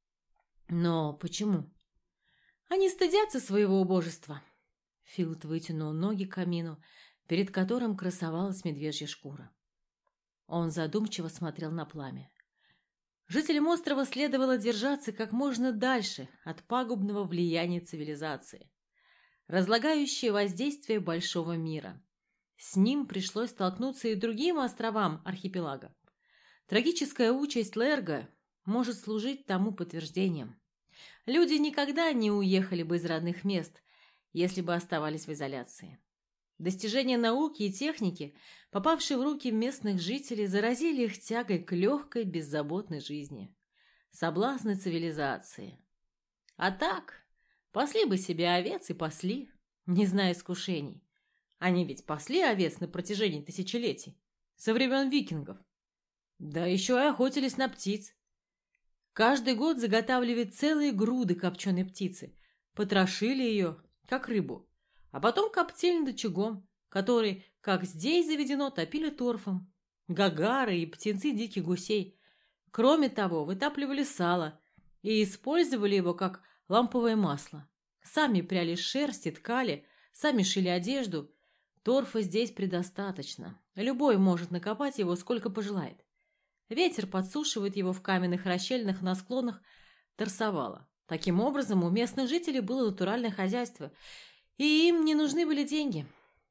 Но почему? Они стыдятся своего убожества. Филд вытянул ноги к камину, перед которым красовалась медвежья шкура. Он задумчиво смотрел на пламя. Жителям острова следовало держаться как можно дальше от пагубного влияния цивилизации, разлагающее воздействие большого мира. С ним пришлось столкнуться и другим островам архипелага. Трагическая участь Лерго может служить тому подтверждением. Люди никогда не уехали бы из родных мест, если бы оставались в изоляции. Достижения науки и техники, попавшие в руки местных жителей, заразили их тягой к легкой, беззаботной жизни. Соблазны цивилизации. А так... Пасли бы себе овец и пасли, не зная искушений. Они ведь пасли овец на протяжении тысячелетий, со времен викингов. Да еще и охотились на птиц. Каждый год заготавливали целые груды копченой птицы, потрошили ее, как рыбу, а потом коптили над очагом, который, как здесь заведено, топили торфом. Гагары и птенцы диких гусей. Кроме того, вытапливали сало и использовали его как ламповое масло. Сами пряли шерсть и ткали, сами шили одежду. Торфа здесь предостаточно. Любой может накопать его сколько пожелает. Ветер подсушивает его в каменных расщелинах на склонах Тарсовала, Таким образом, у местных жителей было натуральное хозяйство, и им не нужны были деньги.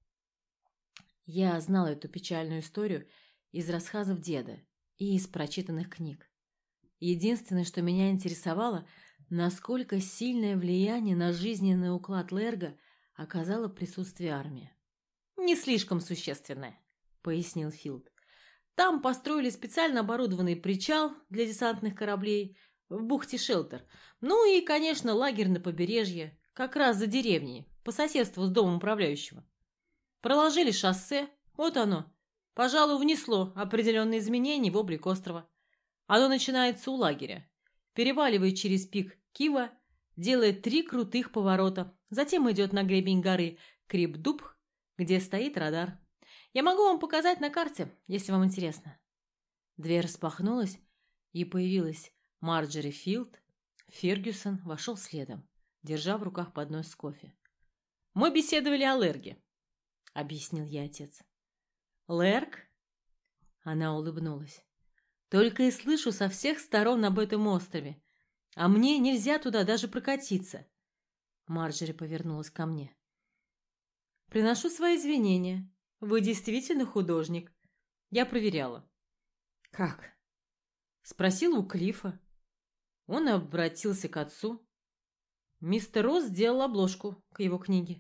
Я знала эту печальную историю из рассказов деда и из прочитанных книг. Единственное, что меня интересовало, насколько сильное влияние на жизненный уклад Лерга оказало присутствие армии. «Не слишком существенное», — пояснил Филд. «Там построили специально оборудованный причал для десантных кораблей в бухте Шелтер. Ну и, конечно, лагерь на побережье, как раз за деревней, по соседству с домом управляющего. Проложили шоссе, вот оно, пожалуй, внесло определенные изменения в облик острова. Оно начинается у лагеря, переваливает через пик Кива, делает три крутых поворота, затем идет на гребень горы Крип-Дуб, где стоит радар. Я могу вам показать на карте, если вам интересно». Дверь распахнулась, и появилась Марджори Филд. Фергюсон вошел следом, держа в руках поднос с кофе. «Мы беседовали о Лерге», — объяснил я отец. «Лерг?» Она улыбнулась. «Только и слышу со всех сторон об этом острове, а мне нельзя туда даже прокатиться». Марджори повернулась ко мне. «Приношу свои извинения. Вы действительно художник. Я проверяла». «Как?» Спросила у Клифа. Он обратился к отцу. Мистер Росс сделал обложку к его книге.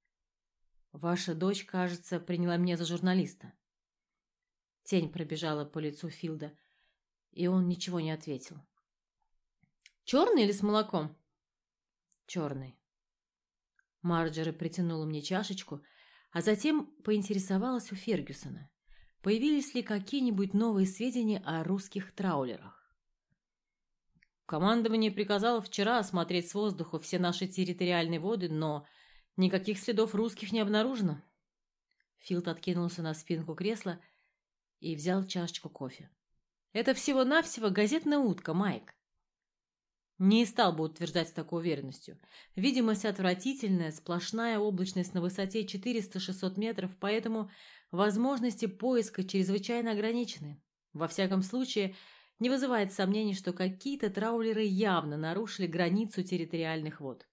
«Ваша дочь, кажется, приняла меня за журналиста». Тень пробежала по лицу Филда, и он ничего не ответил. «Черный или с молоком?» «Черный». Марджори притянула мне чашечку, а затем поинтересовалась у Фергюсона, появились ли какие-нибудь новые сведения о русских траулерах. «Командование приказало вчера осмотреть с воздуха все наши территориальные воды, но никаких следов русских не обнаружено». Филд откинулся на спинку кресла и взял чашечку кофе. «Это всего-навсего газетная утка, Майк». Не стал бы утверждать с такой уверенностью. Видимость отвратительная, сплошная облачность на высоте четыреста-шестьсот метров, поэтому возможности поиска чрезвычайно ограничены. Во всяком случае, не вызывает сомнений, что какие-то траулеры явно нарушили границу территориальных вод.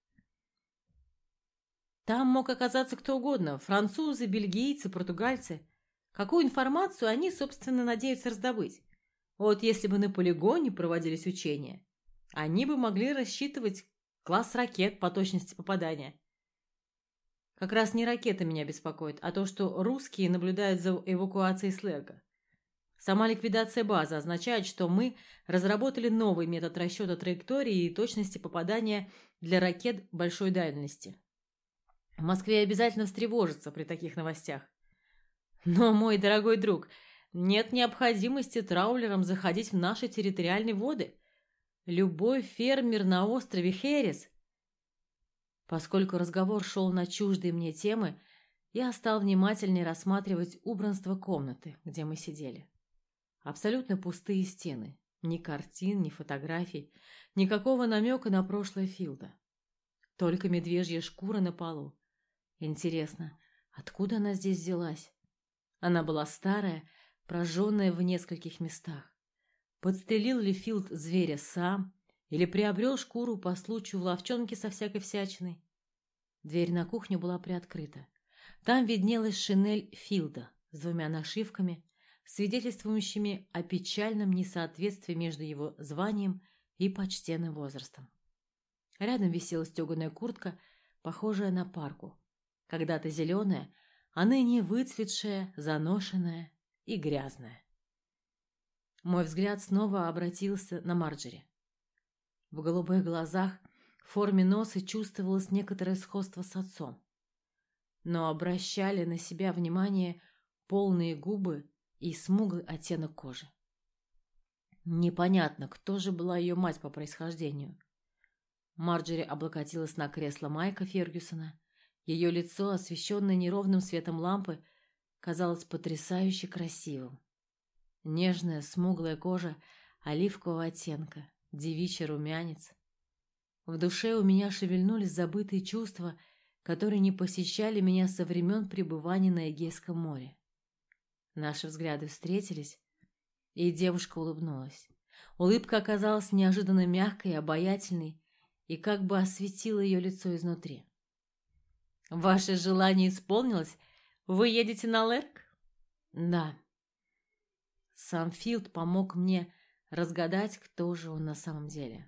Там мог оказаться кто угодно – французы, бельгийцы, португальцы. Какую информацию они, собственно, надеются раздобыть? Вот если бы на полигоне проводились учения, они бы могли рассчитывать класс ракет по точности попадания. Как раз не ракеты меня беспокоят, а то, что русские наблюдают за эвакуацией с Лерга. Сама ликвидация базы означает, что мы разработали новый метод расчета траектории и точности попадания для ракет большой дальности. В Москве обязательно встревожатся при таких новостях. Но, мой дорогой друг, нет необходимости траулерам заходить в наши территориальные воды. Любой фермер на острове Херес. Поскольку разговор шел на чуждые мне темы, я стал внимательнее рассматривать убранство комнаты, где мы сидели. Абсолютно пустые стены. Ни картин, ни фотографий, никакого намека на прошлое Филда. Только медвежья шкура на полу. Интересно, откуда она здесь взялась? Она была старая, прожженная в нескольких местах. Подстрелил ли Филд зверя сам или приобрел шкуру по случаю в ловчонке со всякой всячиной? Дверь на кухню была приоткрыта. Там виднелась шинель Филда с двумя нашивками, свидетельствующими о печальном несоответствии между его званием и почтенным возрастом. Рядом висела стеганая куртка, похожая на парку, когда-то зеленая, а ныне выцветшая, заношенная и грязная. Мой взгляд снова обратился на Марджори. В голубых глазах, в форме носа чувствовалось некоторое сходство с отцом. Но обращали на себя внимание полные губы и смуглый оттенок кожи. Непонятно, кто же была ее мать по происхождению. Марджори облокотилась на кресло Майка Фергюсона. Ее лицо, освещенное неровным светом лампы, казалось потрясающе красивым. Нежная, смуглая кожа оливкового оттенка, девичий румянец. В душе у меня шевельнулись забытые чувства, которые не посещали меня со времен пребывания на Эгейском море. Наши взгляды встретились, и девушка улыбнулась. Улыбка оказалась неожиданно мягкой и обаятельной, и как бы осветило ее лицо изнутри. «Ваше желание исполнилось? Вы едете на Лерк?» «Да». Сам Филд помог мне разгадать, кто же он на самом деле.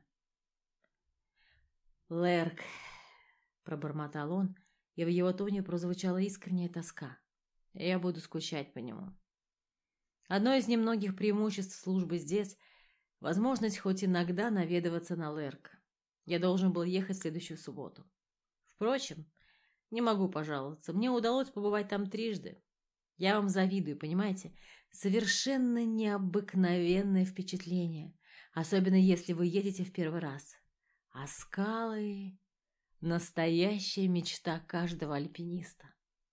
«Лерк», — пробормотал он, и в его тоне прозвучала искренняя тоска. «Я буду скучать по нему». Одно из немногих преимуществ службы здесь — возможность хоть иногда наведываться на Лерк. Я должен был ехать в следующую субботу. Впрочем, не могу пожаловаться, мне удалось побывать там трижды. Я вам завидую, понимаете? Совершенно необыкновенное впечатление, особенно если вы едете в первый раз. А скалы — настоящая мечта каждого альпиниста.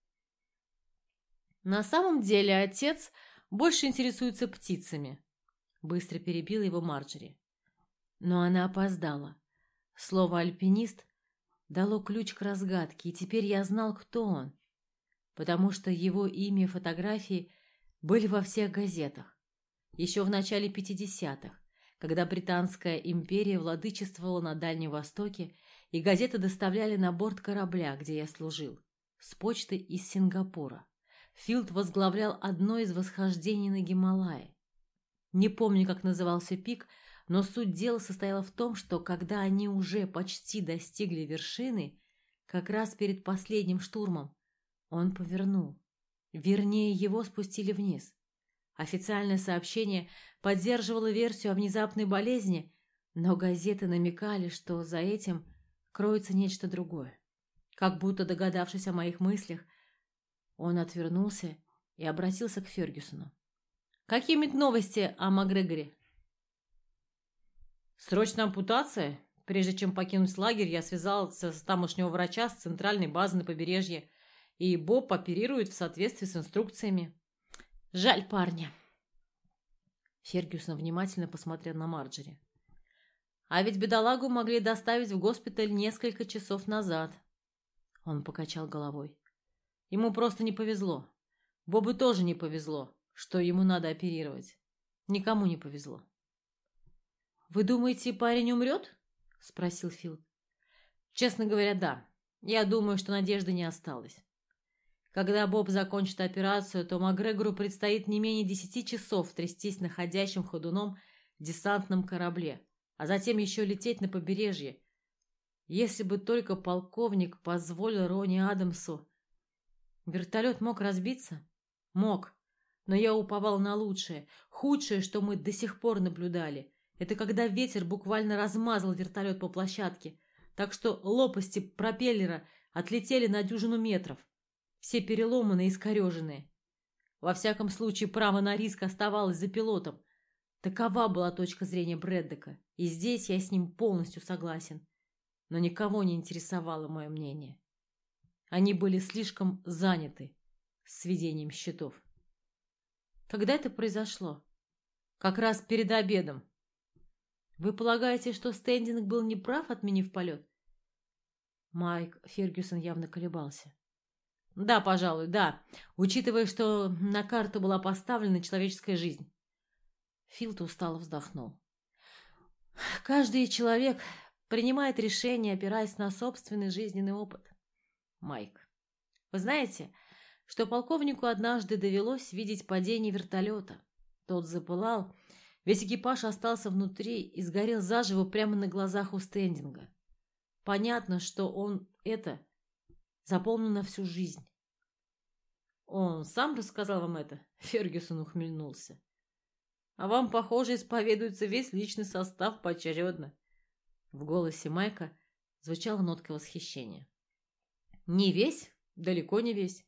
На самом деле отец больше интересуется птицами, быстро перебила его Марджери. Но она опоздала. Слово «альпинист» дало ключ к разгадке, и теперь я знал, кто он, потому что его имя и фотографии были во всех газетах. Еще в начале пятидесятых, когда Британская империя владычествовала на Дальнем Востоке, и газеты доставляли на борт корабля, где я служил, с почты из Сингапура. Филд возглавлял одно из восхождений на Гималаи. Не помню, как назывался пик, но суть дела состояла в том, что когда они уже почти достигли вершины, как раз перед последним штурмом, он повернул. Вернее, его спустили вниз. Официальное сообщение поддерживало версию о внезапной болезни, но газеты намекали, что за этим кроется нечто другое. Как будто догадавшись о моих мыслях, он отвернулся и обратился к Фергюсону. «Какие новости о Макгрегоре?» «Срочная ампутация. Прежде чем покинуть лагерь, я связался с тамошнего врача с центральной базы на побережье, и Боб оперирует в соответствии с инструкциями». «Жаль парня». Фергюсон внимательно посмотрел на Марджери. «А ведь бедолагу могли доставить в госпиталь несколько часов назад». Он покачал головой. «Ему просто не повезло. Бобу тоже не повезло, что ему надо оперировать. Никому не повезло». «Вы думаете, парень умрет?» — спросил Филд. «Честно говоря, да. Я думаю, что надежды не осталось. Когда Боб закончит операцию, то Макгрегору предстоит не менее десяти часов трястись на ходящем ходуном десантном корабле, а затем еще лететь на побережье. Если бы только полковник позволил Ронни Адамсу... Вертолет мог разбиться? Мог. Но я уповал на лучшее. Худшее, что мы до сих пор наблюдали, это когда ветер буквально размазал вертолет по площадке, так что лопасти пропеллера отлетели на дюжину метров. Все переломанные и искореженные. Во всяком случае, право на риск оставалось за пилотом. Такова была точка зрения Брэддока, и здесь я с ним полностью согласен. Но никого не интересовало мое мнение. Они были слишком заняты сведением счетов. Когда это произошло? Как раз перед обедом. Вы полагаете, что Стендинг был неправ, отменив полет? Майк Фергюсон явно колебался. Да, пожалуй, да, учитывая, что на карту была поставлена человеческая жизнь. Филд устало вздохнул. Каждый человек принимает решение, опираясь на собственный жизненный опыт. Майк, вы знаете, что полковнику однажды довелось видеть падение вертолета. Тот запылал, весь экипаж остался внутри и сгорел заживо прямо на глазах у Стендинга. Понятно, что он это запомнил на всю жизнь. Он сам рассказал вам это? Фергюсон ухмыльнулся. А вам, похоже, исповедуется весь личный состав поочередно. В голосе Майка звучала нотка восхищения. Не весь, далеко не весь.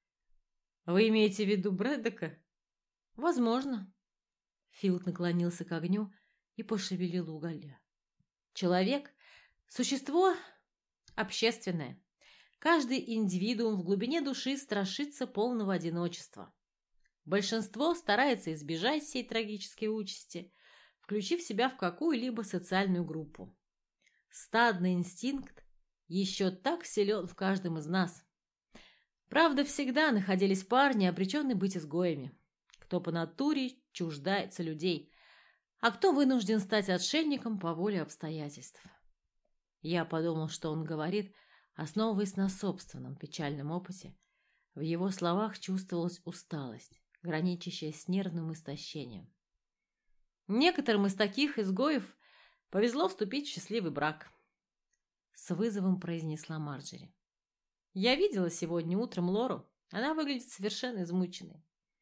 Вы имеете в виду Брэддока? Возможно. Филд наклонился к огню и пошевелил уголья. Человек — существо общественное. Каждый индивидуум в глубине души страшится полного одиночества. Большинство старается избежать сей трагической участи, включив себя в какую-либо социальную группу. Стадный инстинкт еще так силен в каждом из нас. Правда, всегда находились парни, обреченные быть изгоями. Кто по натуре чуждается людей, а кто вынужден стать отшельником по воле обстоятельств. Я подумал, что он говорит, основываясь на собственном печальном опыте. В его словах чувствовалась усталость, граничащая с нервным истощением. Некоторым из таких изгоев повезло вступить в счастливый брак, с вызовом произнесла Марджери. Я видела сегодня утром Лору. Она выглядит совершенно измученной.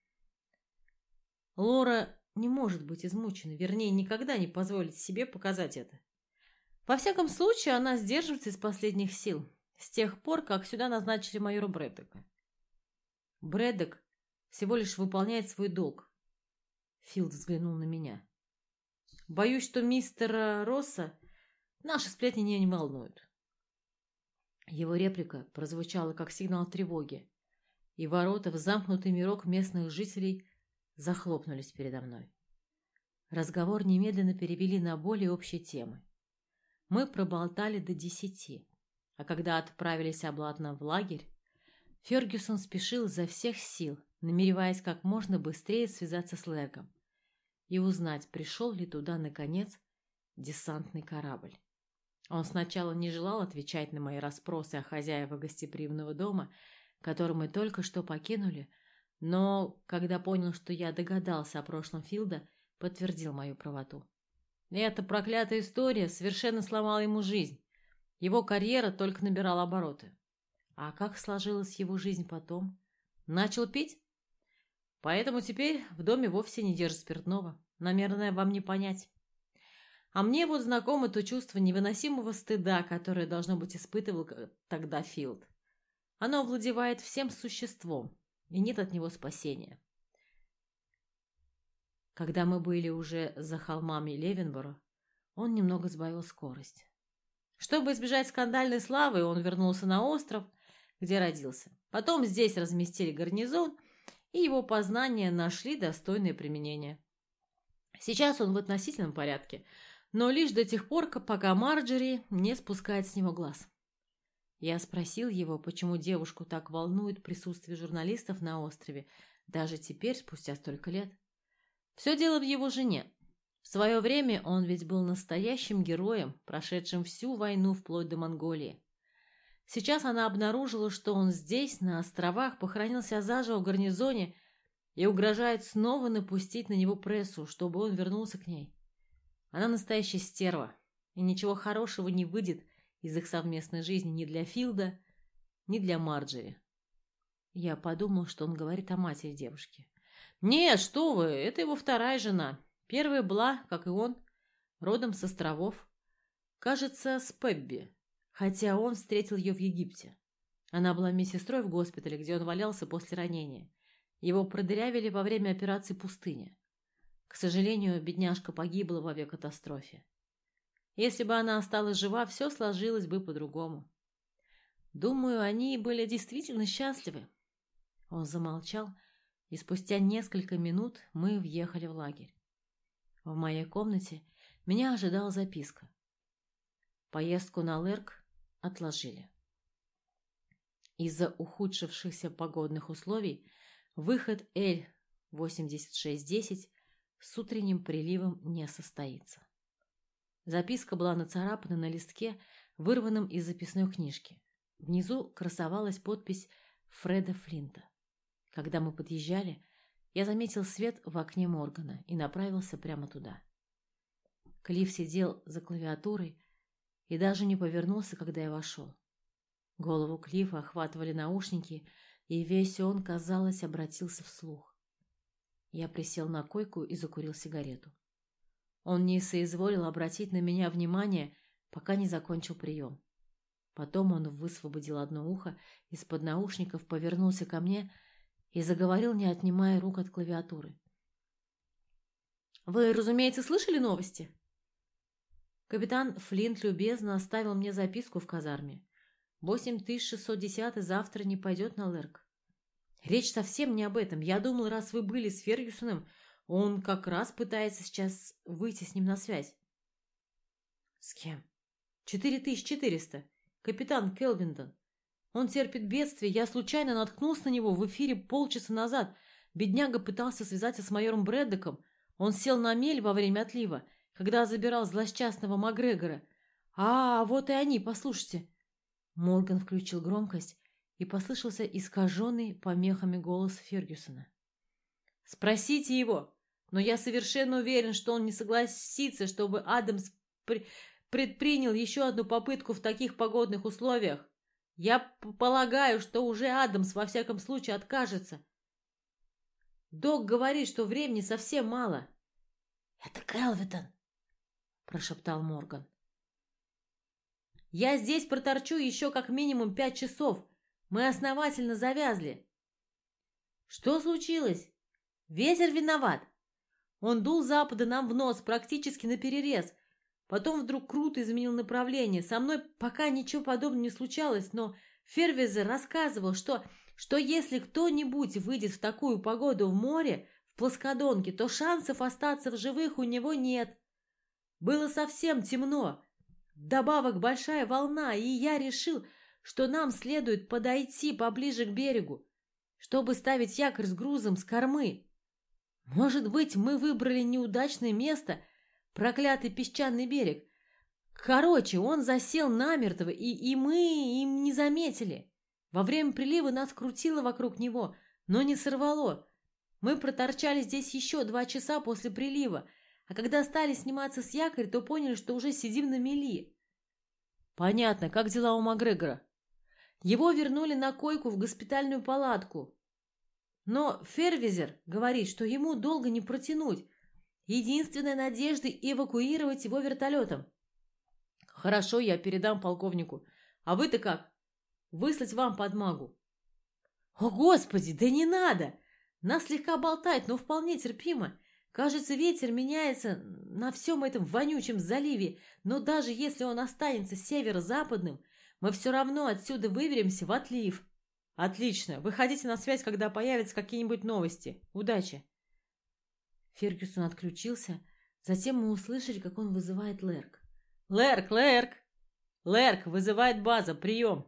Лора не может быть измученной, вернее, никогда не позволит себе показать это. Во всяком случае, она сдерживается из последних сил, с тех пор, как сюда назначили майора Брэддока. Брэддок всего лишь выполняет свой долг. Филд взглянул на меня. Боюсь, что мистера Росса наши сплетни не волнуют. Его реплика прозвучала как сигнал тревоги, и ворота в замкнутый мирок местных жителей захлопнулись передо мной. Разговор немедленно перевели на более общие темы. Мы проболтали до десяти, а когда отправились обратно в лагерь, Фергюсон спешил изо всех сил, намереваясь как можно быстрее связаться с Лэргом и узнать, пришел ли туда, наконец, десантный корабль. Он сначала не желал отвечать на мои расспросы о хозяевах гостеприимного дома, который мы только что покинули, но, когда понял, что я догадался о прошлом Филда, подтвердил мою правоту. Эта проклятая история совершенно сломала ему жизнь. Его карьера только набирала обороты. А как сложилась его жизнь потом? Начал пить? Поэтому теперь в доме вовсе не держит спиртного. Наверное, вам не понять. А мне вот знакомо то чувство невыносимого стыда, которое, должно быть, испытывал тогда Филд. Оно овладевает всем существом, и нет от него спасения. Когда мы были уже за холмами Левенборо, он немного сбавил скорость. Чтобы избежать скандальной славы, он вернулся на остров, где родился. Потом здесь разместили гарнизон, и его познания нашли достойное применение. Сейчас он в относительном порядке, но лишь до тех пор, пока Марджери не спускает с него глаз. Я спросил его, почему девушку так волнует присутствие журналистов на острове, даже теперь, спустя столько лет. Все дело в его жене. В свое время он ведь был настоящим героем, прошедшим всю войну вплоть до Монголии. Сейчас она обнаружила, что он здесь, на островах, похоронился заживо в гарнизоне и угрожает снова напустить на него прессу, чтобы он вернулся к ней. Она настоящая стерва, и ничего хорошего не выйдет из их совместной жизни ни для Филда, ни для Марджери. Я подумал, что он говорит о матери девушки. «Нет, что вы, это его вторая жена. Первая была, как и он, родом с островов. Кажется, с Пебби, хотя он встретил ее в Египте. Она была медсестрой в госпитале, где он валялся после ранения. Его продырявили во время операции «Пустыня». К сожалению, бедняжка погибла в авиакатастрофе. Если бы она осталась жива, все сложилось бы по-другому. Думаю, они были действительно счастливы». Он замолчал, и спустя несколько минут мы въехали в лагерь. В моей комнате меня ожидала записка. Поездку на Лэрг отложили. Из-за ухудшившихся погодных условий выход Эль восемьдесят шесть десять с утренним приливом не состоится. Записка была нацарапана на листке, вырванном из записной книжки. Внизу красовалась подпись Фреда Флинта. Когда мы подъезжали, я заметил свет в окне Моргана и направился прямо туда. Клифф сидел за клавиатурой и даже не повернулся, когда я вошел. Голову Клиффа охватывали наушники, и весь он, казалось, обратился вслух. Я присел на койку и закурил сигарету. Он не соизволил обратить на меня внимание, пока не закончил прием. Потом он высвободил одно ухо из-под наушников, повернулся ко мне и заговорил, не отнимая рук от клавиатуры. «Вы, разумеется, слышали новости?» Капитан Флинт любезно оставил мне записку в казарме. восемь тысяч шестьсот десятый завтра не пойдет на Лэрг. Речь совсем не об этом. Я думал, раз вы были с Фергюсоном, он как раз пытается сейчас выйти с ним на связь. С кем? Четыре тысячи четыреста. Капитан Келвиндон. Он терпит бедствие. Я случайно наткнулся на него в эфире полчаса назад. Бедняга пытался связаться с майором Брэддоком. Он сел на мель во время отлива, когда забирал злосчастного Макгрегора. А, вот и они, послушайте. Морган включил громкость, и послышался искаженный помехами голос Фергюсона. Спросите его, но я совершенно уверен, что он не согласится, чтобы Адамс при... предпринял еще одну попытку в таких погодных условиях. Я полагаю, что уже Адамс во всяком случае откажется. Док говорит, что времени совсем мало. — Это Келвитон, — прошептал Морган. — Я здесь проторчу еще как минимум пять часов. Мы основательно завязли. — Что случилось? Ветер виноват. Он дул с запада нам в нос практически наперерез. Потом вдруг круто изменил направление. Со мной пока ничего подобного не случалось, но Фервизер рассказывал, что, что если кто-нибудь выйдет в такую погоду в море, в плоскодонке, то шансов остаться в живых у него нет. Было совсем темно. Вдобавок большая волна, и я решил, что нам следует подойти поближе к берегу, чтобы ставить якорь с грузом с кормы. Может быть, мы выбрали неудачное место, проклятый песчаный берег. Короче, он засел намертво, и, и мы им не заметили. Во время прилива нас крутило вокруг него, но не сорвало. Мы проторчали здесь еще два часа после прилива, а когда стали сниматься с якоря, то поняли, что уже сидим на мели. Понятно, как дела у Макгрегора? Его вернули на койку в госпитальную палатку. Но Фервизер говорит, что ему долго не протянуть. Единственная надежда — эвакуировать его вертолетом. Хорошо, я передам полковнику. А вы-то как? Выслать вам подмогу? О, Господи, да не надо! Нас слегка болтает, но вполне терпимо. Кажется, ветер меняется на всем этом вонючем заливе, но даже если он останется северо-западным, мы все равно отсюда выберемся в отлив. Отлично. Выходите на связь, когда появятся какие-нибудь новости. Удачи. Фергюсон отключился. Затем мы услышали, как он вызывает Лерк. Лерк, Лерк! Лерк, вызывает база. Прием.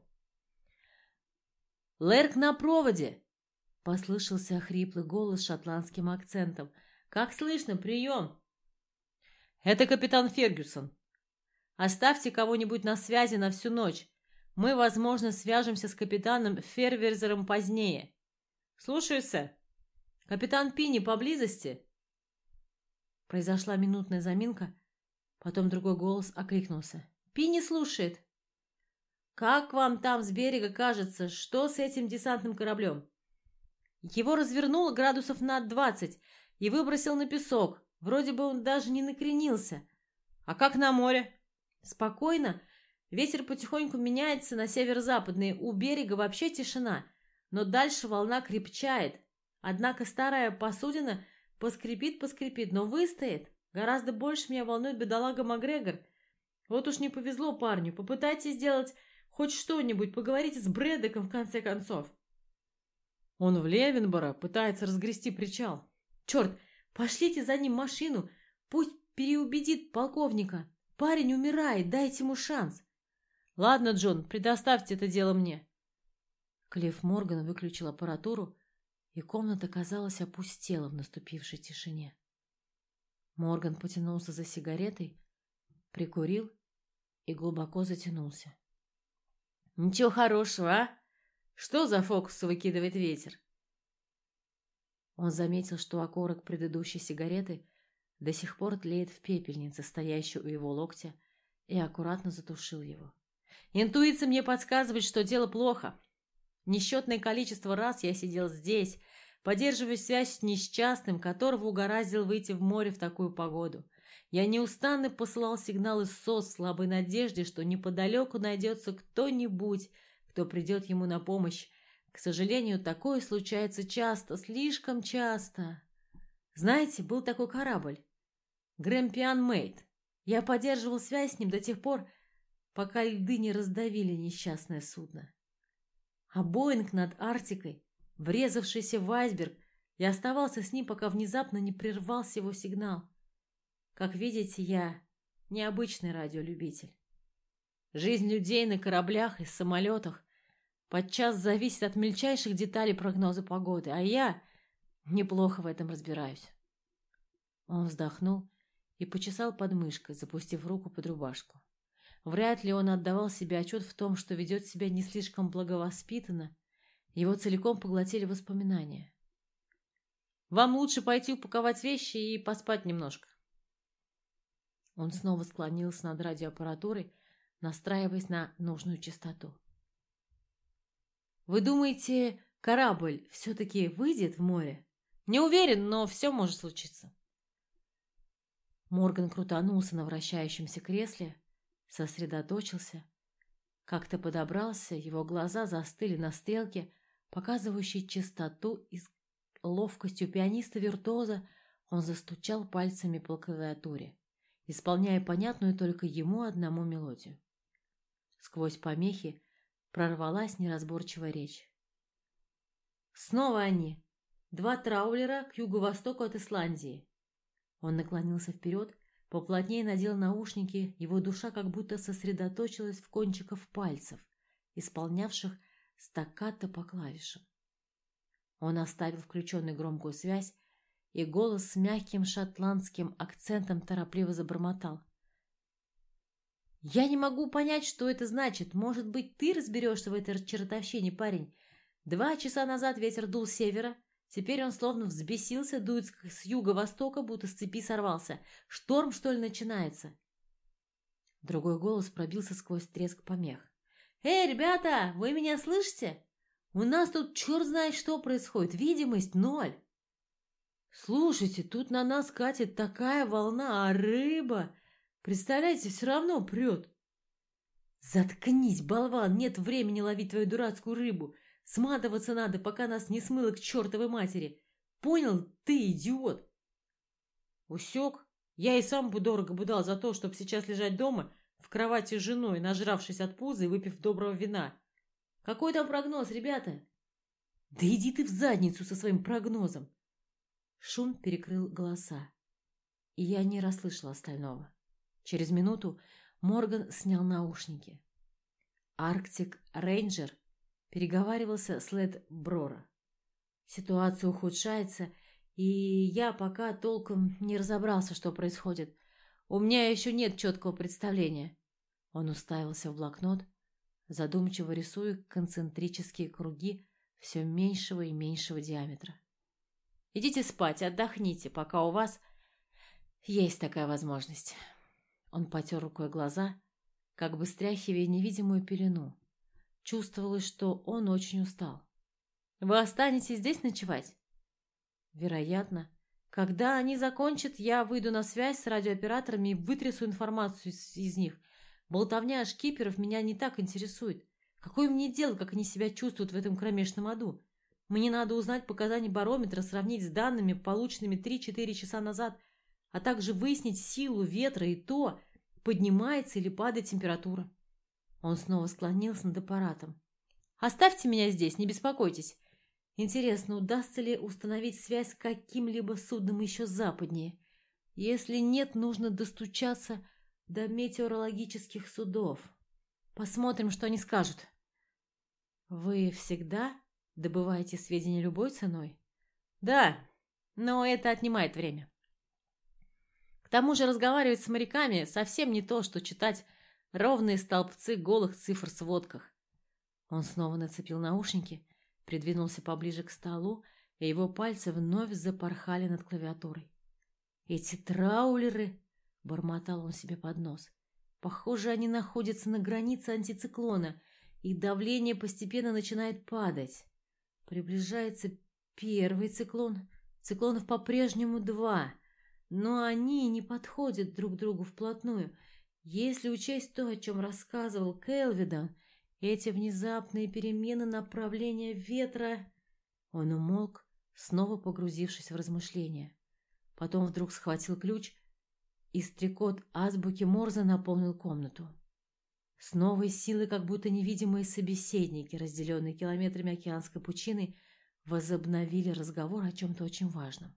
Лерк на проводе! Послышался хриплый голос с шотландским акцентом. Как слышно? Прием. Это капитан Фергюсон. Оставьте кого-нибудь на связи на всю ночь. Мы, возможно, свяжемся с капитаном Фервизером позднее. Слушаю, сэр. Капитан Пинни поблизости? Произошла минутная заминка, потом другой голос окликнулся. Пинни слушает. Как вам там с берега кажется, что с этим десантным кораблем? Его развернуло градусов на двадцать и выбросил на песок. Вроде бы он даже не накренился. А как на море? Спокойно. Ветер потихоньку меняется на северо-западный, у берега вообще тишина, но дальше волна крепчает. Однако старая посудина поскрипит-поскрипит, но выстоит. Гораздо больше меня волнует бедолага Макгрегор. Вот уж не повезло парню, попытайтесь сделать хоть что-нибудь, поговорите с Брэддоком в конце концов. Он в Левенборо пытается разгрести причал. Черт, пошлите за ним машину, пусть переубедит полковника. Парень умирает, дайте ему шанс. Ладно, Джон, предоставьте это дело мне. Клифф Морган выключил аппаратуру, и комната, казалось, опустела в наступившей тишине. Морган потянулся за сигаретой, прикурил и глубоко затянулся. Ничего хорошего, а? Что за фокусы выкидывает ветер? Он заметил, что окурок предыдущей сигареты до сих пор тлеет в пепельнице, стоящей у его локтя, и аккуратно затушил его. Интуиция мне подсказывает, что дело плохо. Несчетное количество раз я сидел здесь, поддерживая связь с несчастным, которого угораздило выйти в море в такую погоду. Я неустанно посылал сигналы СОС в слабой надежде, что неподалеку найдется кто-нибудь, кто придет ему на помощь. К сожалению, такое случается часто, слишком часто. Знаете, был такой корабль. Грэмпиан Мэйд. Я поддерживал связь с ним до тех пор, пока льды не раздавили несчастное судно. А Боинг над Арктикой, врезавшийся в айсберг, я оставался с ним, пока внезапно не прервался его сигнал. Как видите, я необычный радиолюбитель. Жизнь людей на кораблях и самолетах подчас зависит от мельчайших деталей прогноза погоды, а я неплохо в этом разбираюсь. Он вздохнул и почесал подмышкой, запустив руку под рубашку. Вряд ли он отдавал себе отчет в том, что ведет себя не слишком благовоспитанно. Его целиком поглотили воспоминания. «Вам лучше пойти упаковать вещи и поспать немножко». Он снова склонился над радиоаппаратурой, настраиваясь на нужную частоту. «Вы думаете, корабль все-таки выйдет в море?» «Не уверен, но все может случиться». Морган крутанулся на вращающемся кресле, сосредоточился, как-то подобрался, его глаза застыли на стрелке, показывающей частоту, и с ловкостью пианиста-виртуоза он застучал пальцами по клавиатуре, исполняя понятную только ему одному мелодию. Сквозь помехи прорвалась неразборчивая речь. «Снова они! Два траулера к юго-востоку от Исландии!» Он наклонился вперед, поплотнее надел наушники, его душа как будто сосредоточилась в кончиках пальцев, исполнявших стаккато по клавишам. Он оставил включенной громкую связь, и голос с мягким шотландским акцентом торопливо забормотал. «Я не могу понять, что это значит. Может быть, ты разберешься в этой чертовщине, парень? Два часа назад ветер дул с севера, теперь он словно взбесился, дует с юго-востока, будто с цепи сорвался. Шторм, что ли, начинается?» Другой голос пробился сквозь треск помех. «Эй, ребята, вы меня слышите? У нас тут черт знает что происходит, видимость ноль. Слушайте, тут на нас катит такая волна, а рыба, представляете, все равно прет». «Заткнись, болван, нет времени ловить твою дурацкую рыбу. Сматываться надо, пока нас не смыло к чертовой матери. Понял, ты идиот?» «Усек? Я и сам бы дорого бы дал за то, чтобы сейчас лежать дома в кровати с женой, нажравшись от пуза и выпив доброго вина. Какой там прогноз, ребята?» «Да иди ты в задницу со своим прогнозом!» Шум перекрыл голоса, и я не расслышала остального. Через минуту Морган снял наушники. Арктик Рейнджер переговаривался с Лед Брора. Ситуация ухудшается, и я пока толком не разобрался, что происходит. У меня еще нет четкого представления. Он уставился в блокнот, задумчиво рисуя концентрические круги все меньшего и меньшего диаметра. «Идите спать, отдохните, пока у вас есть такая возможность». Он потер рукой глаза, как бы стряхивая невидимую пелену. Чувствовалось, что он очень устал. «Вы останетесь здесь ночевать?» «Вероятно. Когда они закончат, я выйду на связь с радиооператорами и вытрясу информацию из, из них. Болтовня шкиперов меня не так интересует. Какое мне дело, как они себя чувствуют в этом кромешном аду? Мне надо узнать показания барометра, сравнить с данными, полученными три-четыре часа назад, а также выяснить силу ветра и то, поднимается или падает температура». Он снова склонился над аппаратом. «Оставьте меня здесь, не беспокойтесь. Интересно, удастся ли установить связь с каким-либо судном еще западнее? Если нет, нужно достучаться до метеорологических судов. Посмотрим, что они скажут». «Вы всегда добываете сведения любой ценой?» «Да, но это отнимает время. К тому же разговаривать с моряками совсем не то, что читать ровные столбцы голых цифр в сводках». Он снова нацепил наушники, придвинулся поближе к столу, и его пальцы вновь запорхали над клавиатурой. «Эти траулеры!» — бормотал он себе под нос. «Похоже, они находятся на границе антициклона, и давление постепенно начинает падать. Приближается первый циклон, циклонов по-прежнему два, но они не подходят друг к другу вплотную. Если учесть то, о чем рассказывал Келвидан, эти внезапные перемены направления ветра...» Он умолк, снова погрузившись в размышления. Потом вдруг схватил ключ, и стрекот азбуки Морзе наполнил комнату. С новой силой, как будто невидимые собеседники, разделенные километрами океанской пучины, возобновили разговор о чем-то очень важном.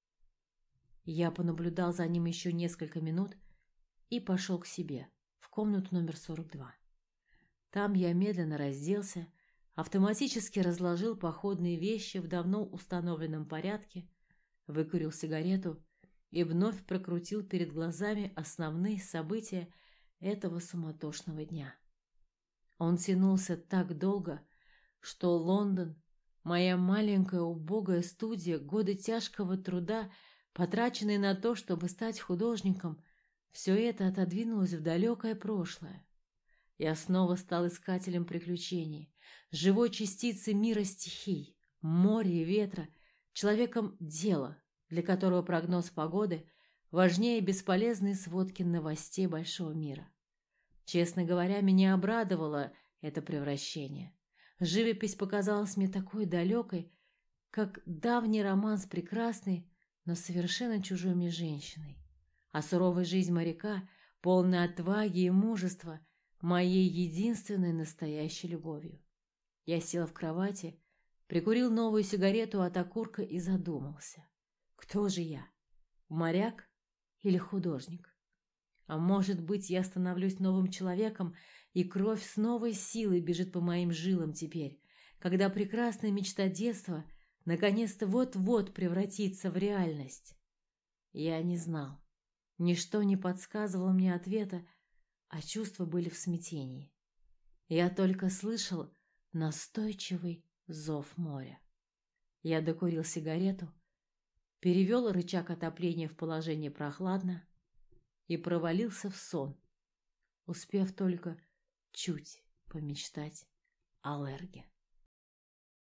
Я понаблюдал за ним еще несколько минут и пошел к себе, в комнату номер сорок два. Там я медленно разделся, автоматически разложил походные вещи в давно установленном порядке, выкурил сигарету и вновь прокрутил перед глазами основные события этого суматошного дня. Он тянулся так долго, что Лондон, моя маленькая убогая студия, годы тяжкого труда, потраченные на то, чтобы стать художником, все это отодвинулось в далекое прошлое. Я снова стал искателем приключений, живой частицей мира стихий, моря и ветра, человеком дела, для которого прогноз погоды важнее бесполезной сводки новостей большого мира. Честно говоря, меня обрадовало это превращение. Живопись показалась мне такой далекой, как давний роман с прекрасной, но совершенно чужой мне женщиной. А суровая жизнь моряка, полная отваги и мужества, моей единственной настоящей любовью. Я сел в кровати, прикурил новую сигарету от окурка и задумался. Кто же я? Моряк или художник? А может быть, я становлюсь новым человеком, и кровь с новой силой бежит по моим жилам теперь, когда прекрасная мечта детства наконец-то вот-вот превратится в реальность. Я не знал. Ничто не подсказывало мне ответа, а чувства были в смятении. Я только слышал настойчивый зов моря. Я докурил сигарету, перевел рычаг отопления в положение прохладно и провалился в сон, успев только чуть помечтать о Лерге.